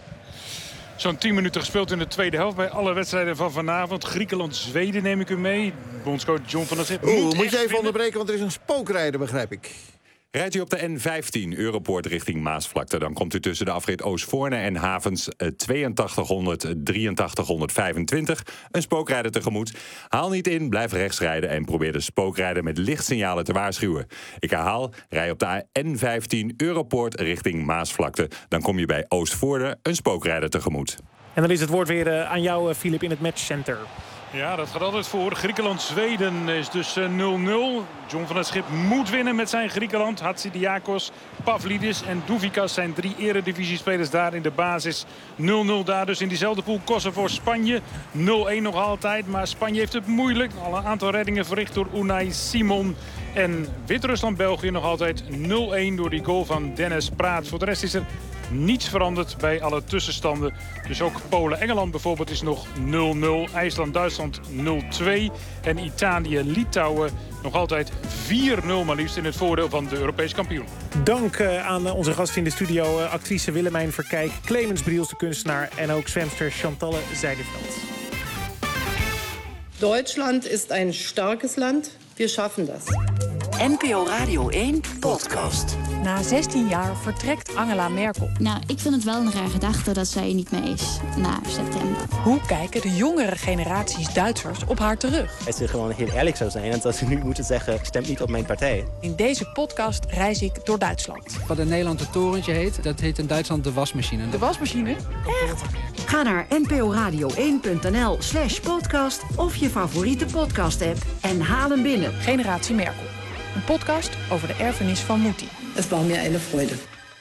Zo'n tien minuten gespeeld in de tweede helft bij alle wedstrijden van vanavond. Griekenland-Zweden neem ik u mee. Bondscoach John van der Schip. Oeh, moet je even winnen. onderbreken, want er is een spookrijder, begrijp ik. Rijdt u op de N vijftien Europoort richting Maasvlakte, dan komt u tussen de afrit Oostvoorne en havens tweeëntachtighonderd, drieëntachtig vijfentwintig een spookrijder tegemoet. Haal niet in, blijf rechts rijden en probeer de spookrijder met lichtsignalen te waarschuwen. Ik herhaal, rij op de N vijftien Europoort richting Maasvlakte. Dan kom je bij Oostvoorne een spookrijder tegemoet. En dan is het woord weer uh, aan jou, Filip, in het matchcenter. Ja, dat gaat altijd voor. Griekenland-Zweden is dus nul nul. John van der Schip moet winnen met zijn Griekenland. Hatsidiakos, Pavlidis en Douvikas zijn drie eredivisiespelers daar in de basis. nul nul daar dus in diezelfde pool. Kosovo-Spanje nul een nog altijd. Maar Spanje heeft het moeilijk. Al een aantal reddingen verricht door Unai Simon. En Wit-Rusland-België nog altijd nul een door die goal van Dennis Praat. Voor de rest is er niets veranderd bij alle tussenstanden. Dus ook Polen-Engeland bijvoorbeeld is nog nul nul. IJsland-Duitsland nul twee. En Italië-Litouwen nog altijd vier nul maar liefst in het voordeel van de Europese kampioen. Dank uh, aan uh, onze gast in de studio, uh, actrice Willemijn Verkijk, Clemens Briels, de kunstenaar, en ook zwemster Chantalle Zijdeveld. Deutschland ist ein starkes Land. Wir schaffen das. N P O Radio één podcast. Na zestien jaar vertrekt Angela Merkel. Nou, ik vind het wel een raar gedachte dat zij er niet mee is na september. Hoe kijken de jongere generaties Duitsers op haar terug? Als ze gewoon heel eerlijk zou zijn en dat ze nu moeten zeggen, stem niet op mijn partij. In deze podcast reis ik door Duitsland. Wat in Nederland het torentje heet, dat heet in Duitsland de wasmachine. De wasmachine? Echt? Ga naar n p o radio één punt n l slash podcast of je favoriete podcast-app en haal hem binnen. Generatie Merkel. Een podcast over de erfenis van Mutti. Het was mir eine Freude.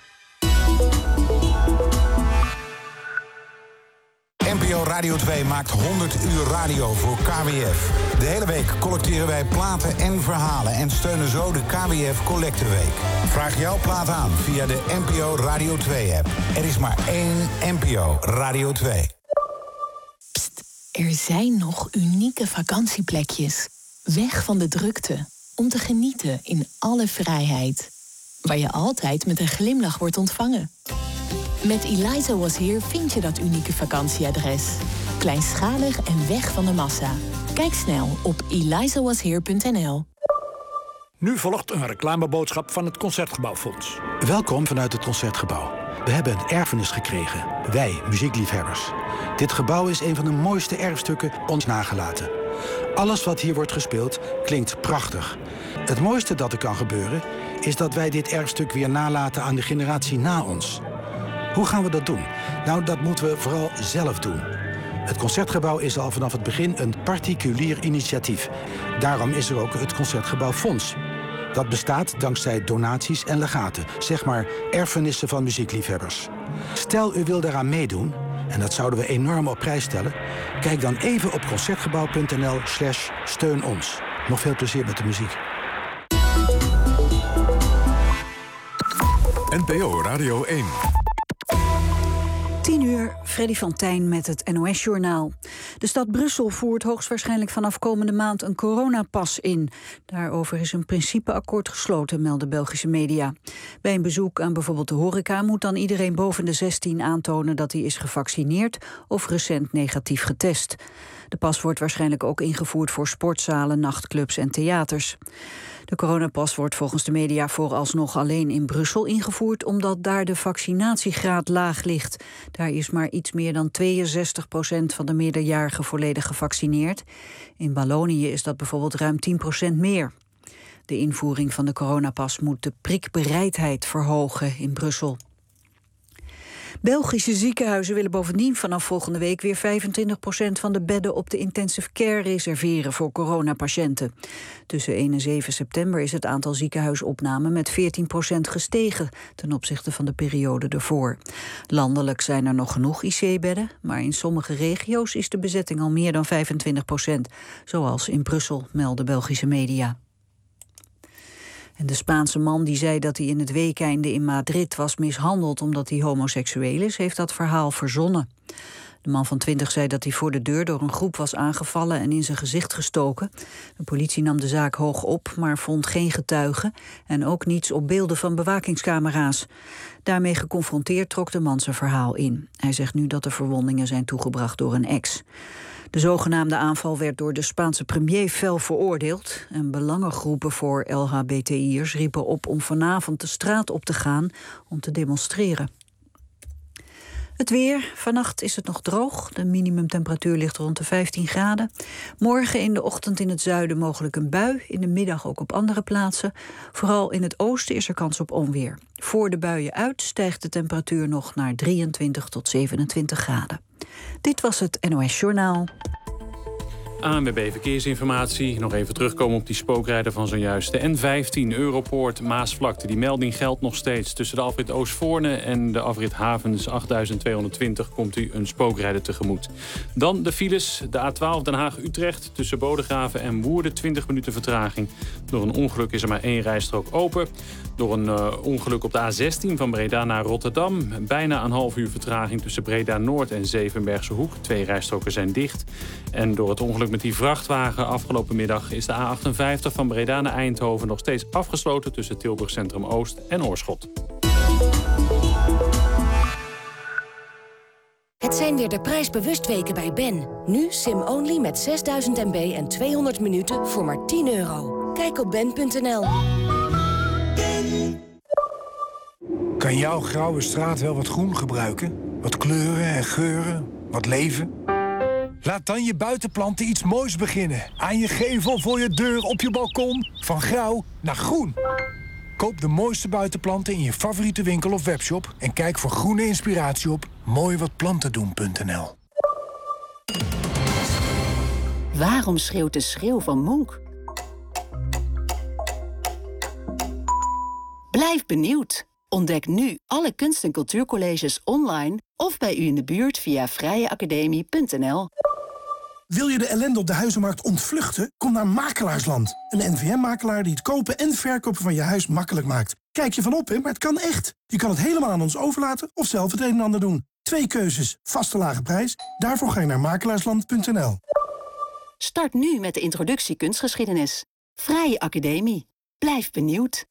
N P O Radio twee maakt honderd uur radio voor K W F. De hele week collecteren wij platen en verhalen en steunen zo de K W F Collecteweek. Vraag jouw plaat aan via de N P O Radio twee app. Er is maar één N P O Radio twee. Pst, er zijn nog unieke vakantieplekjes. Weg van de drukte. Om te genieten in alle vrijheid. Waar je altijd met een glimlach wordt ontvangen. Met Eliza Was Here vind je dat unieke vakantieadres. Kleinschalig en weg van de massa. Kijk snel op eliza was here punt n l. Nu volgt een reclameboodschap van het Concertgebouwfonds. Welkom vanuit het Concertgebouw. We hebben een erfenis gekregen. Wij, muziekliefhebbers. Dit gebouw is een van de mooiste erfstukken ons nagelaten. Alles wat hier wordt gespeeld klinkt prachtig. Het mooiste dat er kan gebeuren is dat wij dit erfstuk weer nalaten aan de generatie na ons. Hoe gaan we dat doen? Nou, dat moeten we vooral zelf doen. Het Concertgebouw is al vanaf het begin een particulier initiatief. Daarom is er ook het Concertgebouwfonds. Dat bestaat dankzij donaties en legaten, zeg maar erfenissen van muziekliefhebbers. Stel u wil daaraan meedoen, en dat zouden we enorm op prijs stellen, kijk dan even op concertgebouw punt n l slash steun ons. Nog veel plezier met de muziek. N P O Radio één. tien uur, Freddy van Tijn met het N O S-journaal. De stad Brussel voert hoogstwaarschijnlijk vanaf komende maand een coronapas in. Daarover is een principeakkoord gesloten, melden Belgische media. Bij een bezoek aan bijvoorbeeld de horeca moet dan iedereen boven de zestien aantonen dat hij is gevaccineerd of recent negatief getest. De pas wordt waarschijnlijk ook ingevoerd voor sportzalen, nachtclubs en theaters. De coronapas wordt volgens de media vooralsnog alleen in Brussel ingevoerd, omdat daar de vaccinatiegraad laag ligt. Daar is maar iets meer dan tweeënzestig procent van de meerderjarigen volledig gevaccineerd. In Wallonië is dat bijvoorbeeld ruim tien procent meer. De invoering van de coronapas moet de prikbereidheid verhogen in Brussel. Belgische ziekenhuizen willen bovendien vanaf volgende week weer vijfentwintig procent van de bedden op de intensive care reserveren voor coronapatiënten. Tussen één en zeven september is het aantal ziekenhuisopnamen met veertien procent gestegen ten opzichte van de periode ervoor. Landelijk zijn er nog genoeg I C-bedden, maar in sommige regio's is de bezetting al meer dan vijfentwintig procent, zoals in Brussel, melden Belgische media. En de Spaanse man die zei dat hij in het weekeinde in Madrid was mishandeld omdat hij homoseksueel is, heeft dat verhaal verzonnen. De man van twintig zei dat hij voor de deur door een groep was aangevallen en in zijn gezicht gestoken. De politie nam de zaak hoog op, maar vond geen getuigen en ook niets op beelden van bewakingscamera's. Daarmee geconfronteerd trok de man zijn verhaal in. Hij zegt nu dat de verwondingen zijn toegebracht door een ex. De zogenaamde aanval werd door de Spaanse premier fel veroordeeld. En belangengroepen voor L H B T I'ers riepen op om vanavond de straat op te gaan om te demonstreren. Het weer. Vannacht is het nog droog. De minimumtemperatuur ligt rond de vijftien graden. Morgen in de ochtend in het zuiden mogelijk een bui. In de middag ook op andere plaatsen. Vooral in het oosten is er kans op onweer. Voor de buien uit stijgt de temperatuur nog naar drieëntwintig tot zevenentwintig graden. Dit was het N O S-journaal. A N W B Verkeersinformatie. Nog even terugkomen op die spookrijder van zojuist. De N vijftien Europoort Maasvlakte. Die melding geldt nog steeds. Tussen de afrit Oostvoorne en de afrit Havens achtduizend tweehonderdtwintig komt u een spookrijder tegemoet. Dan de files. De A twaalf Den Haag-Utrecht tussen Bodegraven en Woerden twintig minuten vertraging. Door een ongeluk is er maar één rijstrook open. Door een uh, ongeluk op de A zestien van Breda naar Rotterdam. Bijna een half uur vertraging tussen Breda Noord en Zevenbergse Hoek. Twee rijstroken zijn dicht. En door het ongeluk met die vrachtwagen afgelopen middag is de A achtenvijftig van Breda naar Eindhoven nog steeds afgesloten tussen Tilburg Centrum Oost en Oorschot. Het zijn weer de prijsbewustweken bij Ben. Nu sim-only met zesduizend M B en tweehonderd minuten voor maar tien euro. Kijk op ben punt n l. Kan jouw grauwe straat wel wat groen gebruiken? Wat kleuren en geuren, wat leven? Laat dan je buitenplanten iets moois beginnen. Aan je gevel, voor je deur, op je balkon. Van grauw naar groen. Koop de mooiste buitenplanten in je favoriete winkel of webshop... en kijk voor groene inspiratie op mooi wat planten doen punt n l. Waarom schreeuwt de schreeuw van Monk? Blijf benieuwd. Ontdek nu alle kunst- en cultuurcolleges online... of bij u in de buurt via vrije academie punt n l. Wil je de ellende op de huizenmarkt ontvluchten? Kom naar Makelaarsland. Een N V M-makelaar die het kopen en verkopen van je huis makkelijk maakt. Kijk je van op, hè, maar het kan echt. Je kan het helemaal aan ons overlaten of zelf het een en ander doen. Twee keuzes, vaste lage prijs. Daarvoor ga je naar makelaarsland punt n l. Start nu met de introductie kunstgeschiedenis. Vrije academie. Blijf benieuwd.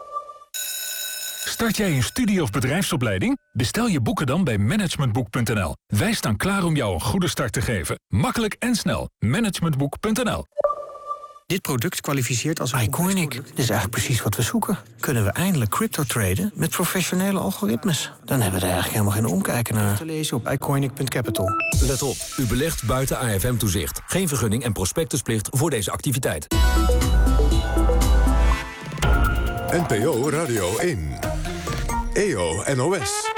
Start jij een studie- of bedrijfsopleiding? Bestel je boeken dan bij managementboek punt n l. Wij staan klaar om jou een goede start te geven. Makkelijk en snel. managementboek punt n l. Dit product kwalificeert als Iconic. Dit is eigenlijk precies wat we zoeken. Kunnen we eindelijk crypto traden met professionele algoritmes? Dan hebben we er eigenlijk helemaal geen omkijken naar. Te lezen op iconic punt capital. Let op, u belegt buiten A F M-toezicht. Geen vergunning en prospectusplicht voor deze activiteit. N P O Radio één. E O N O S.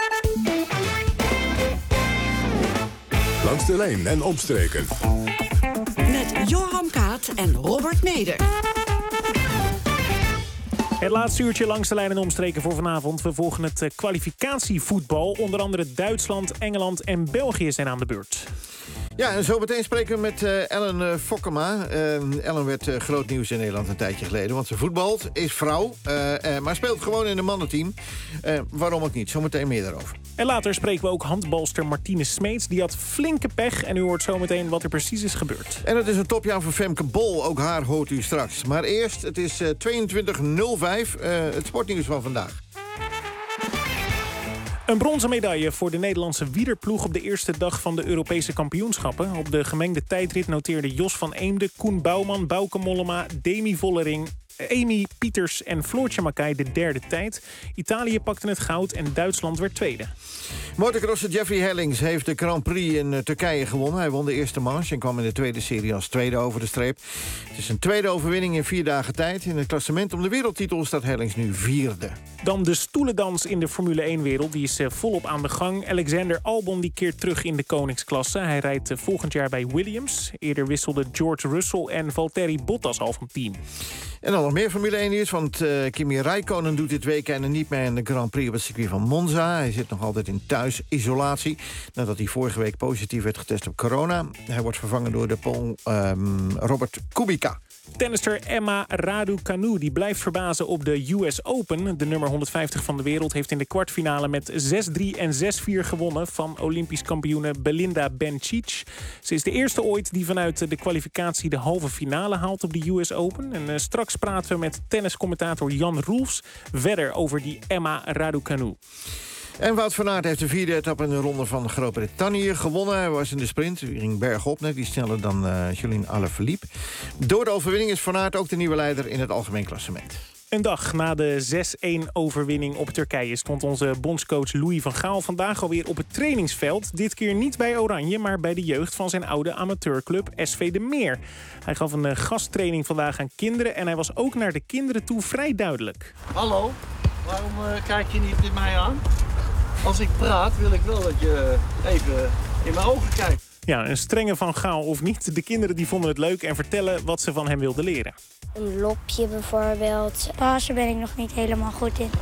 Langs de lijn en omstreken. Met Joram Kaat en Robert Meder. Het laatste uurtje langs de lijn en omstreken voor vanavond. We volgen het kwalificatievoetbal. Onder andere Duitsland, Engeland en België zijn aan de beurt. Ja, en zo meteen spreken we met uh, Ellen uh, Fokkema. Uh, Ellen werd uh, groot nieuws in Nederland een tijdje geleden. Want ze voetbalt, is vrouw, uh, uh, maar speelt gewoon in een mannenteam. Uh, waarom ook niet? Zometeen meer daarover. En later spreken we ook handbalster Martine Smeets. Die had flinke pech en u hoort zometeen wat er precies is gebeurd. En het is een topjaar voor Femke Bol. Ook haar hoort u straks. Maar eerst, het is uh, tweeëntwintig nul vijf. Uh, het sportnieuws van vandaag. Een bronzen medaille voor de Nederlandse wielerploeg op de eerste dag van de Europese kampioenschappen. Op de gemengde tijdrit noteerden Jos van Eemden, Koen Bouwman, Bauke Mollema, Demi Vollering, Amy Pieters en Floortje Mackay de derde tijd. Italië pakte het goud en Duitsland werd tweede. Motocrosser Jeffrey Hellings heeft de Grand Prix in uh, Turkije gewonnen. Hij won de eerste manche en kwam in de tweede serie als tweede over de streep. Het is een tweede overwinning in vier dagen tijd. In het klassement om de wereldtitel staat Hellings nu vierde. Dan de stoelendans in de Formule één-wereld. Die is uh, volop aan de gang. Alexander Albon die keert terug in de koningsklasse. Hij rijdt uh, volgend jaar bij Williams. Eerder wisselden George Russell en Valtteri Bottas al van team. En dan nog meer Formule één nieuws, want uh, Kimi Räikkönen doet dit weekend niet meer in de Grand Prix op het circuit van Monza. Hij zit nog altijd in thuisisolatie, nadat hij vorige week positief werd getest op corona. Hij wordt vervangen door de Pool um, Robert Kubica. Tennister Emma Raducanu die blijft verbazen op de U S Open. De nummer honderdvijftig van de wereld heeft in de kwartfinale met zes drie en zes vier gewonnen van Olympisch kampioene Belinda Bencic. Ze is de eerste ooit die vanuit de kwalificatie de halve finale haalt op de U S Open. En uh, straks praten we met tenniscommentator Jan Roelfs verder over die Emma Raducanu. En Wout van Aert heeft de vierde etappe in de ronde van Groot-Brittannië gewonnen. Hij was in de sprint, hij ging bergop, net die sneller dan uh, Julien Alaphilippe. Door de overwinning is Van Aert ook de nieuwe leider in het algemeen klassement. Een dag na de zes één overwinning op Turkije stond onze bondscoach Louis van Gaal vandaag alweer op het trainingsveld. Dit keer niet bij Oranje, maar bij de jeugd van zijn oude amateurclub S V de Meer. Hij gaf een gasttraining vandaag aan kinderen en hij was ook naar de kinderen toe vrij duidelijk. Hallo, waarom uh, kijk je niet in mij aan? Als ik praat wil ik wel dat je even in mijn ogen kijkt. Ja, een strenge Van Gaal of niet. De kinderen die vonden het leuk en vertellen wat ze van hem wilden leren. Een lopje bijvoorbeeld. Pasen ben ik nog niet helemaal goed in.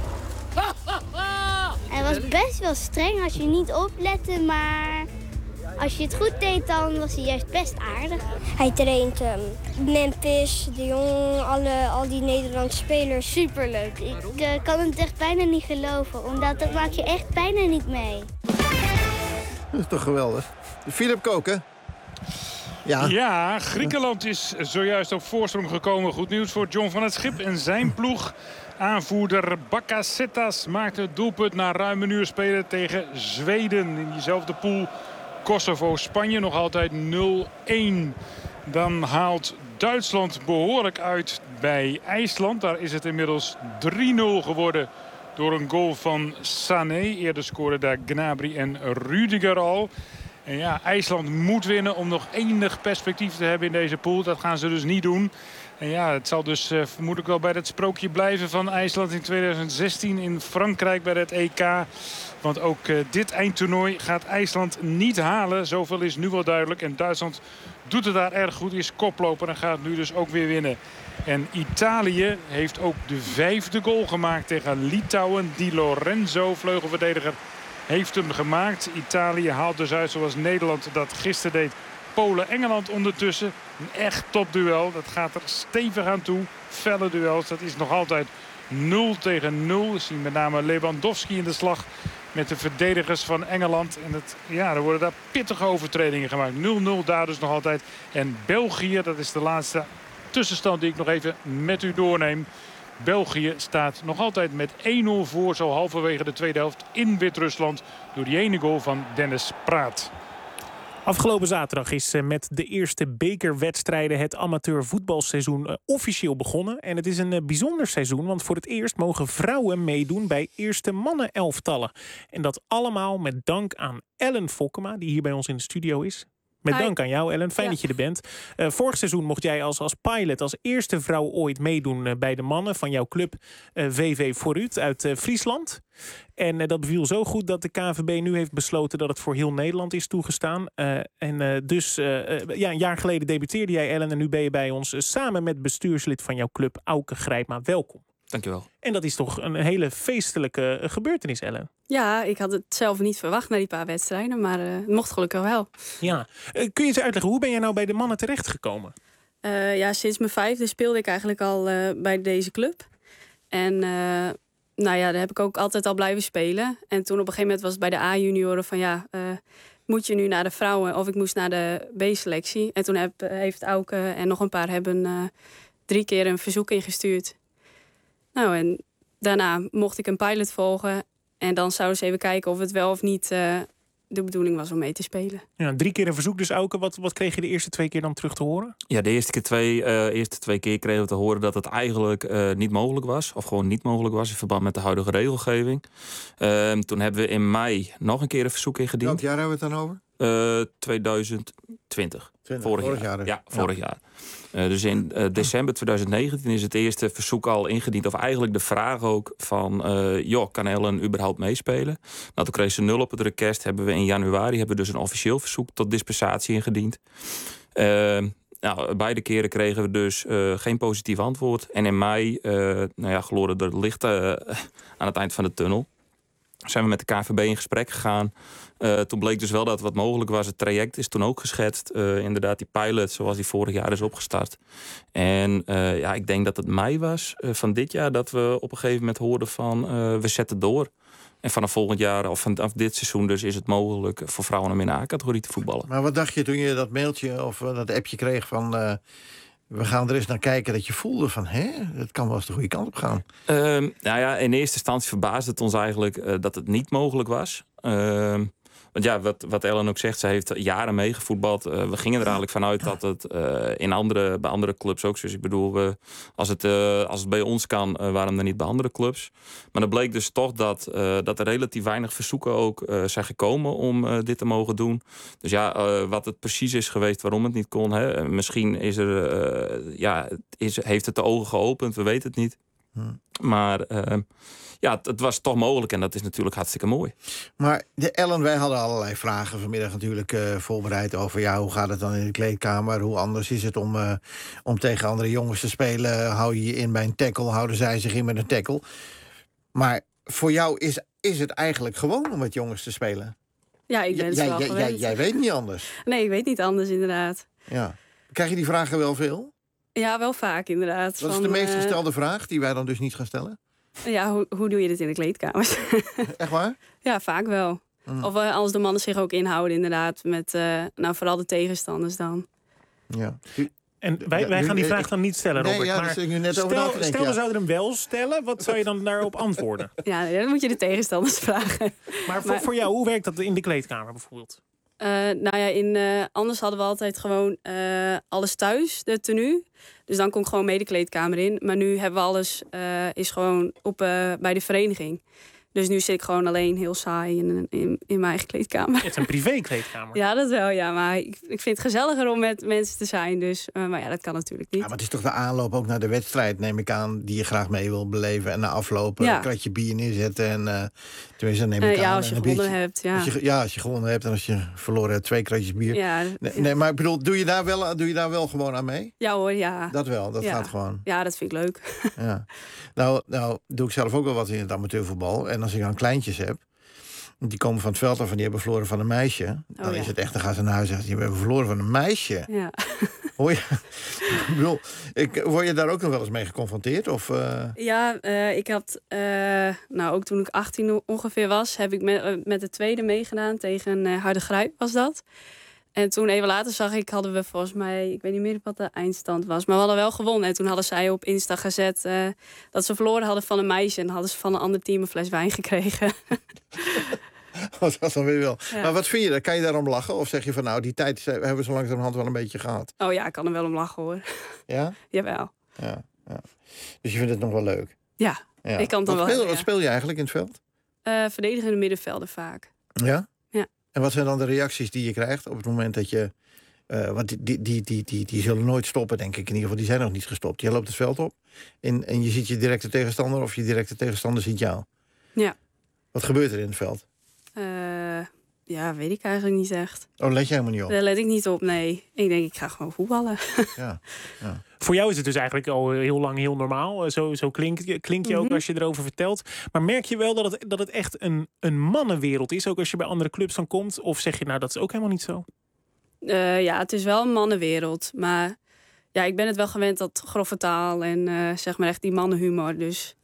Hij was best wel streng als je niet oplette, maar als je het goed deed, dan was hij juist best aardig. Hij traint um, Memphis, De Jong, alle, al die Nederlandse spelers. Superleuk. Ik uh, kan het echt bijna niet geloven, omdat dat maak je echt bijna niet mee. Dat is toch geweldig. Philip Koken. Ja. ja, Griekenland is zojuist op voorsprong gekomen. Goed nieuws voor John van het Schip en zijn ploeg. Aanvoerder Bakasetas maakte het doelpunt na ruim een uur spelen tegen Zweden. In diezelfde pool Kosovo-Spanje nog altijd nul één. Dan haalt Duitsland behoorlijk uit bij IJsland. Daar is het inmiddels drie nul geworden door een goal van Sané. Eerder scoorden daar Gnabry en Rüdiger al. En ja, IJsland moet winnen om nog enig perspectief te hebben in deze pool. Dat gaan ze dus niet doen. En ja, het zal dus uh, vermoedelijk wel bij dat sprookje blijven van IJsland in tweeduizend zestien in Frankrijk bij het E K. Want ook uh, dit eindtoernooi gaat IJsland niet halen. Zoveel is nu wel duidelijk. En Duitsland doet het daar erg goed, is koploper en gaat nu dus ook weer winnen. En Italië heeft ook de vijfde goal gemaakt tegen Litouwen. Di Lorenzo, vleugelverdediger, heeft hem gemaakt. Italië haalt dus uit zoals Nederland dat gisteren deed. Polen-Engeland ondertussen. Een echt topduel. Dat gaat er stevig aan toe. Felle duels. Dat is nog altijd nul tegen nul. We zien met name Lewandowski in de slag met de verdedigers van Engeland. En het, ja, er worden daar pittige overtredingen gemaakt. nul nul daar dus nog altijd. En België, dat is de laatste tussenstand die ik nog even met u doorneem. België staat nog altijd met één nul voor, zo halverwege de tweede helft in Wit-Rusland. Door die ene goal van Dennis Praat. Afgelopen zaterdag is met de eerste bekerwedstrijden het amateurvoetbalseizoen officieel begonnen. En het is een bijzonder seizoen, want voor het eerst mogen vrouwen meedoen bij eerste mannenelftallen. En dat allemaal met dank aan Ellen Fokkema, die hier bij ons in de studio is. Met dank aan jou, Ellen. Fijn ja. dat je er bent. Uh, vorig seizoen mocht jij als, als pilot, als eerste vrouw ooit meedoen uh, bij de mannen van jouw club uh, V V Vooruit uit uh, Friesland. En uh, dat beviel zo goed dat de K N V B nu heeft besloten dat het voor heel Nederland is toegestaan. Uh, en uh, dus uh, uh, ja, een jaar geleden debuteerde jij, Ellen, en nu ben je bij ons uh, samen met bestuurslid van jouw club, Auke Grijpma. Welkom. Dankjewel. En dat is toch een hele feestelijke uh, gebeurtenis, Ellen? Ja, ik had het zelf niet verwacht na die paar wedstrijden, maar uh, het mocht gelukkig wel. Ja. Uh, kun je eens uitleggen, hoe ben jij nou bij de mannen terechtgekomen? Uh, ja, sinds mijn vijfde speelde ik eigenlijk al uh, bij deze club. En uh, nou ja, daar heb ik ook altijd al blijven spelen. En toen op een gegeven moment was het bij de A-junioren van ja, uh, moet je nu naar de vrouwen of ik moest naar de B-selectie. En toen heb, uh, heeft Auke en nog een paar hebben uh, drie keer een verzoek ingestuurd. Nou, en daarna mocht ik een pilot volgen. En dan zouden ze even kijken of het wel of niet uh, de bedoeling was om mee te spelen. Ja, drie keer een verzoek dus, Auke. Wat, wat kreeg je de eerste twee keer dan terug te horen? Ja, de eerste, keer twee, uh, eerste twee keer kregen we te horen dat het eigenlijk uh, niet mogelijk was. Of gewoon niet mogelijk was in verband met de huidige regelgeving. Uh, toen hebben we in mei nog een keer een verzoek ingediend. Welk jaar hebben we het dan over? Uh, tweeduizend twintig. twintig, vorig, vorig jaar. jaar. Ja, vorig ja. jaar. Uh, dus in uh, december twintig negentien is het eerste verzoek al ingediend. Of eigenlijk de vraag ook van, uh, joh, kan Ellen überhaupt meespelen? Nou, toen kreeg ze nul op het request. Hebben we in januari hebben we dus een officieel verzoek tot dispensatie ingediend. Uh, nou, beide keren kregen we dus uh, geen positief antwoord. En in mei, uh, nou ja, gloorde er licht uh, aan het eind van de tunnel. Zijn we met de K N V B in gesprek gegaan. Uh, toen bleek dus wel dat wat mogelijk was. Het traject is toen ook geschetst. Uh, inderdaad, die pilot zoals die vorig jaar is opgestart. En uh, ja, ik denk dat het mei was uh, van dit jaar dat we op een gegeven moment hoorden van uh, we zetten door. En vanaf volgend jaar, of vanaf dit seizoen dus, is het mogelijk voor vrouwen om in de A-categorie te voetballen. Maar wat dacht je toen je dat mailtje of uh, dat appje kreeg van Uh... we gaan er eens naar kijken, dat je voelde van, hè, het kan wel eens de goede kant op gaan. Uh, nou ja, in eerste instantie verbaasde het ons eigenlijk uh, dat het niet mogelijk was. Uh, want ja, wat, wat Ellen ook zegt, ze heeft jaren meegevoetbald. Uh, we gingen er eigenlijk vanuit dat het uh, in andere, bij andere clubs ook zo is. Ik bedoel, uh, als, het, uh, als het bij ons kan, uh, waarom dan niet bij andere clubs? Maar dan bleek dus toch dat, uh, dat er relatief weinig verzoeken ook uh, zijn gekomen om uh, dit te mogen doen. Dus ja, uh, wat het precies is geweest, waarom het niet kon. Hè? Misschien is er, uh, ja, is, heeft het de ogen geopend, we weten het niet. Hmm. Maar uh, ja, het, het was toch mogelijk en dat is natuurlijk hartstikke mooi. Maar de Ellen, wij hadden allerlei vragen vanmiddag natuurlijk uh, voorbereid over ja, hoe gaat het dan in de kleedkamer? Hoe anders is het om, uh, om tegen andere jongens te spelen? Hou je je in bij een tackle? Houden zij zich in met een tackle? Maar voor jou is, is het eigenlijk gewoon om met jongens te spelen? Ja, ik ben het jij, wel jij, gewend. jij, jij weet niet anders. Nee, ik weet niet anders inderdaad. Ja. Krijg je die vragen wel veel? Ja, wel vaak inderdaad. Wat is de meest gestelde uh, vraag die wij dan dus niet gaan stellen? Ja, hoe, hoe doe je dit in de kleedkamers? Echt waar? Ja, vaak wel. Mm. Of uh, als de mannen zich ook inhouden inderdaad. Met uh, nou, vooral de tegenstanders dan. Ja. En wij, wij gaan die vraag dan niet stellen, Robert. Nee, ja, maar dat ik net stel, over nadenken, stel we ja. zouden hem wel stellen. Wat zou je dan daarop antwoorden? Ja, dan moet je de tegenstanders vragen. Maar voor, maar voor jou, hoe werkt dat in de kleedkamer bijvoorbeeld? Uh, nou ja, in, uh, anders hadden we altijd gewoon uh, alles thuis, de tenue. Dus dan kon ik gewoon mee de kleedkamer in. Maar nu hebben we alles, uh, is gewoon op, uh, bij de vereniging. Dus nu zit ik gewoon alleen heel saai in, in, in mijn eigen kleedkamer. Het is een privé-kleedkamer. Ja, dat wel, ja. Maar ik, ik vind het gezelliger om met mensen te zijn. Dus, uh, maar ja, dat kan natuurlijk niet. Ja, maar het is toch de aanloop ook naar de wedstrijd, neem ik aan, die je graag mee wil beleven. En na aflopen ja. een kratje bier neerzetten. En, uh, tenminste, neem ik uh, ja, aan. als je gewonnen hebt, ja. Als je, ja, als je gewonnen hebt en als je verloren hebt, twee kratjes bier. Ja, nee, ja. nee, maar ik bedoel, doe je, daar wel, doe je daar wel gewoon aan mee? Ja hoor, ja. Dat wel, dat ja. gaat gewoon. Ja, dat vind ik leuk. Ja. Nou, nou, doe ik zelf ook wel wat in het amateurvoetbal. En als ik dan kleintjes heb, die komen van het veld af en die hebben verloren van een meisje. Dan oh, ja. is het echt, dan gaan ze naar huis en zeggen, die hebben verloren van een meisje. Ja. Hoor je? ik bedoel, ik, word je daar ook nog wel eens mee geconfronteerd? Of, uh... Ja, uh, ik had, uh, nou ook toen ik achttien ongeveer was, heb ik met, uh, met de tweede meegedaan tegen uh, Harde Grijp was dat. En toen even later zag ik, hadden we volgens mij, ik weet niet meer wat de eindstand was, maar we hadden wel gewonnen. En toen hadden zij op Insta gezet uh, dat ze verloren hadden van een meisje. En hadden ze van een ander team een fles wijn gekregen. Dat was dan weer wel. Ja. Maar wat vind je? Kan je daarom lachen? Of zeg je van nou, die tijd hebben we zo langzamerhand wel een beetje gehad? Oh ja, ik kan er wel om lachen hoor. Ja? Jawel. Ja, ja. Dus je vindt het nog wel leuk? Ja, ja. Ik kan het wat wel. Speel, ja. Wat speel je eigenlijk in het veld? Uh, verdedigende middenvelden vaak. Ja? Ja. En wat zijn dan de reacties die je krijgt op het moment dat je... Uh, want die, die, die, die, die, die zullen nooit stoppen, denk ik. In ieder geval, die zijn nog niet gestopt. Je loopt het veld op en, en je ziet je directe tegenstander... of je directe tegenstander ziet jou. Ja. Wat gebeurt er in het veld? Uh, ja, weet ik eigenlijk niet echt. Oh, let je helemaal niet op? Daar let ik niet op, nee. Ik denk, ik ga gewoon voetballen. Ja, ja. Voor jou is het dus eigenlijk al heel lang heel normaal. Zo, zo klink, klink je ook mm-hmm. als je erover vertelt. Maar merk je wel dat het, dat het echt een, een mannenwereld is? Ook als je bij andere clubs dan komt? Of zeg je nou, dat is ook helemaal niet zo? Uh, ja, het is wel een mannenwereld. Maar ja, ik ben het wel gewend, dat grove taal en uh, zeg maar echt die mannenhumor. Dus...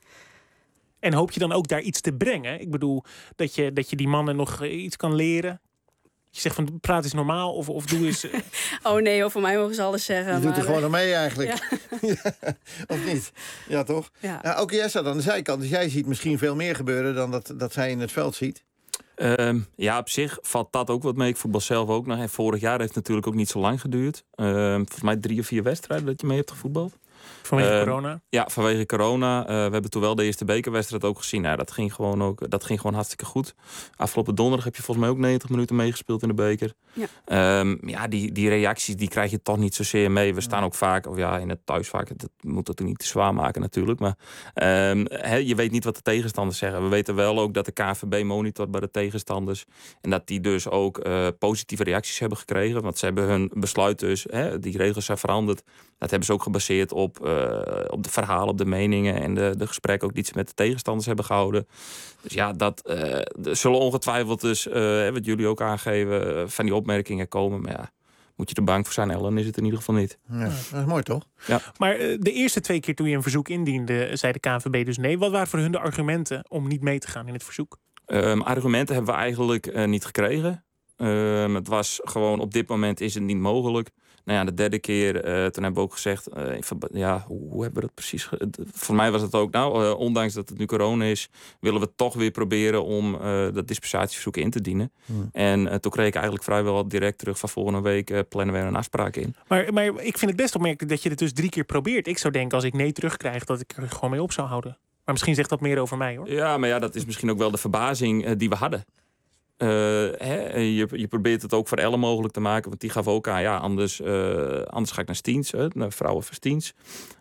En hoop je dan ook daar iets te brengen? Ik bedoel, dat je, dat je die mannen nog iets kan leren? Je zegt van, praat eens normaal of, of doe eens... oh nee, of voor mij mogen ze alles zeggen. Je maar... doet er gewoon aan mee eigenlijk. Ja. ja, of niet? Ja, toch? Ja. Ja, ook jij staat aan de zijkant, dus jij ziet misschien veel meer gebeuren... dan dat, dat zij in het veld ziet. Um, ja, op zich valt dat ook wat mee. Ik voetbal zelf ook nog. En vorig jaar heeft het natuurlijk ook niet zo lang geduurd. Um, volgens mij drie of vier wedstrijden dat je mee hebt gevoetbald. Vanwege uh, corona? Ja, vanwege corona. Uh, we hebben toen wel de eerste bekerwedstrijd ook gezien. Nou, dat ging gewoon ook, dat ging gewoon hartstikke goed. Afgelopen donderdag heb je volgens mij ook negentig minuten meegespeeld in de beker. Ja, um, ja die, die reacties die krijg je toch niet zozeer mee. We staan ook vaak, of ja, in het thuis vaak, dat moet dat niet te zwaar maken natuurlijk. Maar um, he, je weet niet wat de tegenstanders zeggen. We weten wel ook dat de K N V B monitort bij de tegenstanders. En dat die dus ook uh, positieve reacties hebben gekregen. Want ze hebben hun besluit dus, he, die regels zijn veranderd. Dat hebben ze ook gebaseerd op, uh, op de verhalen, op de meningen en de, de gesprekken ook die ze met de tegenstanders hebben gehouden. Dus ja, dat uh, er zullen ongetwijfeld dus, uh, wat jullie ook aangeven, uh, van die opmerkingen komen. Maar ja, moet je er bang voor zijn, Ellen, is het in ieder geval niet. Ja, dat is mooi toch? Ja. Maar uh, de eerste twee keer toen je een verzoek indiende, zei de K N V B dus nee. Wat waren voor hun de argumenten om niet mee te gaan in het verzoek? Um, argumenten hebben we eigenlijk uh, niet gekregen. Um, het was gewoon, op dit moment is het niet mogelijk. Nou ja, de derde keer, uh, toen hebben we ook gezegd... Uh, ja, hoe, hoe hebben we dat precies... Ge- Voor mij was het ook, nou, uh, ondanks dat het nu corona is... willen we toch weer proberen om uh, dat dispensatieverzoek in te dienen. Hmm. En uh, toen kreeg ik eigenlijk vrijwel direct terug... van volgende week uh, plannen we een afspraak in. Maar, maar ik vind het best opmerkelijk dat je het dus drie keer probeert. Ik zou denken, als ik nee terugkrijg, dat ik er gewoon mee op zou houden. Maar misschien zegt dat meer over mij, hoor. Ja, maar ja, dat is misschien ook wel de verbazing uh, die we hadden. Uh, hè, je, je probeert het ook voor Ellen mogelijk te maken. Want die gaf ook aan, ja, anders, uh, anders ga ik naar Stiens. Hè, naar Vrouwen voor Stiens.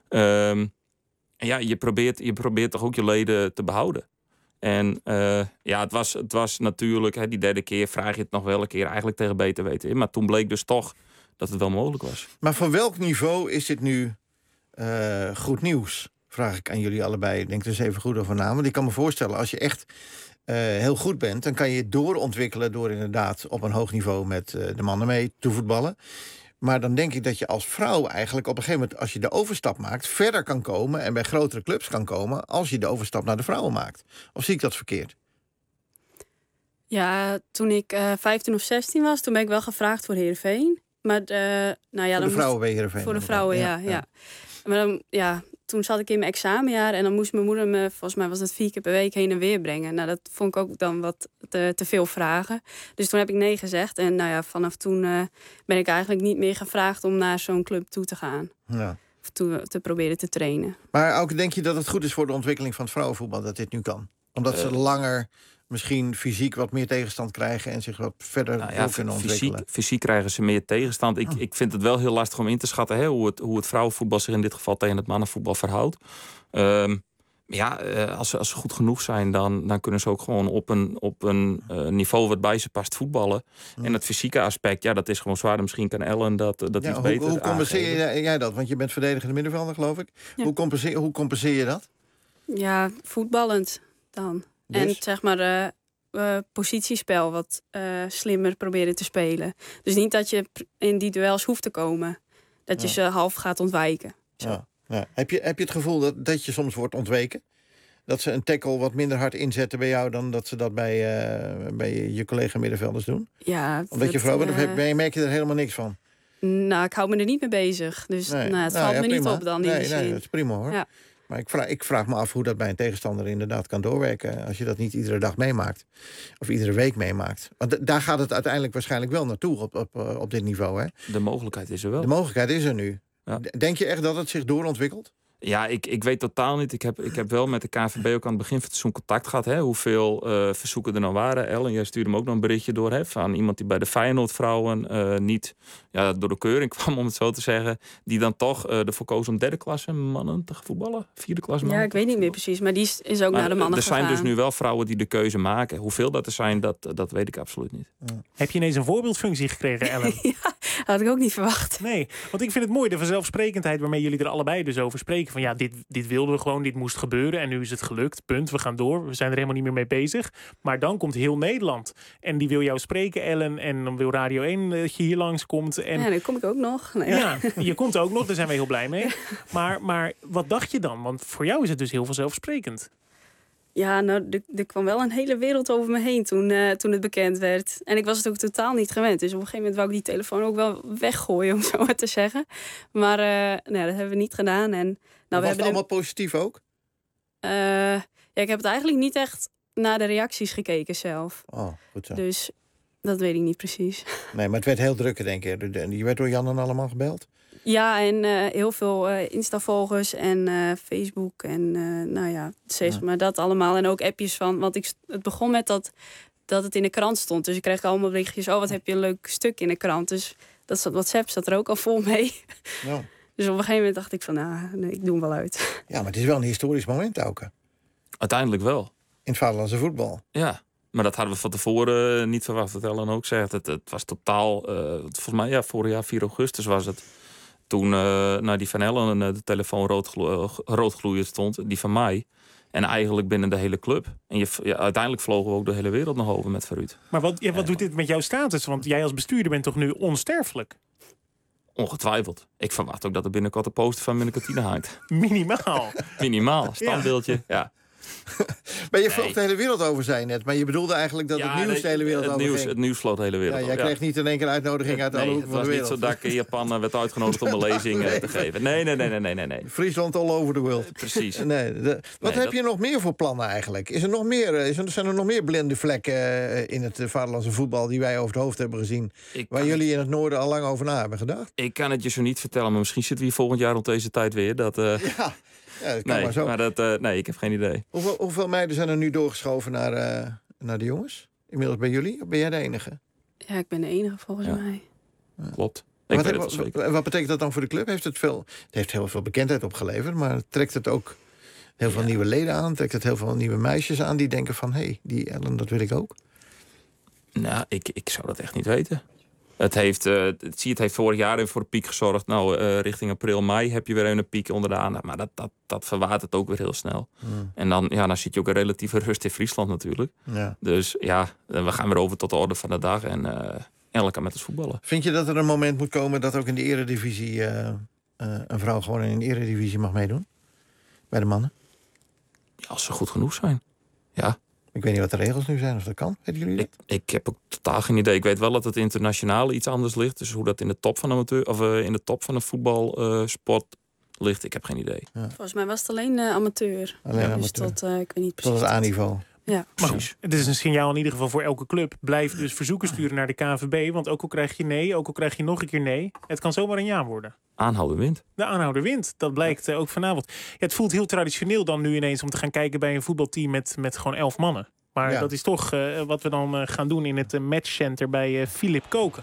Um, en ja, je probeert, je probeert toch ook je leden te behouden. En uh, ja, het was, het was natuurlijk, hè, die derde keer vraag je het nog wel een keer eigenlijk tegen beter weten. Maar toen bleek dus toch dat het wel mogelijk was. Maar van welk niveau is dit nu uh, goed nieuws? Vraag ik aan jullie allebei. Denk er eens even goed over na. Want ik kan me voorstellen, als je echt uh, heel goed bent, dan kan je je doorontwikkelen door inderdaad op een hoog niveau met uh, de mannen mee te voetballen. Maar dan denk ik dat je als vrouw eigenlijk op een gegeven moment, als je de overstap maakt, verder kan komen en bij grotere clubs kan komen als je de overstap naar de vrouwen maakt. Of zie ik dat verkeerd? Ja, toen ik uh, vijftien of zestien was, toen ben ik wel gevraagd voor Heerenveen. Maar uh, nou ja, voor dan de vrouwen moest... bij Heerenveen? Voor de vrouwen, ja. ja, ja. ja. Maar dan, ja, toen zat ik in mijn examenjaar en dan moest mijn moeder me, volgens mij was het vier keer per week heen en weer brengen. Nou, dat vond ik ook dan wat te, te veel vragen. Dus toen heb ik nee gezegd. En nou ja, vanaf toen uh, ben ik eigenlijk niet meer gevraagd om naar zo'n club toe te gaan. Ja. Of toe, te proberen te trainen. Maar ook denk je dat het goed is voor de ontwikkeling van het vrouwenvoetbal dat dit nu kan? Omdat uh, ze langer misschien fysiek wat meer tegenstand krijgen en zich wat verder nou ja, kunnen fysiek, ontwikkelen. Fysiek krijgen ze meer tegenstand. Ik, oh. ik vind het wel heel lastig om in te schatten hè, hoe, het, hoe het vrouwenvoetbal zich in dit geval tegen het mannenvoetbal verhoudt. Um, ja, uh, als, ze, als ze goed genoeg zijn, dan, dan kunnen ze ook gewoon op een, op een uh, niveau wat bij ze past voetballen. Mm. En het fysieke aspect, ja, dat is gewoon zwaarder. Misschien kan Ellen dat, dat ja, iets hoe, beter Hoe compenseer aangeven. jij dat? Want je bent verdedigende middenvelder, geloof ik. Ja. Hoe, compenseer, hoe compenseer je dat? Ja, voetballend dan. Dus? En zeg maar uh, uh, positiespel wat uh, slimmer proberen te spelen. Dus niet dat je in die duels hoeft te komen. Dat je ja. ze half gaat ontwijken. Zo. Ja. Ja. Heb, je, heb je het gevoel dat, dat je soms wordt ontweken? Dat ze een tackle wat minder hard inzetten bij jou dan dat ze dat bij, uh, bij je collega middenvelders doen? Ja. Omdat dat, je vrouw bent, uh, of heb, merk je er helemaal niks van? Nou, ik hou me er niet mee bezig. Dus nee. nou, het nou, valt ja, me prima. niet op dan. Nee, in nee, dat is prima hoor. Ja. Maar ik vraag, ik vraag me af hoe dat bij een tegenstander inderdaad kan doorwerken. Als je dat niet iedere dag meemaakt. Of iedere week meemaakt. Want d- daar gaat het uiteindelijk waarschijnlijk wel naartoe op, op, op dit niveau. Hè? De mogelijkheid is er wel. De mogelijkheid is er nu. Ja. Denk je echt dat het zich doorontwikkelt? Ja, ik, ik weet totaal niet. Ik heb, ik heb wel met de K N V B ook aan het begin van het seizoen contact gehad. Hè, hoeveel uh, verzoeken er nou waren. Ellen, jij stuurde me ook nog een berichtje door. Hè, van iemand die bij de Feyenoord-vrouwen uh, niet ja, door de keuring kwam, om het zo te zeggen. Die dan toch uh, ervoor koos om derde klasse mannen te voetballen. Vierde klasse mannen. Ja, ik weet niet meer precies. Maar die is, is ook maar naar de mannen er gegaan. Er zijn dus nu wel vrouwen die de keuze maken. Hoeveel dat er zijn, dat, dat weet ik absoluut niet. Ja. Heb je ineens een voorbeeldfunctie gekregen, Ellen? Ja, had ik ook niet verwacht. Nee, want ik vind het mooi, de vanzelfsprekendheid waarmee jullie er allebei dus over spreken. Van ja, dit, dit wilden we gewoon, dit moest gebeuren en nu is het gelukt, punt, we gaan door. We zijn er helemaal niet meer mee bezig. Maar dan komt heel Nederland en die wil jou spreken, Ellen, en dan wil Radio één dat je hier langskomt. En ja, dan kom ik ook nog. Nee, ja, je komt ook nog, daar zijn we heel blij mee. Maar, maar wat dacht je dan? Want voor jou is het dus heel vanzelfsprekend. Ja, nou, er, er kwam wel een hele wereld over me heen toen, uh, toen het bekend werd. En ik was het ook totaal niet gewend. Dus op een gegeven moment wou ik die telefoon ook wel weggooien, om zo maar te zeggen. Maar uh, nou, dat hebben we niet gedaan. En, nou, was we het hebben allemaal de, positief ook? Uh, ja, ik heb het eigenlijk niet echt naar de reacties gekeken zelf. Oh, goed zo. Dus dat weet ik niet precies. Nee, maar het werd heel druk, denk ik. Je werd door Jan en allemaal gebeld? Ja, en uh, heel veel uh, Insta-volgers en uh, Facebook en uh, nou ja, steeds ja. maar dat allemaal. En ook appjes van, want ik, het begon met dat, dat het in de krant stond. Dus ik kreeg allemaal berichtjes, oh wat heb je een leuk stuk in de krant. Dus dat WhatsApp zat er ook al vol mee. Ja. Dus op een gegeven moment dacht ik van, nou, nee, ik doe hem wel uit. Ja, maar het is wel een historisch moment ook. Uiteindelijk wel. In het vaderlandse voetbal. Ja. Maar dat hadden we van tevoren uh, niet verwacht. Wat Ellen ook zegt. Het, het was totaal, uh, volgens mij ja, vorig jaar vier augustus was het. Toen uh, nou, die van Ellen uh, de telefoon roodglo- uh, roodgloeiend stond, die van mij. En eigenlijk binnen de hele club. En je, ja, uiteindelijk vlogen we ook de hele wereld nog over met Verruut. Maar wat, ja, wat doet dit met jouw status? Want jij als bestuurder bent toch nu onsterfelijk? Ongetwijfeld. Ik verwacht ook dat er binnenkort een poster van Minneke Tine hangt. Minimaal. Minimaal. Standbeeldje, ja. ja. Maar je vloog nee. de hele wereld over, zei je net. Maar je bedoelde eigenlijk dat ja, het nieuws nee, de hele wereld het over nieuws, ging. Het nieuws vloot de hele wereld ja, Jij over. kreeg ja. niet in één keer een uitnodiging uit nee, alle hoeken van de wereld. Het was niet zo dat ik in Japan werd uitgenodigd om een lezing nee. te geven. Nee, nee, nee, nee, nee, nee. Friesland all over the world. Precies. Nee, de, wat nee, heb dat... je nog meer voor plannen eigenlijk? Is er nog meer, is er, zijn er nog meer blinde vlekken in het vaderlandse voetbal die wij over het hoofd hebben gezien? Ik waar jullie het... in het noorden al lang over na hebben gedacht? Ik kan het je zo niet vertellen, maar misschien zitten we hier volgend jaar rond deze tijd weer. Dat, uh... ja. Ja, dat kan nee, maar zo. Maar dat, uh, nee, ik heb geen idee. Hoeveel, hoeveel meiden zijn er nu doorgeschoven naar, uh, naar de jongens? Inmiddels bij jullie? Of ben jij de enige? Ja, ik ben de enige volgens ja. mij. Ja. Klopt. Ik wat, weet het wat, wat betekent dat dan voor de club? Heeft het, veel, het heeft heel veel bekendheid opgeleverd, maar trekt het ook heel veel ja. nieuwe leden aan? Trekt het heel veel nieuwe meisjes aan die denken van, hé, hey, die Ellen, dat wil ik ook? Nou, ik, ik zou dat echt niet weten. Het heeft, uh, het, zie, het heeft vorig jaar even voor de piek gezorgd. Nou, uh, richting april, mei heb je weer een piek onder de aandacht. Maar dat, dat, dat verwatert ook weer heel snel. Hmm. En dan, ja, dan zit je ook een relatieve rust in Friesland natuurlijk. Ja. Dus ja, we gaan weer over tot de orde van de dag. En uh, elke met het voetballen. Vind je dat er een moment moet komen dat ook in de eredivisie uh, uh, een vrouw gewoon in de eredivisie mag meedoen? Bij de mannen? Ja, als ze goed genoeg zijn. Ja. Ik weet niet wat de regels nu zijn, of dat kan. Weten jullie dat? Ik, ik heb ook totaal geen idee. Ik weet wel dat het internationaal iets anders ligt. Dus hoe dat in de top van de amateur of uh, in de top van de voetbalsport uh, ligt, ik heb geen idee. Ja. Volgens mij was het alleen uh, amateur. Alleen dus amateur. tot, uh, ik weet niet precies. Tot het A-niveau. Ja, precies. Het is een signaal in ieder geval voor elke club. Blijf dus verzoeken sturen naar de K N V B. Want ook al krijg je nee, ook al krijg je nog een keer nee. Het kan zomaar een ja worden. Aanhouder wint. De aanhouder wint. Dat blijkt uh, ook vanavond. Ja, het voelt heel traditioneel dan nu ineens om te gaan kijken bij een voetbalteam met, met gewoon elf mannen. Maar ja. dat is toch uh, wat we dan uh, gaan doen in het uh, matchcenter bij uh, Philip Koken.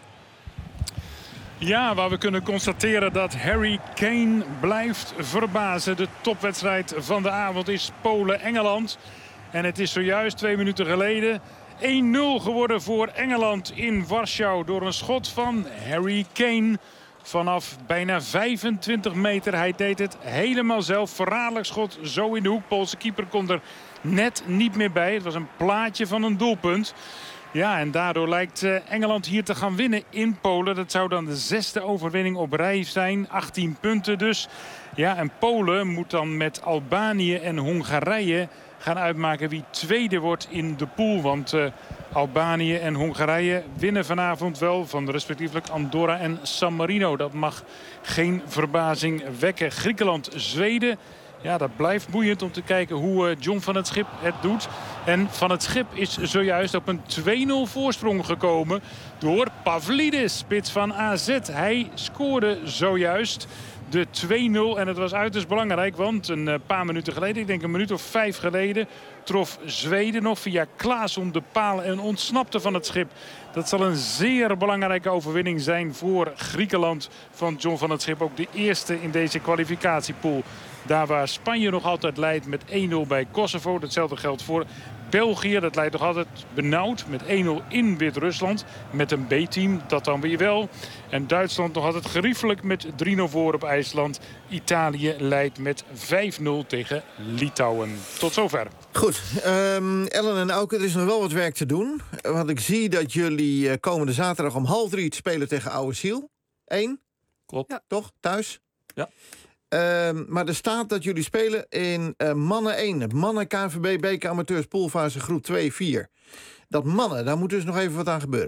Ja, waar we kunnen constateren dat Harry Kane blijft verbazen. De topwedstrijd van de avond is Polen-Engeland. En het is zojuist twee minuten geleden één nul geworden voor Engeland in Warschau door een schot van Harry Kane. Vanaf bijna vijfentwintig meter. Hij deed het helemaal zelf. Verraderlijk schot zo in de hoek. Poolse keeper kon er net niet meer bij. Het was een plaatje van een doelpunt. Ja, en daardoor lijkt Engeland hier te gaan winnen in Polen. Dat zou dan de zesde overwinning op rij zijn. achttien punten dus. Ja, en Polen moet dan met Albanië en Hongarije gaan uitmaken wie tweede wordt in de pool. Want uh, Albanië en Hongarije winnen vanavond wel van respectievelijk Andorra en San Marino. Dat mag geen verbazing wekken. Griekenland, Zweden. Ja, dat blijft boeiend om te kijken hoe uh, John van het Schip het doet. En Van het Schip is zojuist op een twee nul voorsprong gekomen door Pavlidis, spits van A Z. Hij scoorde zojuist de twee nul en het was uiterst belangrijk, want een paar minuten geleden, ik denk een minuut of vijf geleden, trof Zweden nog via Klaason de paal en ontsnapte Van het Schip. Dat zal een zeer belangrijke overwinning zijn voor Griekenland van John van het Schip. Ook de eerste in deze kwalificatiepool. Daar waar Spanje nog altijd leidt met één nul bij Kosovo. Datzelfde geldt voor België. Dat leidt nog altijd benauwd met één nul in Wit-Rusland. Met een B-team, dat dan weer wel. En Duitsland nog altijd geriefelijk met drie nul voor op IJsland. Italië leidt met vijf nul tegen Litouwen. Tot zover. Goed, um, Ellen en Auke, er is nog wel wat werk te doen. Want ik zie dat jullie uh, komende zaterdag om half drie spelen tegen Oude Ziel. Eén. Klopt. Ja. Toch? Thuis? Ja. Uh, maar er staat dat jullie spelen in uh, mannen één. Het mannen K N V B beker amateurs poolfase groep twee vier. Dat mannen, daar moet dus nog even wat aan gebeuren.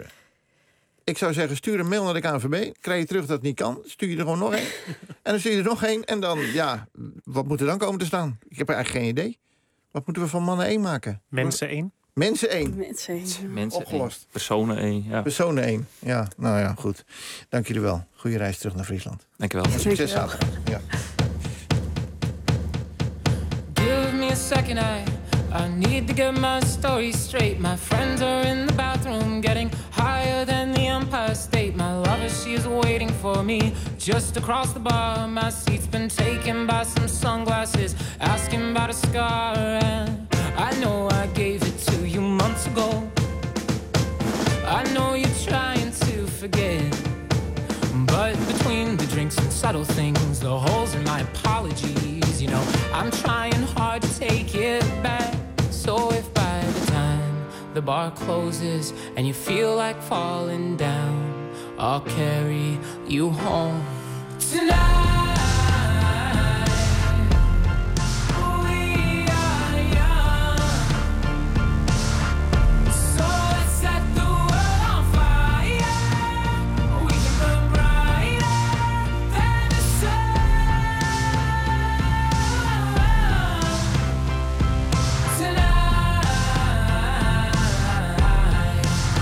Ik zou zeggen, stuur een mail naar de K N V B. Krijg je terug dat het niet kan. Stuur je er gewoon nog één. En dan stuur je er nog één. En dan, ja, wat moet er dan komen te staan? Ik heb eigenlijk geen idee. Wat moeten we van mannen één maken? Mensen één? Mensen één. Mensen één. Mensen opgelost. één. Personen één, ja. Personen één. Ja, nou ja, goed. Dank jullie wel. Goeie reis terug naar Friesland. Dank je wel. En succes zaterdag. Ja. Give me a second, I, I need to get my story straight. My friends are in the bathroom getting higher than the Empire State. My lover, she is waiting for me just across the bar. My seat's been taken by some sunglasses, asking about a scar. And I know I gave it to you months ago. I know you're trying to forget, but between the drinks and subtle things, the holes in my apologies, you know, I'm trying hard to take it back. So if by the time the bar closes and you feel like falling down, I'll carry you home tonight.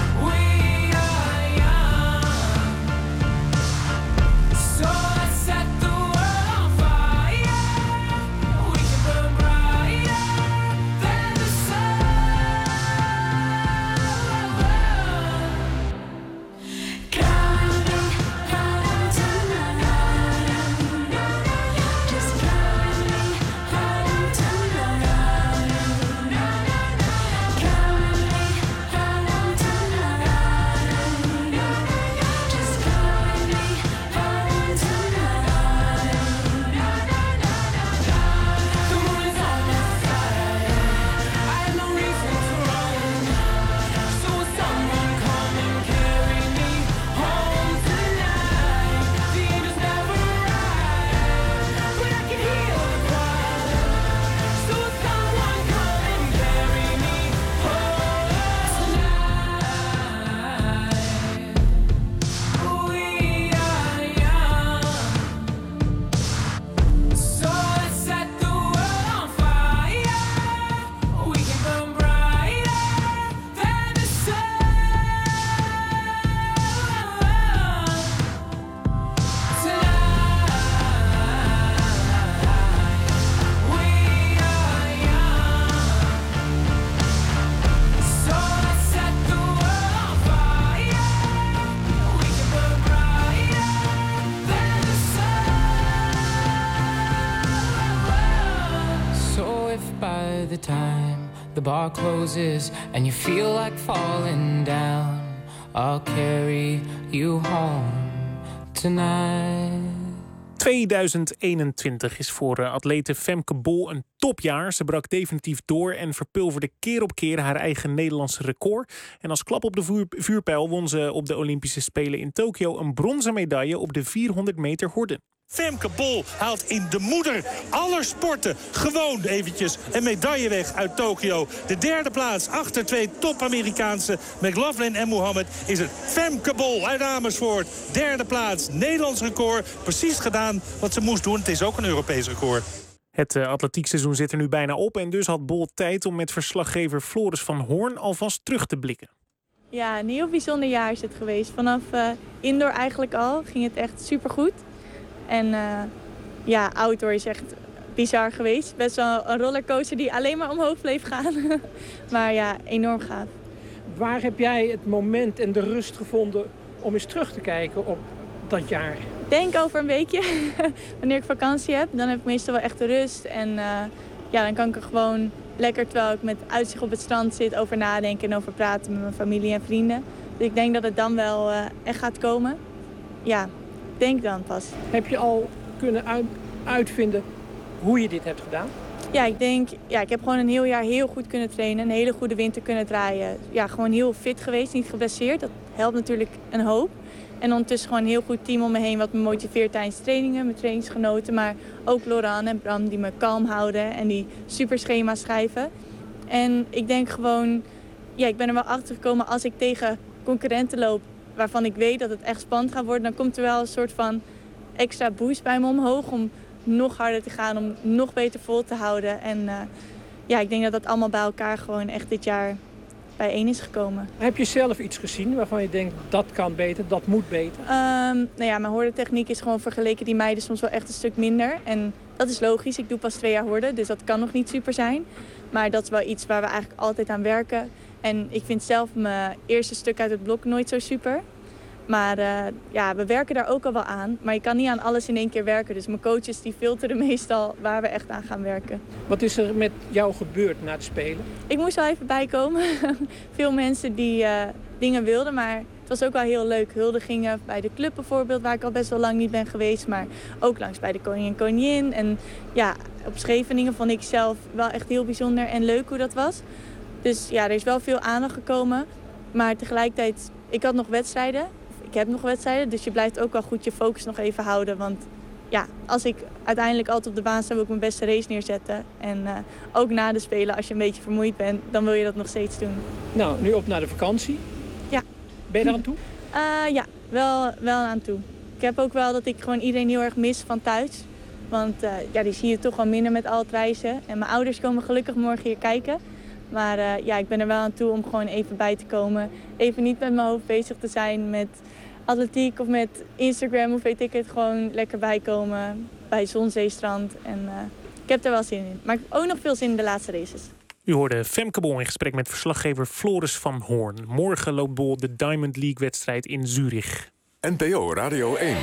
Set the time the bar closes and you feel like falling down, I'll carry you home tonight. tweeduizend eenentwintig is voor uh, atlete Femke Bol een topjaar. Ze brak definitief door en verpulverde keer op keer haar eigen Nederlandse record. En als klap op de vuur, vuurpijl won ze op de Olympische Spelen in Tokio een bronzen medaille op de vierhonderd meter horde. Femke Bol haalt in de moeder aller sporten gewoon eventjes een medaille weg uit Tokio. De derde plaats achter twee top-Amerikaanse McLaughlin en Mohammed is het Femke Bol uit Amersfoort. Derde plaats, Nederlands record. Precies gedaan wat ze moest doen. Het is ook een Europees record. Het uh, atletiekseizoen zit er nu bijna op en dus had Bol tijd om met verslaggever Floris van Hoorn alvast terug te blikken. Ja, een heel bijzonder jaar is het geweest. Vanaf uh, indoor eigenlijk al ging het echt supergoed. En uh, ja, outdoor is echt bizar geweest. Best wel een rollercoaster die alleen maar omhoog bleef gaan. Maar ja, enorm gaaf. Waar heb jij het moment en de rust gevonden om eens terug te kijken op dat jaar? Ik denk over een weekje. Wanneer ik vakantie heb, dan heb ik meestal wel echt de rust. En uh, ja, dan kan ik er gewoon lekker, terwijl ik met uitzicht op het strand zit, over nadenken en over praten met mijn familie en vrienden. Dus ik denk dat het dan wel uh, echt gaat komen. Ja. Denk dan pas. Heb je al kunnen uit, uitvinden hoe je dit hebt gedaan? Ja, ik denk, ja, ik heb gewoon een heel jaar heel goed kunnen trainen. Een hele goede winter kunnen draaien. Ja, gewoon heel fit geweest, niet geblesseerd. Dat helpt natuurlijk een hoop. En ondertussen gewoon een heel goed team om me heen wat me motiveert tijdens trainingen, mijn trainingsgenoten. Maar ook Laurent en Bram die me kalm houden en die super schema's schrijven. En ik denk gewoon, ja, ik ben er wel achter gekomen als ik tegen concurrenten loop waarvan ik weet dat het echt spannend gaat worden, dan komt er wel een soort van extra boost bij me omhoog om nog harder te gaan, om nog beter vol te houden. En uh, ja, ik denk dat dat allemaal bij elkaar gewoon echt dit jaar bijeen is gekomen. Heb je zelf iets gezien waarvan je denkt dat kan beter, dat moet beter? Um, nou ja, mijn hordentechniek is gewoon vergeleken die meiden soms wel echt een stuk minder. En dat is logisch, ik doe pas twee jaar horden, dus dat kan nog niet super zijn. Maar dat is wel iets waar we eigenlijk altijd aan werken. En ik vind zelf mijn eerste stuk uit het blok nooit zo super. Maar uh, ja, we werken daar ook al wel aan. Maar je kan niet aan alles in één keer werken. Dus mijn coaches die filteren meestal waar we echt aan gaan werken. Wat is er met jou gebeurd na het Spelen? Ik moest wel even bijkomen. Veel mensen die uh, dingen wilden, maar het was ook wel heel leuk. Huldigingen bij de club bijvoorbeeld, waar ik al best wel lang niet ben geweest. Maar ook langs bij de koning en koningin. En ja, op Scheveningen vond ik zelf wel echt heel bijzonder en leuk hoe dat was. Dus ja, er is wel veel aandacht gekomen. Maar tegelijkertijd, ik had nog wedstrijden. Ik heb nog wedstrijden, dus je blijft ook wel goed je focus nog even houden. Want ja, als ik uiteindelijk altijd op de baan sta, wil ik mijn beste race neerzetten. En uh, ook na de Spelen, als je een beetje vermoeid bent, dan wil je dat nog steeds doen. Nou, nu op naar de vakantie. Ja. Ben je daar aan toe? Uh, ja, wel, wel aan toe. Ik heb ook wel dat ik gewoon iedereen heel erg mis van thuis. Want uh, ja, die zie je toch wel minder met al het reizen. En mijn ouders komen gelukkig morgen hier kijken. Maar uh, ja, ik ben er wel aan toe om gewoon even bij te komen. Even niet met mijn hoofd bezig te zijn met atletiek of met Instagram of weet ik het. Gewoon lekker bijkomen bij zon, zee, strand. En uh, ik heb er wel zin in. Maar ik heb ook nog veel zin in de laatste races. U hoorde Femke Bol in gesprek met verslaggever Floris van Hoorn. Morgen loopt Bol de Diamond League-wedstrijd in Zurich. N P O Radio één.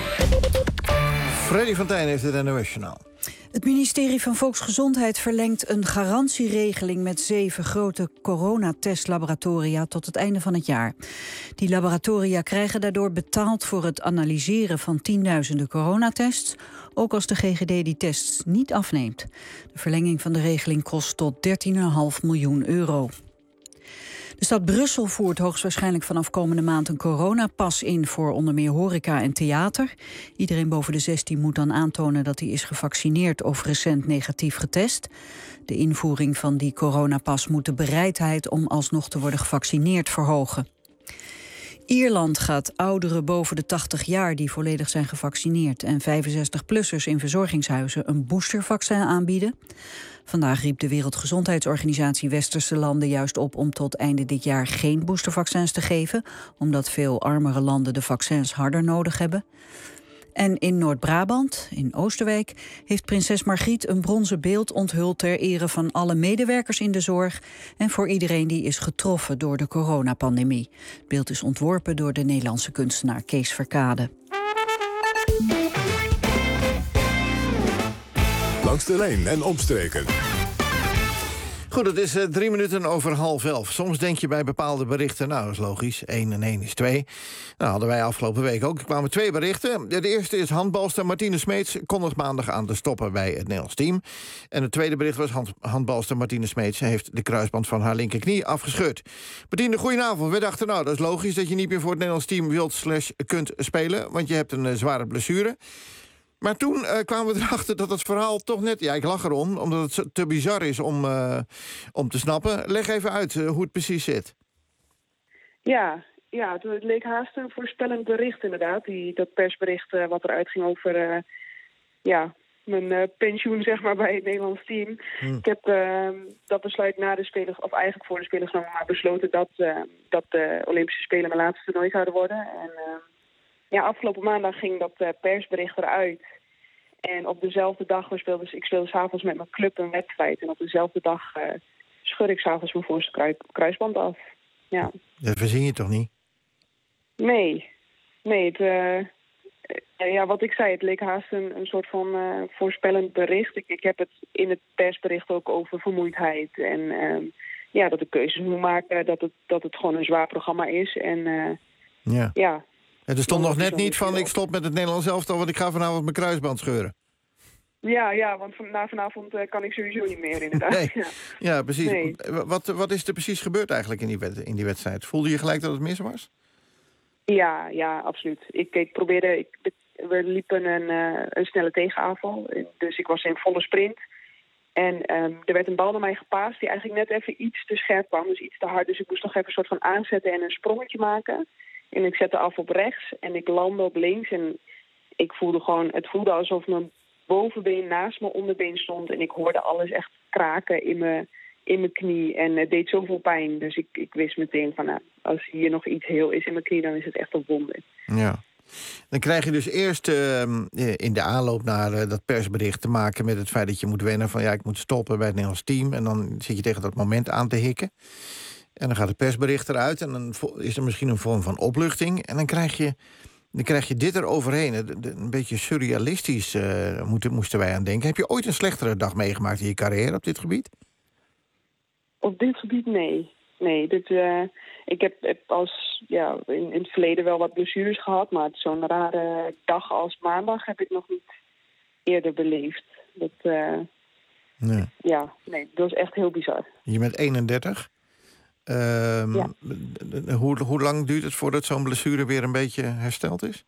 Freddy van Tijn heeft het N O S-journaal. Het ministerie van Volksgezondheid verlengt een garantieregeling met zeven grote coronatestlaboratoria tot het einde van het jaar. Die laboratoria krijgen daardoor betaald voor het analyseren van tienduizenden coronatests, ook als de G G D die tests niet afneemt. De verlenging van de regeling kost tot dertien komma vijf miljoen euro. De stad Brussel voert hoogstwaarschijnlijk vanaf komende maand een coronapas in voor onder meer horeca en theater. Iedereen boven de zestien moet dan aantonen dat hij is gevaccineerd of recent negatief getest. De invoering van die coronapas moet de bereidheid om alsnog te worden gevaccineerd verhogen. Ierland gaat ouderen boven de tachtig jaar die volledig zijn gevaccineerd en vijfenzestig-plussers in verzorgingshuizen een boostervaccin aanbieden. Vandaag riep de Wereldgezondheidsorganisatie Westerse landen juist op om tot einde dit jaar geen boostervaccins te geven, omdat veel armere landen de vaccins harder nodig hebben. En in Noord-Brabant, in Oosterwijk, heeft prinses Margriet een bronzen beeld onthuld ter ere van alle medewerkers in de zorg en voor iedereen die is getroffen door de coronapandemie. Het beeld is ontworpen door de Nederlandse kunstenaar Kees Verkade. Langs de lijn en omstreken. Goed, het is uh, drie minuten over half elf. Soms denk je bij bepaalde berichten, nou, dat is logisch, één en één is twee. Nou, hadden wij afgelopen week ook. Er kwamen twee berichten. De eerste is handbalster Martine Smeets kondigt maandag aan te stoppen bij het Nederlands team. En het tweede bericht was hand, handbalster Martine Smeets heeft de kruisband van haar linkerknie afgescheurd. Martine, goedenavond. We dachten, nou, dat is logisch dat je niet meer voor het Nederlands team wilt slash kunt spelen, want je hebt een uh, zware blessure. Maar toen uh, kwamen we erachter dat het verhaal toch net... Ja, ik lach erom, omdat het te bizar is om, uh, om te snappen. Leg even uit uh, hoe het precies zit. Ja, ja, het leek haast een voorspellend bericht inderdaad. Die, dat persbericht uh, wat eruit ging over uh, ja, mijn uh, pensioen zeg maar, bij het Nederlands team. Hmm. Ik heb uh, dat besluit na de Spelen, of eigenlijk voor de Spelen genomen, maar besloten dat, uh, dat de Olympische Spelen mijn laatste toernooi zouden worden. En... Uh, Ja, afgelopen maandag ging dat uh, persbericht eruit. En op dezelfde dag, we speelden, ik speelde s'avonds met mijn club een wedstrijd. En op dezelfde dag uh, schud ik s'avonds mijn voorste krui- kruisband af. Ja. Dat verzin je toch niet? Nee. Nee, het, uh, uh, ja, wat ik zei, het leek haast een, een soort van uh, voorspellend bericht. Ik, ik heb het in het persbericht ook over vermoeidheid. En uh, ja, dat ik keuzes moet maken, dat het, dat het gewoon een zwaar programma is. En uh, ja... ja. En er stond nog net niet van, ik stop met het Nederlands elftal, want ik ga vanavond mijn kruisband scheuren. Ja, ja, want van, na vanavond uh, kan ik sowieso niet meer, inderdaad. Nee. Ja, ja, precies. Nee. Wat, wat is er precies gebeurd eigenlijk in die, wed- in die wedstrijd? Voelde je gelijk dat het mis was? Ja, ja, absoluut. Ik, ik probeerde, ik, we liepen een, uh, een snelle tegenaanval, dus ik was in volle sprint. En um, er werd een bal naar mij gepaast die eigenlijk net even iets te scherp kwam, dus iets te hard. Dus ik moest nog even een soort van aanzetten en een sprongetje maken. En ik zette af op rechts en ik landde op links. En ik voelde gewoon, het voelde alsof mijn bovenbeen naast mijn onderbeen stond. En ik hoorde alles echt kraken in mijn, in mijn knie. En het deed zoveel pijn. Dus ik, ik wist meteen van, nou, als hier nog iets heel is in mijn knie, dan is het echt een wonder. Ja. Dan krijg je dus eerst uh, in de aanloop naar uh, dat persbericht te maken met het feit dat je moet wennen van, ja, ik moet stoppen bij het Nederlands team. En dan zit je tegen dat moment aan te hikken. En dan gaat het persbericht eruit en dan is er misschien een vorm van opluchting. En dan krijg je, dan krijg je dit eroverheen. Een beetje surrealistisch uh, moeten, moesten wij aan denken. Heb je ooit een slechtere dag meegemaakt in je carrière op dit gebied? Op dit gebied, nee. Nee, dit, uh, ik heb, heb als, ja, in, in het verleden wel wat blessures gehad. Maar zo'n rare dag als maandag heb ik nog niet eerder beleefd. Dat, uh, nee. Ja, nee, dat was echt heel bizar. Je bent eenendertig. Um, ja. hoe, hoe lang duurt het voordat zo'n blessure weer een beetje hersteld is?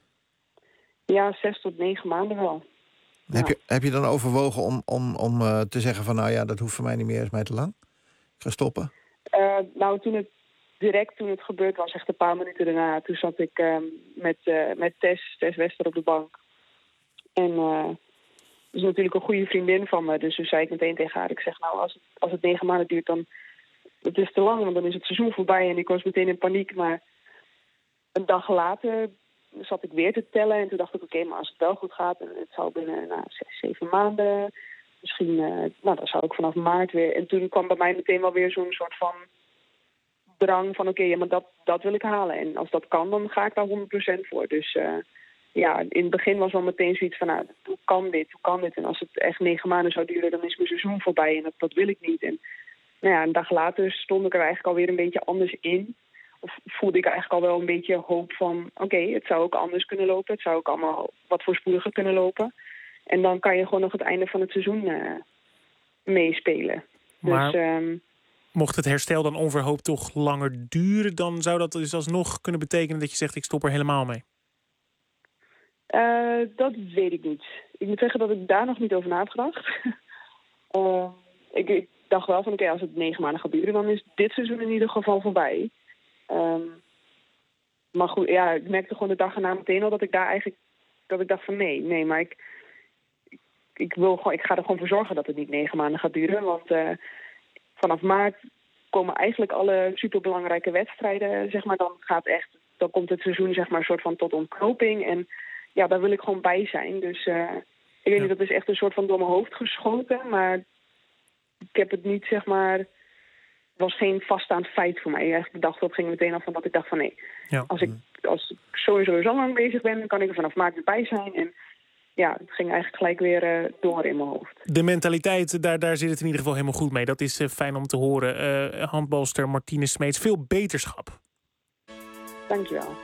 Ja, zes tot negen maanden wel. Heb, ja. je, heb je dan overwogen om, om, om uh, te zeggen van, nou ja, dat hoeft voor mij niet meer, is mij te lang? Ik ga stoppen? Uh, nou, toen het direct toen het gebeurd was, echt een paar minuten daarna, toen zat ik uh, met, uh, met Tess, Tess Wester op de bank. En uh, dat is natuurlijk een goede vriendin van me, dus toen zei ik meteen tegen haar, ik zeg nou, als het, als het negen maanden duurt, dan het is te lang, want dan is het seizoen voorbij. En ik was meteen in paniek, maar een dag later zat ik weer te tellen. En toen dacht ik, oké, okay, maar als het wel goed gaat, en het zou binnen nou, zes, zeven maanden, misschien, uh, nou, dan zou ik vanaf maart weer. En toen kwam bij mij meteen wel weer zo'n soort van drang van, oké, okay, ja, maar dat, dat wil ik halen. En als dat kan, dan ga ik daar honderd procent voor. Dus uh, ja, in het begin was wel meteen zoiets van, nou, hoe kan dit, hoe kan dit? En als het echt negen maanden zou duren, dan is mijn seizoen voorbij. En dat, dat wil ik niet. En nou ja, een dag later stond ik er eigenlijk alweer een beetje anders in. Of voelde ik eigenlijk al wel een beetje hoop van, oké, okay, het zou ook anders kunnen lopen. Het zou ook allemaal wat voorspoediger kunnen lopen. En dan kan je gewoon nog het einde van het seizoen uh, meespelen. Maar dus, um, mocht het herstel dan onverhoopt toch langer duren, dan zou dat dus alsnog kunnen betekenen dat je zegt, ik stop er helemaal mee? Uh, dat weet ik niet. Ik moet zeggen dat ik daar nog niet over na heb gedacht. uh, ik, ik dacht wel van, oké, okay, als het negen maanden gaat duren, dan is dit seizoen in ieder geval voorbij. Um, maar goed, ja, ik merkte gewoon de dag erna meteen al dat ik daar eigenlijk, dat ik dacht van nee, nee, maar ik, ik, ik wil gewoon, ik ga er gewoon voor zorgen dat het niet negen maanden gaat duren, want uh, vanaf maart komen eigenlijk alle superbelangrijke wedstrijden, zeg maar, dan gaat echt, dan komt het seizoen, zeg maar, een soort van tot ontknoping en ja, daar wil ik gewoon bij zijn. Dus uh, ik weet niet, dat is echt een soort van door mijn hoofd geschoten, maar ik heb het niet, zeg maar, het was geen vaststaand feit voor mij. Eigenlijk de dag dat ging meteen af van dat ik dacht van nee, ja. als ik als ik sowieso zo lang bezig ben, dan kan ik er vanaf maart weer bij zijn. En ja, het ging eigenlijk gelijk weer uh, door in mijn hoofd. De mentaliteit, daar, daar zit het in ieder geval helemaal goed mee. Dat is uh, fijn om te horen. Uh, handbalster Martine Smeets, veel beterschap. Dankjewel.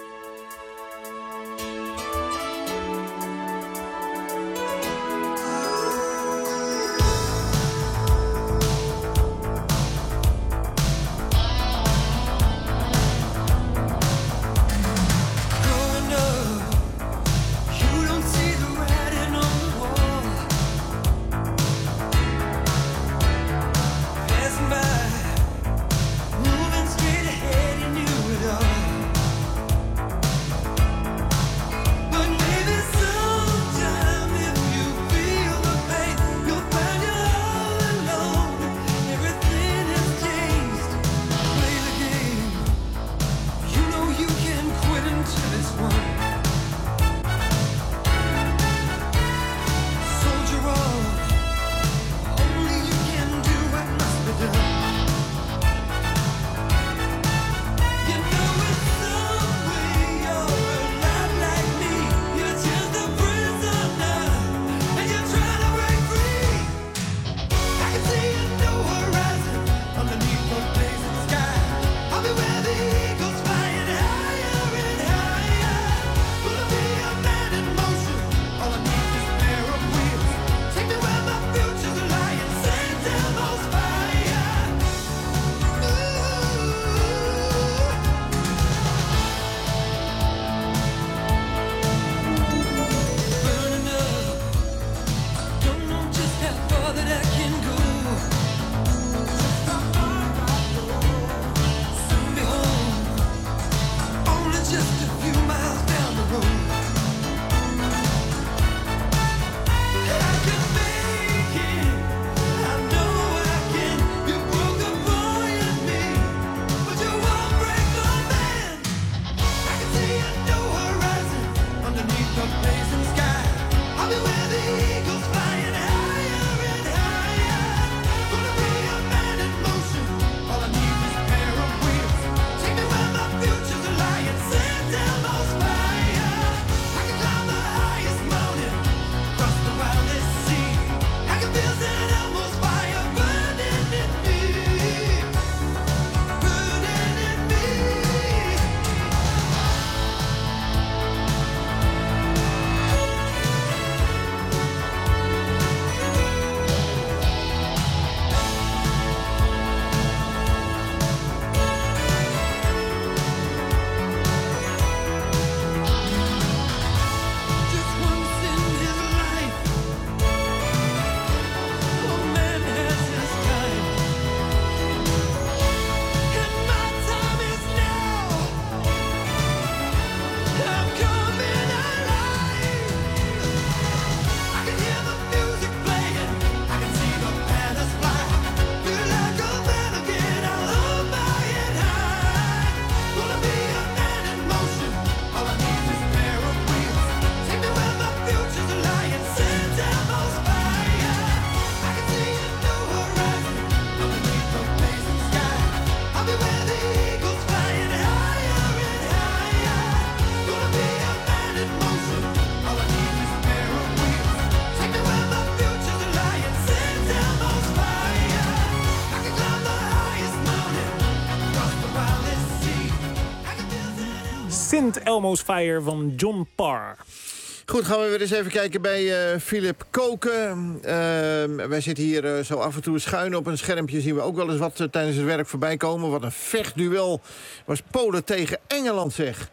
Saint Elmo's Fire van John Parr. Goed, gaan we weer eens even kijken bij uh, Philip Koken. Uh, wij zitten hier uh, zo af en toe schuin op een schermpje. Zien we ook wel eens wat uh, tijdens het werk voorbij komen. Wat een vechtduel was Polen tegen Engeland, zeg.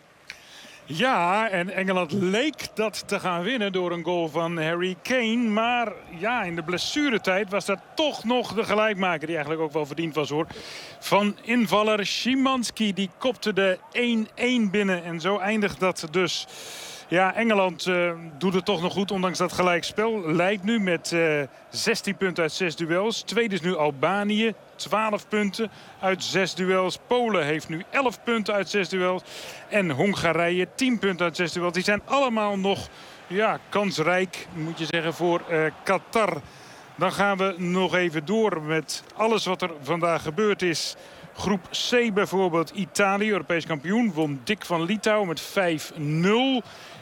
Ja, en Engeland leek dat te gaan winnen door een goal van Harry Kane. Maar ja, in de blessuretijd was dat toch nog de gelijkmaker, die eigenlijk ook wel verdiend was, hoor. Van invaller Szymanski, die kopte de één-één binnen. En zo eindigt dat dus. Ja, Engeland uh, doet het toch nog goed, ondanks dat gelijkspel. Leidt nu met uh, zestien punten uit zes duels. Tweede is nu Albanië, twaalf punten uit zes duels. Polen heeft nu elf punten uit zes duels. En Hongarije tien punten uit zes duels. Die zijn allemaal nog ja, kansrijk, moet je zeggen, voor uh, Qatar. Dan gaan we nog even door met alles wat er vandaag gebeurd is. Groep C bijvoorbeeld, Italië, Europees kampioen, won dik van Litouwen met vijf nul.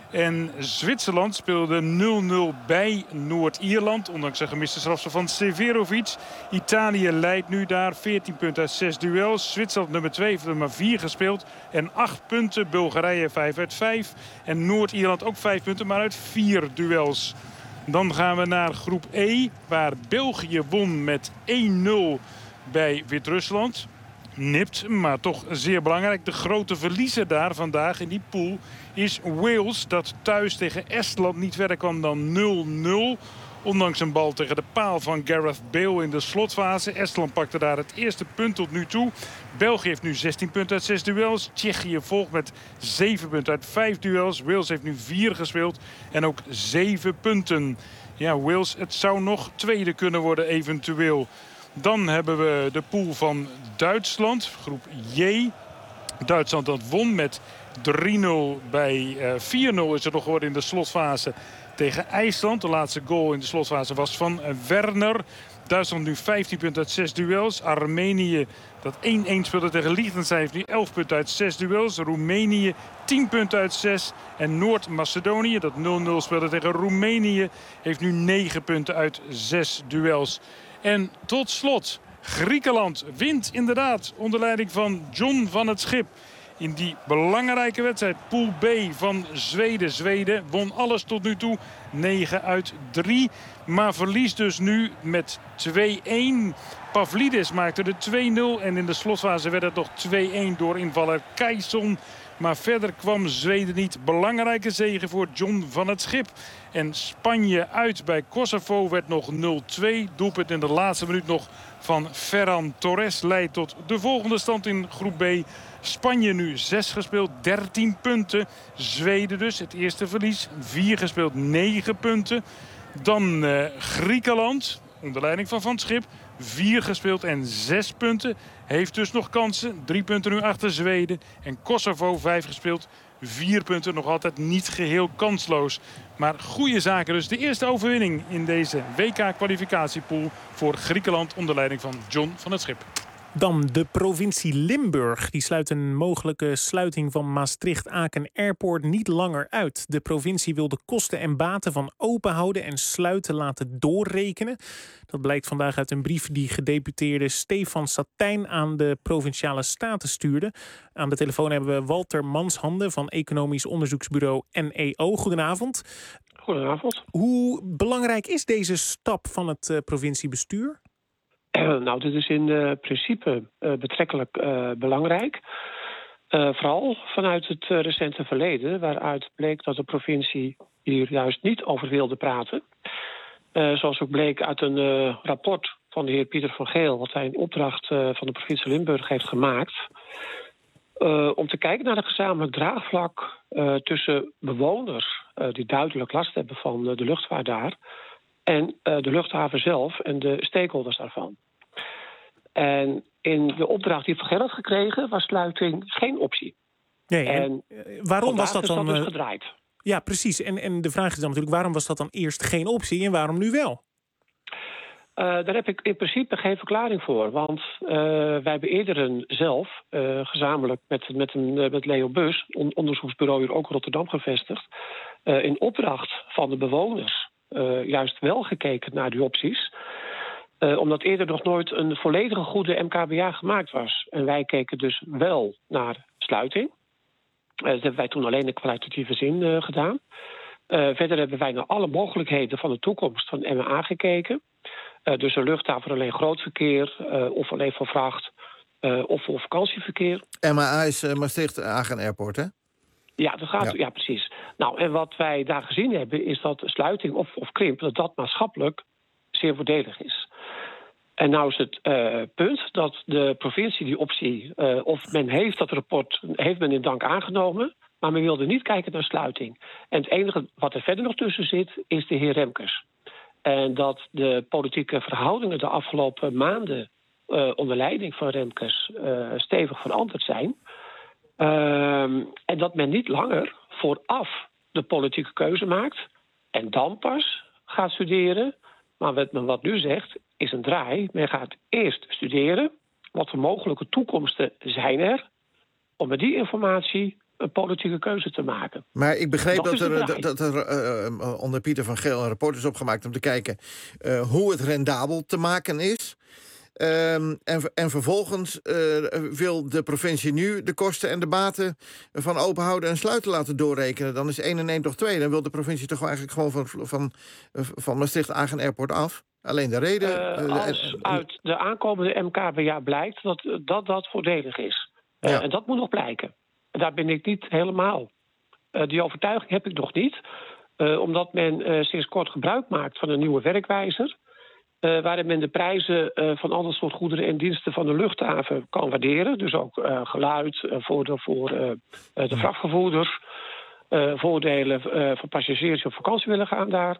En Zwitserland speelde nul nul bij Noord-Ierland. Ondanks een gemiste strafschop van Severovic. Italië leidt nu daar veertien punten uit zes duels. Zwitserland nummer twee heeft er maar vier gespeeld. En acht punten. Bulgarije vijf uit vijf. En Noord-Ierland ook vijf punten, maar uit vier duels. Dan gaan we naar groep E. Waar België won met één nul bij Wit-Rusland. Nipt, maar toch zeer belangrijk. De grote verliezer daar vandaag in die pool is Wales. Dat thuis tegen Estland niet verder kwam dan nul nul. Ondanks een bal tegen de paal van Gareth Bale in de slotfase. Estland pakte daar het eerste punt tot nu toe. België heeft nu zestien punten uit zes duels. Tsjechië volgt met zeven punten uit vijf duels. Wales heeft nu vier gespeeld en ook zeven punten. Ja, Wales, het zou nog tweede kunnen worden eventueel. Dan hebben we de pool van Duitsland, groep J. Duitsland dat won met drie nul bij uh, vier nul is het nog geworden in de slotfase tegen IJsland. De laatste goal in de slotfase was van Werner. Duitsland nu vijftien punten uit zes duels. Armenië dat één één speelde tegen Liechtenstein heeft nu elf punten uit zes duels. Roemenië tien punten uit zes. En Noord-Macedonië dat nul nul speelde tegen Roemenië heeft nu negen punten uit zes duels. En tot slot, Griekenland wint inderdaad onder leiding van John van het Schip. In die belangrijke wedstrijd, Pool B van Zweden. Zweden won alles tot nu toe, negen uit drie. Maar verliest dus nu met twee één. Pavlidis maakte de twee nul en in de slotfase werd het nog twee één door invaller Kajson. Maar verder kwam Zweden niet. Belangrijke zege voor John van het Schip. En Spanje uit bij Kosovo werd nog nul twee. Doelpunt in de laatste minuut nog van Ferran Torres leidt tot de volgende stand in groep B. Spanje nu zes gespeeld, dertien punten. Zweden dus, het eerste verlies. vier gespeeld, negen punten. Dan uh, Griekenland, onder leiding van Van het Schip. vier gespeeld en zes punten. Heeft dus nog kansen. drie punten nu achter Zweden. En Kosovo vijf gespeeld. vier punten, nog altijd niet geheel kansloos. Maar goede zaken dus. De eerste overwinning in deze W K-kwalificatiepool voor Griekenland onder leiding van John van het Schip. Dan de provincie Limburg. Die sluit een mogelijke sluiting van Maastricht-Aken Airport niet langer uit. De provincie wil de kosten en baten van openhouden en sluiten laten doorrekenen. Dat blijkt vandaag uit een brief die gedeputeerde Stefan Satijn aan de Provinciale Staten stuurde. Aan de telefoon hebben we Walter Manshande van Economisch Onderzoeksbureau N E O. Goedenavond. Goedenavond. Hoe belangrijk is deze stap van het uh, provinciebestuur? Nou, dit is in uh, principe uh, betrekkelijk uh, belangrijk. Uh, vooral vanuit het uh, recente verleden, waaruit bleek dat de provincie hier juist niet over wilde praten. Uh, zoals ook bleek uit een uh, rapport van de heer Pieter van Geel, wat hij in opdracht uh, van de provincie Limburg heeft gemaakt. Uh, om te kijken naar het gezamenlijk draagvlak uh, tussen bewoners uh, die duidelijk last hebben van uh, de luchtvaart daar. En uh, de luchthaven zelf en de stakeholders daarvan. En in de opdracht die Van Geel had gekregen was sluiting geen optie. Nee, en, en waarom was dat dan? Is dat dus gedraaid. Ja, precies. En, en de vraag is dan natuurlijk, waarom was dat dan eerst geen optie en waarom nu wel? Uh, daar heb ik in principe geen verklaring voor. Want uh, wij hebben eerder zelf, uh, gezamenlijk met, met, een, met Leo Bus, on, onderzoeksbureau hier ook in Rotterdam gevestigd, uh, in opdracht van de bewoners uh, juist wel gekeken naar die opties. Uh, omdat eerder nog nooit een volledige goede M K B A gemaakt was. En wij keken dus wel naar sluiting. Uh, dat hebben wij toen alleen in kwalitatieve zin uh, gedaan. Uh, verder hebben wij naar alle mogelijkheden van de toekomst van M A A gekeken. Uh, dus een luchthaven voor alleen groot verkeer, uh, of alleen voor vracht, uh, of voor vakantieverkeer. M A A is uh, Maastricht-Aken Airport, hè? Ja, dat gaat, ja. ja, precies. Nou, en wat wij daar gezien hebben, is dat sluiting of, of krimp, dat dat maatschappelijk zeer voordelig is. En nou is het uh, punt dat de provincie die optie, uh, of men heeft dat rapport, heeft men in dank aangenomen, maar men wilde niet kijken naar sluiting. En het enige wat er verder nog tussen zit, is de heer Remkes. En dat de politieke verhoudingen de afgelopen maanden uh, onder leiding van Remkes uh, stevig veranderd zijn. Uh, en dat men niet langer vooraf de politieke keuze maakt en dan pas gaat studeren. Maar wat men wat nu zegt, is een draai. Men gaat eerst studeren. Wat de mogelijke toekomsten zijn er. Om met die informatie een politieke keuze te maken. Maar ik begreep dat, dat er, dat, dat er uh, onder Pieter van Geel een rapport is opgemaakt om te kijken uh, hoe het rendabel te maken is. Um, en, en vervolgens uh, wil de provincie nu de kosten en de baten van openhouden en sluiten laten doorrekenen. Dan is één en één toch twee. Dan wil de provincie toch eigenlijk gewoon van, van, van Maastricht-Agen Airport af. Alleen de reden... Uh, als uh, uit de aankomende M K B A blijkt dat dat, dat voordelig is. Uh, ja. En dat moet nog blijken. Daar ben ik niet helemaal. Uh, die overtuiging heb ik nog niet. Uh, omdat men uh, sinds kort gebruik maakt van een nieuwe werkwijze. Uh, waarin men de prijzen uh, van alle soort goederen en diensten van de luchthaven kan waarderen. Dus ook uh, geluid, uh, voordeel voor uh, de vrachtvervoerders, uh, voordelen uh, voor passagiers die op vakantie willen gaan daar.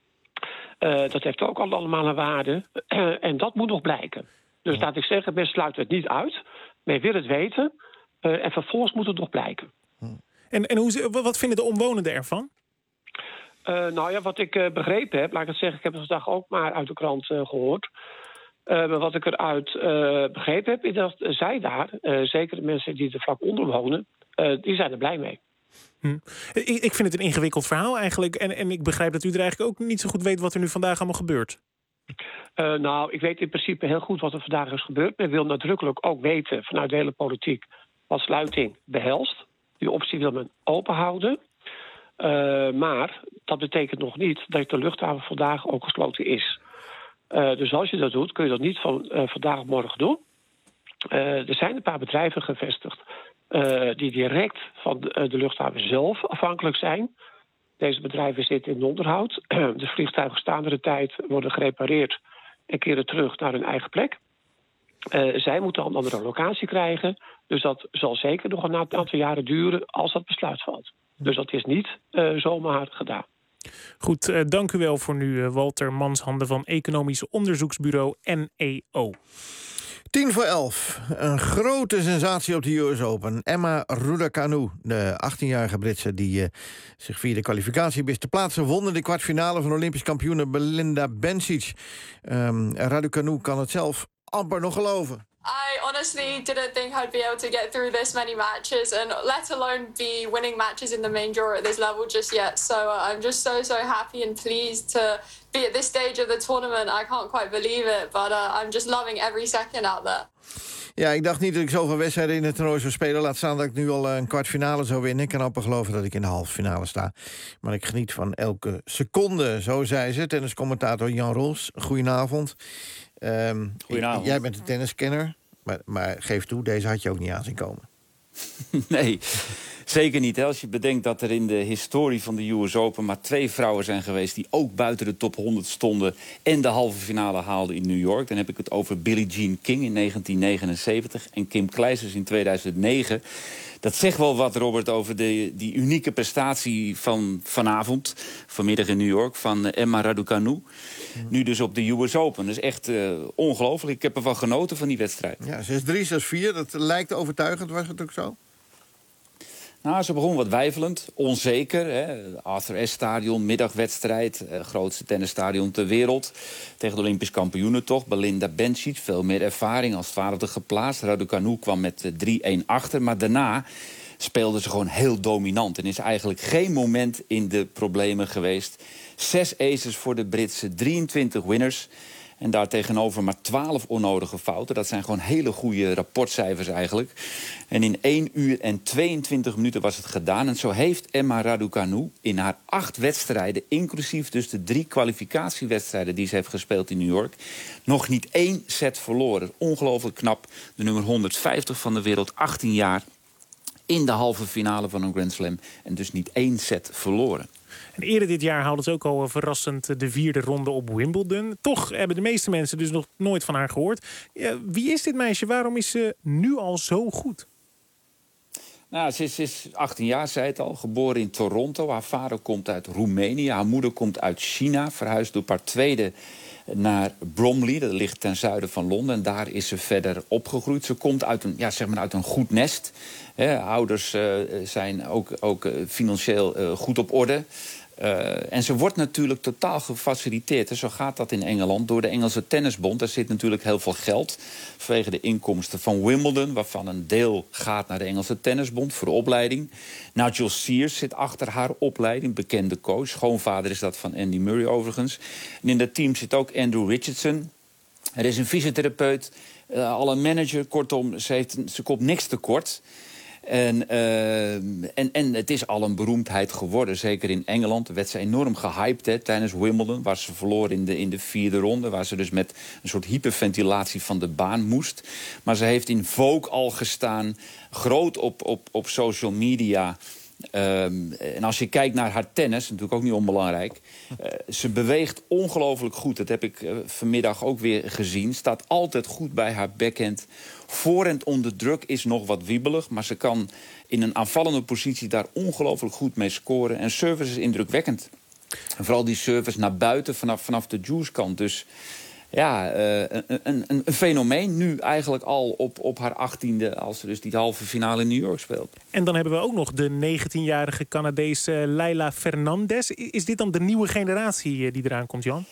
Uh, dat heeft ook allemaal een waarde. Uh, en dat moet nog blijken. Dus laat ik zeggen, men sluit het niet uit. Men wil het weten. Uh, en vervolgens moet het nog blijken. En, en hoe, wat vinden de omwonenden ervan? Uh, nou ja, wat ik uh, begrepen heb, laat ik het zeggen, ik heb het vandaag ook maar uit de krant uh, gehoord. Uh, maar wat ik eruit uh, begrepen heb, is dat zij daar, uh, zeker de mensen die er vlak onder wonen, uh, die zijn er blij mee. Hm. Ik, ik vind het een ingewikkeld verhaal eigenlijk. En, en ik begrijp dat u er eigenlijk ook niet zo goed weet wat er nu vandaag allemaal gebeurt. Uh, nou, ik weet in principe heel goed wat er vandaag is gebeurd. Men wil nadrukkelijk ook weten vanuit de hele politiek wat sluiting behelst. Die optie wil men open houden. Uh, maar dat betekent nog niet dat de luchthaven vandaag ook gesloten is. Uh, dus als je dat doet, kun je dat niet van uh, vandaag op morgen doen. Uh, er zijn een paar bedrijven gevestigd uh, die direct van de, uh, de luchthaven zelf afhankelijk zijn. Deze bedrijven zitten in onderhoud. De vliegtuigen staan er de tijd, worden gerepareerd en keren terug naar hun eigen plek. Uh, zij moeten een andere locatie krijgen. Dus dat zal zeker nog een aantal jaren duren als dat besluit valt. Dus dat is niet uh, zomaar gedaan. Goed, uh, dank u wel voor nu, uh, Walter Manshande van Economisch Onderzoeksbureau N E O. Tien voor elf. Een grote sensatie op de U S Open. Emma Raducanu, de achttienjarige Britse die uh, zich via de kwalificatie wist te plaatsen, won in de kwartfinale van Olympisch kampioene Belinda Bencic. Um, Raducanu kan het zelf amper nog geloven. I honestly didn't think I'd be able to get through this many matches and let alone be winning matches in the main draw at this level just yet. So uh, I'm just so, so happy and pleased to be at this stage of the tournament. I can't quite believe it, but uh, I'm just loving every second out there. Ja, ik dacht niet dat ik zoveel wedstrijden in het toernooi zou spelen. Laat staan dat ik nu al een kwartfinale zou winnen. Ik kan amper geloven dat ik in de halve finale sta. Maar ik geniet van elke seconde, zo zei ze. Tenniscommentator Jan Roels, goedenavond. Um, Goedenavond. Jij bent een tenniskenner, maar, maar geef toe, deze had je ook niet aan zien komen. Nee, zeker niet. Hè. Als je bedenkt dat er in de historie van de U S Open maar twee vrouwen zijn geweest die ook buiten de top honderd stonden en de halve finale haalden in New York. Dan heb ik het over Billie Jean King in negentien negenenzeventig en Kim Clijsters in tweeduizend negen. Dat zegt wel wat, Robert, over de, die unieke prestatie van vanavond, vanmiddag in New York, van Emma Raducanu. Mm. Nu dus op de U S Open. Dat is echt uh, ongelooflijk. Ik heb ervan genoten van die wedstrijd. Ja, zes drie, zes vier, dat lijkt overtuigend, was het ook zo? Nou, ze begon wat weifelend, onzeker. Hè. Arthur S-stadion, middagwedstrijd, eh, grootste tennisstadion ter wereld. Tegen de Olympisch kampioenen toch, Belinda Bencic. Veel meer ervaring, als twaalfde geplaatst. Raducanu kwam met drie-een achter, maar daarna speelde ze gewoon heel dominant. En is eigenlijk geen moment in de problemen geweest. Zes aces voor de Britse, drieëntwintig winners. En daartegenover maar twaalf onnodige fouten. Dat zijn gewoon hele goede rapportcijfers eigenlijk. En in één uur en tweeëntwintig minuten was het gedaan. En zo heeft Emma Raducanu in haar acht wedstrijden, inclusief dus de drie kwalificatiewedstrijden die ze heeft gespeeld in New York, nog niet één set verloren. Ongelooflijk knap. De nummer honderdvijftig van de wereld, achttien jaar, in de halve finale van een Grand Slam. En dus niet één set verloren. En eerder dit jaar haalde ze ook al verrassend de vierde ronde op Wimbledon. Toch hebben de meeste mensen dus nog nooit van haar gehoord. Ja, wie is dit meisje? Waarom is ze nu al zo goed? Nou, ze is, ze is achttien jaar, zei het al, geboren in Toronto. Haar vader komt uit Roemenië, haar moeder komt uit China. Verhuisd op haar tweede naar Bromley, dat ligt ten zuiden van Londen. En daar is ze verder opgegroeid. Ze komt uit een, ja, zeg maar uit een goed nest. He, ouders uh, zijn ook, ook uh, financieel uh, goed op orde. Uh, en ze wordt natuurlijk totaal gefaciliteerd. En zo gaat dat in Engeland door de Engelse Tennisbond. Daar zit natuurlijk heel veel geld vanwege de inkomsten van Wimbledon, waarvan een deel gaat naar de Engelse Tennisbond voor de opleiding. Nigel Sears zit achter haar opleiding, bekende coach. Schoonvader is dat van Andy Murray overigens. En in dat team zit ook Andrew Richardson. Er is een fysiotherapeut, uh, al een manager. Kortom, ze, heeft, ze komt niks tekort. En, uh, en, en het is al een beroemdheid geworden, zeker in Engeland. Er werd ze enorm gehyped hè, tijdens Wimbledon, waar ze verloor in de, in de vierde ronde. Waar ze dus met een soort hyperventilatie van de baan moest. Maar ze heeft in Vogue al gestaan, groot op, op, op social media. Um, en als je kijkt naar haar tennis, natuurlijk ook niet onbelangrijk. Uh, ze beweegt ongelooflijk goed. Dat heb ik uh, vanmiddag ook weer gezien. Staat altijd goed bij haar backhand. Voorhand onder druk is nog wat wiebelig, maar ze kan in een aanvallende positie daar ongelooflijk goed mee scoren. En service is indrukwekkend. En vooral die service naar buiten vanaf, vanaf de juice-kant. Dus ja, uh, een, een, een fenomeen nu eigenlijk al op, op haar achttiende... als ze dus die halve finale in New York speelt. En dan hebben we ook nog de negentienjarige Canadese Leylah Fernandez. Is dit dan de nieuwe generatie die eraan komt, Jan?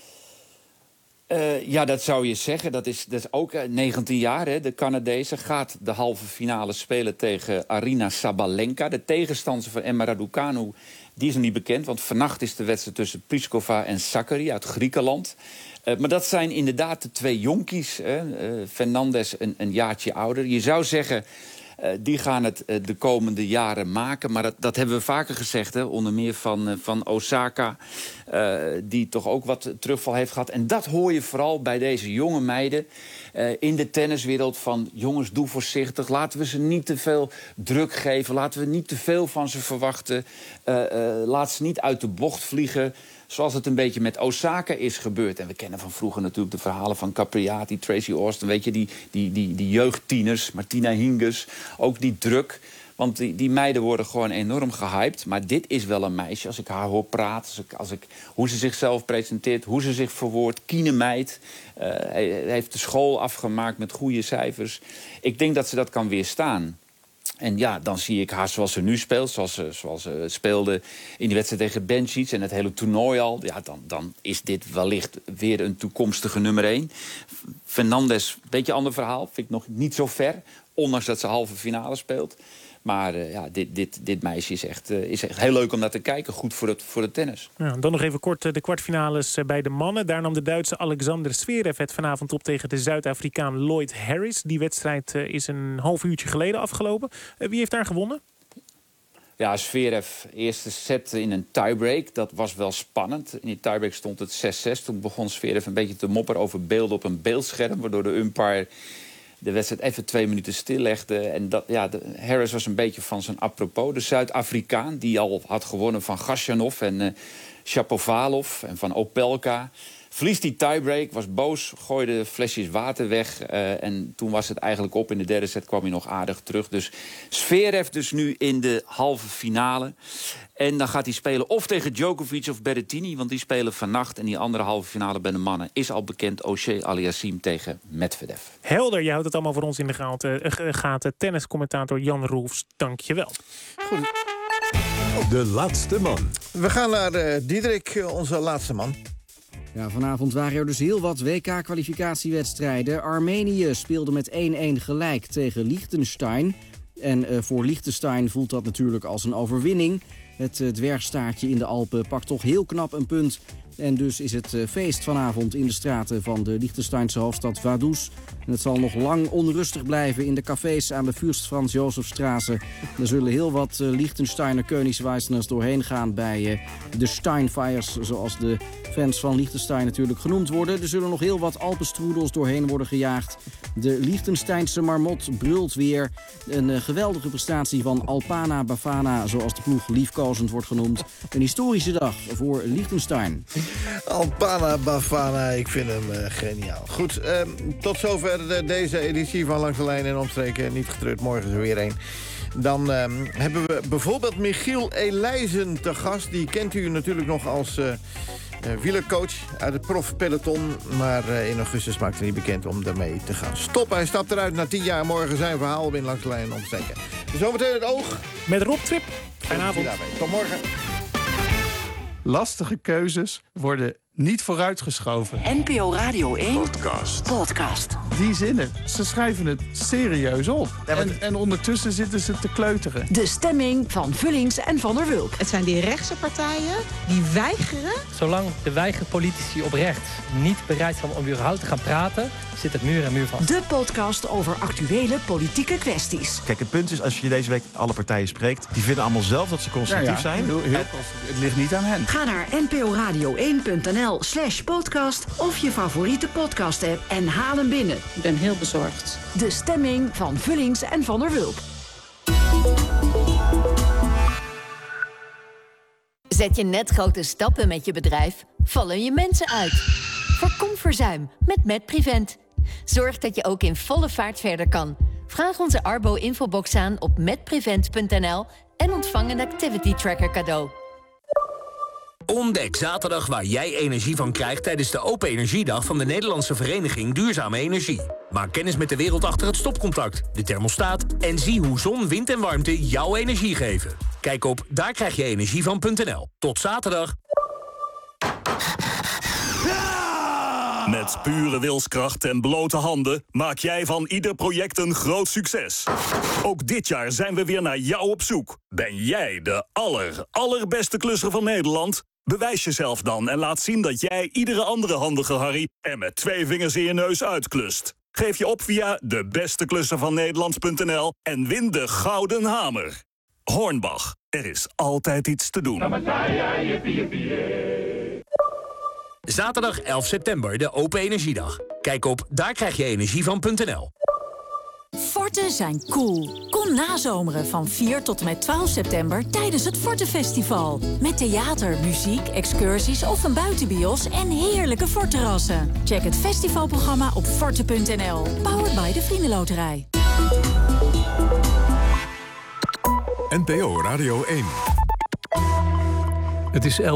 Uh, ja, dat zou je zeggen. Dat is, dat is ook uh, negentien jaar. Hè. De Canadese gaat de halve finale spelen tegen Aryna Sabalenka. De tegenstander van Emma Raducanu, die is nog niet bekend. Want vannacht is de wedstrijd tussen Pliskova en Sakkari uit Griekenland. Uh, maar dat zijn inderdaad de twee jonkies. Hè. Uh, Fernandez een, een jaartje ouder. Je zou zeggen, uh, die gaan het uh, de komende jaren maken. Maar dat, dat hebben we vaker gezegd. Hè. Onder meer van, uh, van Osaka. Uh, die toch ook wat terugval heeft gehad. En dat hoor je vooral bij deze jonge meiden uh, in de tenniswereld. Van jongens, doe voorzichtig. Laten we ze niet te veel druk geven. Laten we niet te veel van ze verwachten. Uh, uh, laat ze niet uit de bocht vliegen. Zoals het een beetje met Osaka is gebeurd. En we kennen van vroeger natuurlijk de verhalen van Capriati, Tracy Austin. Weet je, die, die, die, die jeugdtieners, Martina Hingis. Ook die druk. Want die, die meiden worden gewoon enorm gehyped. Maar dit is wel een meisje, als ik haar hoor praten... Als ik, als ik, hoe ze zichzelf presenteert, hoe ze zich verwoordt. Kiene meid. Uh, heeft de school afgemaakt met goede cijfers. Ik denk dat ze dat kan weerstaan. En ja, dan zie ik haar zoals ze nu speelt. Zoals ze, zoals ze speelde in die wedstrijd tegen Bencic en het hele toernooi al. Ja, dan, dan is dit wellicht weer een toekomstige nummer één. Fernandez, een beetje ander verhaal. Vind ik nog niet zo ver. Ondanks dat ze halve finale speelt. Maar uh, ja, dit, dit, dit meisje is echt, uh, is echt heel leuk om naar te kijken. Goed voor het, voor het tennis. Ja, dan nog even kort uh, de kwartfinales uh, bij de mannen. Daar nam de Duitse Alexander Zverev het vanavond op tegen de Zuid-Afrikaan Lloyd Harris. Die wedstrijd uh, is een half uurtje geleden afgelopen. Uh, wie heeft daar gewonnen? Ja, Zverev, eerste set in een tiebreak. Dat was wel spannend. In die tiebreak stond het zes zes. Toen begon Zverev een beetje te mopperen over beelden op een beeldscherm. Waardoor de umpire de wedstrijd even twee minuten stillegde. En dat, ja, de, Harris was een beetje van zijn apropos. De Zuid-Afrikaan, die al had gewonnen van Gasjanov en uh, Shapovalov en van Opelka. Verliest die tiebreak, was boos, gooide flesjes water weg. Uh, en toen was het eigenlijk op. In de derde set kwam hij nog aardig terug. Dus Zverev dus nu in de halve finale. En dan gaat hij spelen of tegen Djokovic of Berrettini. Want die spelen vannacht. En die andere halve finale bij de mannen is al bekend. Osei Aliassim tegen Medvedev. Helder, je houdt het allemaal voor ons in de gaten. Uh, gaten. Tenniscommentator Jan Roelfs, dank je wel. Goed. De laatste man. We gaan naar uh, Diederik, onze laatste man. Ja, vanavond waren er dus heel wat W K-kwalificatiewedstrijden. Armenië speelde met één-één gelijk tegen Liechtenstein. En uh, voor Liechtenstein voelt dat natuurlijk als een overwinning. Het uh, dwergstaartje in de Alpen pakt toch heel knap een punt. En dus is het uh, feest vanavond in de straten van de Liechtensteinse hoofdstad Vaduz. En het zal nog lang onrustig blijven in de cafés aan de Fürst Franz Josefstraße. Er zullen heel wat uh, Liechtensteiner Koningsweisners doorheen gaan bij uh, de Steinfeiers, zoals de fans van Liechtenstein natuurlijk genoemd worden. Er zullen nog heel wat Alpenstroedels doorheen worden gejaagd. De Liechtensteinse marmot brult weer. Een uh, geweldige prestatie van Alpana Bafana, zoals de ploeg liefkozend wordt genoemd. Een historische dag voor Liechtenstein. Alpana Bafana, ik vind hem uh, geniaal. Goed, uh, tot zover de, deze editie van Langs de Lijn en Omstreken. Niet getreurd, morgen is er weer een. Dan uh, hebben we bijvoorbeeld Michiel Elijzen te gast. Die kent u natuurlijk nog als uh, uh, wielercoach uit het profpeloton. Maar uh, in augustus maakt hij niet bekend om daarmee te gaan stoppen. Hij stapt eruit na tien jaar. Morgen zijn verhaal in Langs de Lijn en Omstreken. Zometeen het oog. Met Rob Trip. Fijne avond. Tot morgen. Lastige keuzes worden niet vooruitgeschoven. N P O Radio één Podcast. Podcast. Die zinnen, ze schrijven het serieus op. En, en ondertussen zitten ze te kleuteren. De stemming van Vullings en Van der Wulp. Het zijn die rechtse partijen die weigeren. Zolang de weigerpolitici oprecht niet bereid zijn om überhaupt te gaan praten, zit het muur en muur vast. De podcast over actuele politieke kwesties. Kijk, het punt is, als je deze week alle partijen spreekt, die vinden allemaal zelf dat ze constructief ja, ja. zijn. Heel, heel het ligt niet aan hen. Ga naar n p o radio één punt n l slash podcast of je favoriete podcast-app en haal hem binnen. Ik ben heel bezorgd. De stemming van Vullings en Van der Wulp. Zet je net grote stappen met je bedrijf? Vallen je mensen uit? Voorkom verzuim met MedPrevent. Zorg dat je ook in volle vaart verder kan. Vraag onze Arbo-infobox aan op medprevent punt n l en ontvang een activity tracker cadeau. Ontdek zaterdag waar jij energie van krijgt tijdens de Open Energiedag van de Nederlandse Vereniging Duurzame Energie. Maak kennis met de wereld achter het stopcontact, de thermostaat en zie hoe zon, wind en warmte jouw energie geven. Kijk op daar krijg je energie van punt n l. Tot zaterdag. Met pure wilskracht en blote handen maak jij van ieder project een groot succes. Ook dit jaar zijn we weer naar jou op zoek. Ben jij de aller, allerbeste klusser van Nederland? Bewijs jezelf dan en laat zien dat jij iedere andere handige Harry en met twee vingers in je neus uitklust. Geef je op via de beste klusser van Nederland punt n l en win de Gouden Hamer. Hornbach, er is altijd iets te doen. Zaterdag elf september, de Open Energiedag. Kijk op daar krijg je energie van punt n l. Forten zijn cool. Kom nazomeren van vier tot en met twaalf september tijdens het Fortenfestival. Met theater, muziek, excursies of een buitenbios en heerlijke forterrassen. Check het festivalprogramma op forte punt n l. Powered by de Vriendenloterij. N P O Radio één. Het is